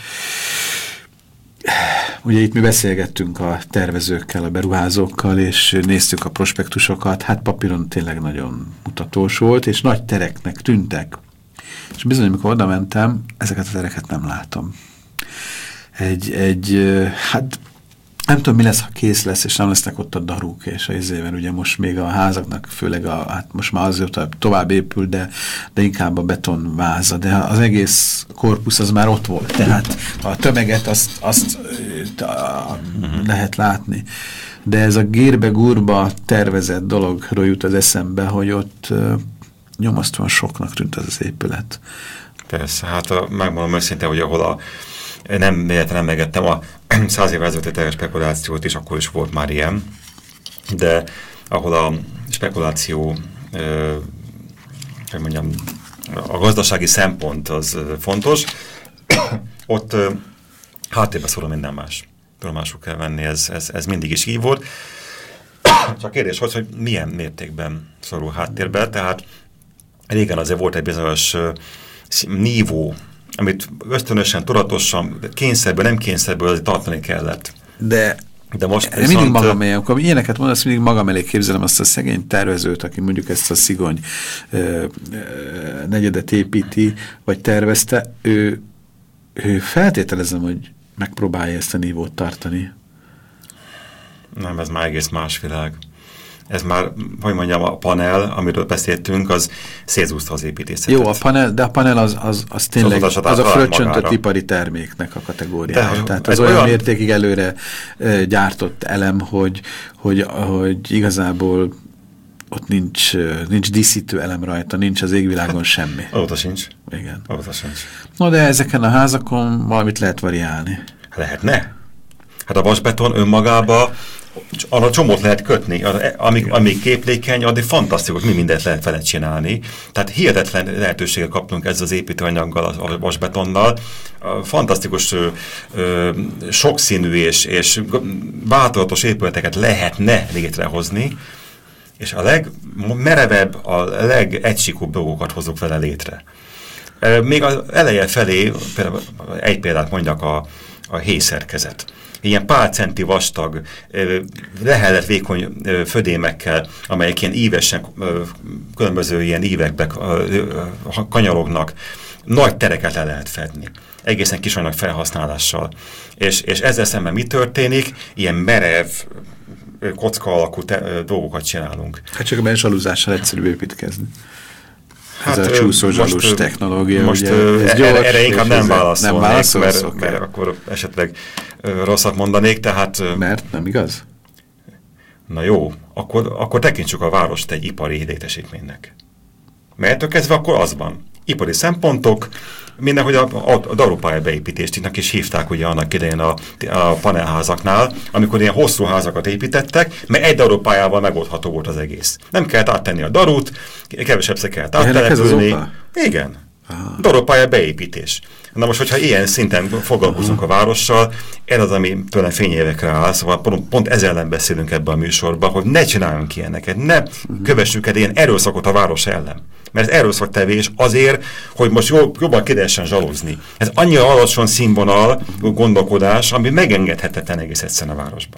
Ugye itt mi beszélgettünk a tervezőkkel, a beruházókkal, és néztük a prospektusokat, hát papíron tényleg nagyon mutatós volt, és nagy tereknek tűntek. És bizony, amikor oda mentem, ezeket a tereket nem látom. Hát nem tudom, mi lesz, ha kész lesz, és nem lesznek ott a darúk, és az izében ugye most még a házaknak, főleg hát most már azért tovább épül, de inkább a betonváza, de az egész korpusz az már ott volt, tehát a tömeget azt lehet látni. De ez a gírbe-gurba tervezett dologról jut az eszembe, hogy ott nyomasztóan soknak tűnt az épület. Persze, hát megmondom őszintén, hogy ahol nem megettem a 100 évvel ezelőtti spekulációt is, akkor is volt már ilyen, de ahol a spekuláció, hogy mondjam, a gazdasági szempont az fontos, ott háttérbe szorul minden más. Tudomásul kell venni, ez mindig is így volt. Csak kérdés, hogy milyen mértékben szorul háttérbe, tehát régen azért volt egy bizonyos nívó, amit ösztönösen, tudatosan, kényszerből, nem kényszerből azért tartani kellett. De most viszont... mindig magam elé, amikor ilyeneket mondasz, mindig magam elé képzelem azt a szegény tervezőt, aki mondjuk ezt a szigony negyedet építi, vagy tervezte, ő feltételezem, hogy megpróbálja ezt a nívót tartani. Nem, ez már egész más világ. Ez már, hogy mondjam, a panel, amiről beszéltünk, az szétszúzta az építészetet. Jó, a panel az tényleg az a fröccsöntött ipari terméknek a kategóriája. Tehát az olyan mértékig előre gyártott elem, hogy igazából ott nincs díszítő elem rajta, nincs az égvilágon semmi. Óta sincs. Igen. Óta sincs. No, de ezeken a házakon valamit lehet variálni. Lehetne? Hát a vasbeton önmagába arra csomót lehet kötni, amíg képlékeny, addig fantasztikus, mi mindent lehet vele csinálni. Tehát hihetetlen lehetőséget kaptunk ezzel az építőanyaggal, a vasbetonnal. Fantasztikus, sokszínű és változatos épületeket lehetne létrehozni, és a legmerevebb, a legegysikúbb dolgokat hozzuk vele létre. Még az eleje felé, egy példát mondjak, a héjszerkezet. Ilyen pár centi vastag, lehelet vékony födémekkel, amelyek ilyen ívesen, különböző ilyen ívekbe kanyarognak, nagy tereket le lehet fedni. Egészen kis anyag felhasználással. És ezzel szemben mi történik? Ilyen merev, kocka alakú dolgokat csinálunk. Hát csak ebben zsaluzással egyszerűbb építkezni. Hát, ez a csúszó zsalus technológia. Most ugye, erre inkább nem válaszolnék, mert akkor esetleg rosszat mondanék, tehát... Mert nem igaz? Na jó, akkor tekintsük a várost egy ipari létesítménynek. Mert kezdve akkor az van. Ipari szempontok, mindenhogy a darópálya beépítésnek is hívták ugye annak idején a panelházaknál, amikor ilyen hosszú házakat építettek, mert egy darópályával megoldható volt az egész. Nem kellett áttenni a darút, kevesebbszer kellett áttelepülni. Igen. Darópálya beépítés. Na most, hogyha ilyen szinten foglalkozunk a várossal, ez az, ami tőlem fényévekre áll, szóval pont ezzel ellen beszélünk ebben a műsorban, hogy ne csináljunk ilyeneket, ne kövessük el ilyen erőszakot a város ellen. Mert ez erőszaktevés azért, hogy most jobban ki lehessen zsalózni. Ez annyira alacsony színvonal gondolkodás, ami megengedhetetlen egész egyszerűen a városban.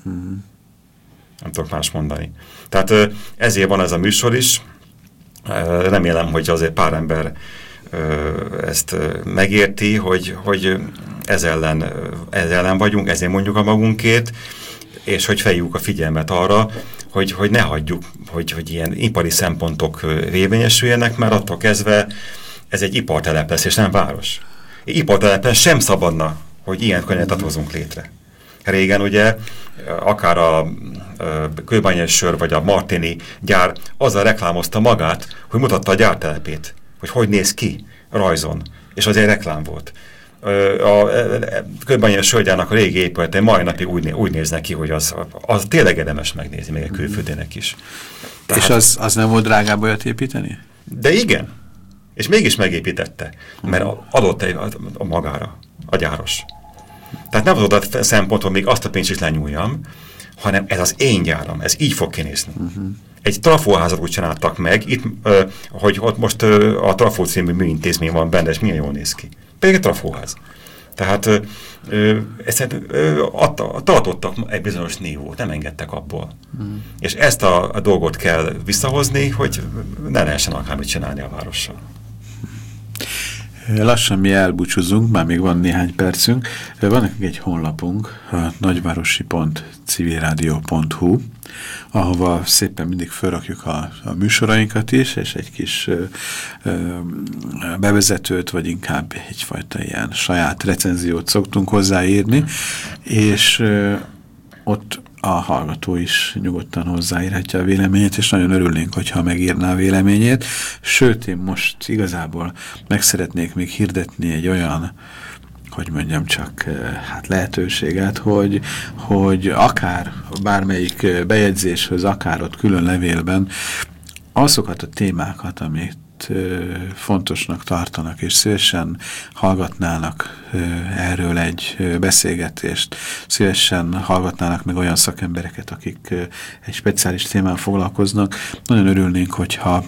Nem tudok más mondani. Tehát ezért van ez a műsor is. Remélem, hogy azért pár ember ezt megérti, hogy ez ellen vagyunk, ezért mondjuk a magunkét, és hogy fejjük a figyelmet arra, hogy ne hagyjuk, hogy ilyen ipari szempontok érvényesüljenek, mert attól kezdve ez egy ipartelep lesz, és nem város. Ipartelepen sem szabadna, hogy ilyen könnyedet hozunk létre. Régen ugye akár a Kőbányai Sör vagy a Martini gyár azzal reklámozta magát, hogy mutatta a gyártelepét, hogy néz ki rajzon, és az egy reklám volt. A Kőbányai Sörgyárnak a régi épülete mai napig úgy néznek ki, hogy az tényleg érdemes megnézni, még a külföldének is. Tehát, és az nem volt drágább olyat építeni? De igen, és mégis megépítette, mert adott a magára, a gyáros. Tehát nem az a szempont, hogy még azt a pénzt is lenyúljam, hanem ez az én gyáram, ez így fog kinézni. Egy trafóházat úgy csináltak meg, itt, hogy ott most a Trafó című műintézmény van benne, és milyen jól néz ki. Pedig egy trafóház. Tehát ezt tartottak egy bizonyos nívót, nem engedtek abból. És ezt a dolgot kell visszahozni, hogy ne lehessen akármit csinálni a várossal. Lassan mi elbúcsúzunk, már még van néhány percünk. Van nekünk egy honlapunk, a nagyvárosi.civilradio.hu, ahova szépen mindig felrakjuk a műsorainkat is, és egy kis bevezetőt, vagy inkább egyfajta ilyen saját recenziót szoktunk hozzáírni, és ott a hallgató is nyugodtan hozzáírhatja a véleményét, és nagyon örülnénk, hogyha megírná a véleményét. Sőt, én most igazából meg szeretnék még hirdetni egy olyan, hogy mondjam csak, lehetőséget, hogy akár bármelyik bejegyzéshöz, akár ott külön levélben azokat a témákat, amit fontosnak tartanak, és szívesen hallgatnának erről egy beszélgetést, szívesen hallgatnának meg olyan szakembereket, akik egy speciális témán foglalkoznak. Nagyon örülnénk, hogyha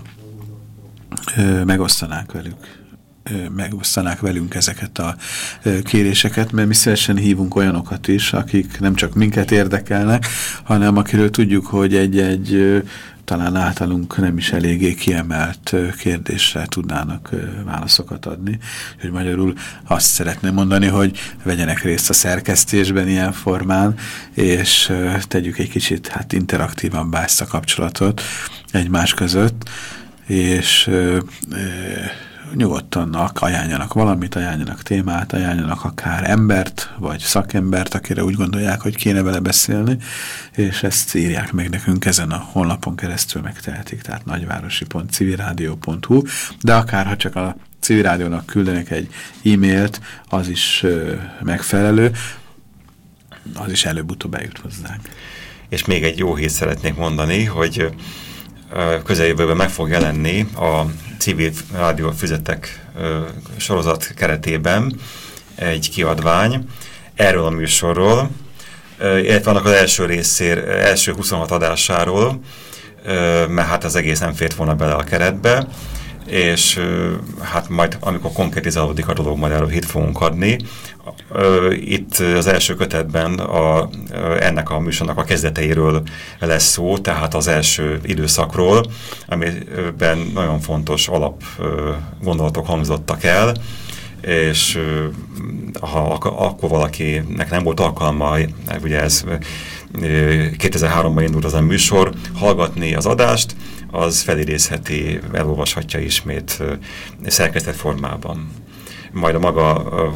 megosztanák velünk ezeket a kéréseket, mert mi szívesen hívunk olyanokat is, akik nem csak minket érdekelnek, hanem akiről tudjuk, hogy egy talán általunk nem is eléggé kiemelt kérdésre tudnának válaszokat adni. Hogy magyarul azt szeretném mondani, hogy vegyenek részt a szerkesztésben ilyen formán, és tegyük egy kicsit interaktívabbá ezt a kapcsolatot egymás között, és nyugodtan ajánljanak valamit, ajánljanak témát, ajánljanak akár embert, vagy szakembert, akire úgy gondolják, hogy kéne vele beszélni, és ezt írják meg nekünk ezen a honlapon keresztül megtehetik, tehát nagyvárosi.civilradio.hu, de akár ha csak a Civil Rádiónak küldenek egy e-mailt, az is megfelelő, az is előbb-utóbb eljut hozzánk. És még egy jó hírt szeretnék mondani, hogy közeljövőben meg fog jelenni a Civil Rádió Füzetek sorozat keretében egy kiadvány erről a műsorról, illetve annak az első 26 adásáról, mert az egész nem fért volna bele a keretbe, és majd amikor konkretizálódik a dolog, majd erről hírt fogunk adni. Itt az első kötetben ennek a műsornak a kezdeteiről lesz szó, tehát az első időszakról, amiben nagyon fontos alap gondolatok hangzottak el, és ha akkor valakinek nem volt alkalma, ugye ez 2003-ban indult az a műsor, hallgatni az adást, az felidézheti, elolvashatja ismét szerkesztett formában. Majd a maga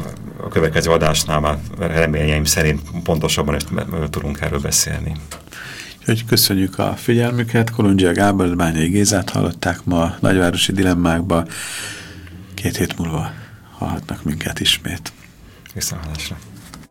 a következő adásnál már reményeim szerint pontosabban is tudunk erről beszélni. Úgyhogy köszönjük a figyelmüket. Kolundzsia Gábor, Bányai Gézát hallották ma a Nagyvárosi Dilemmákba. 2 hét múlva hallhatnak minket ismét. Viszontlátásra.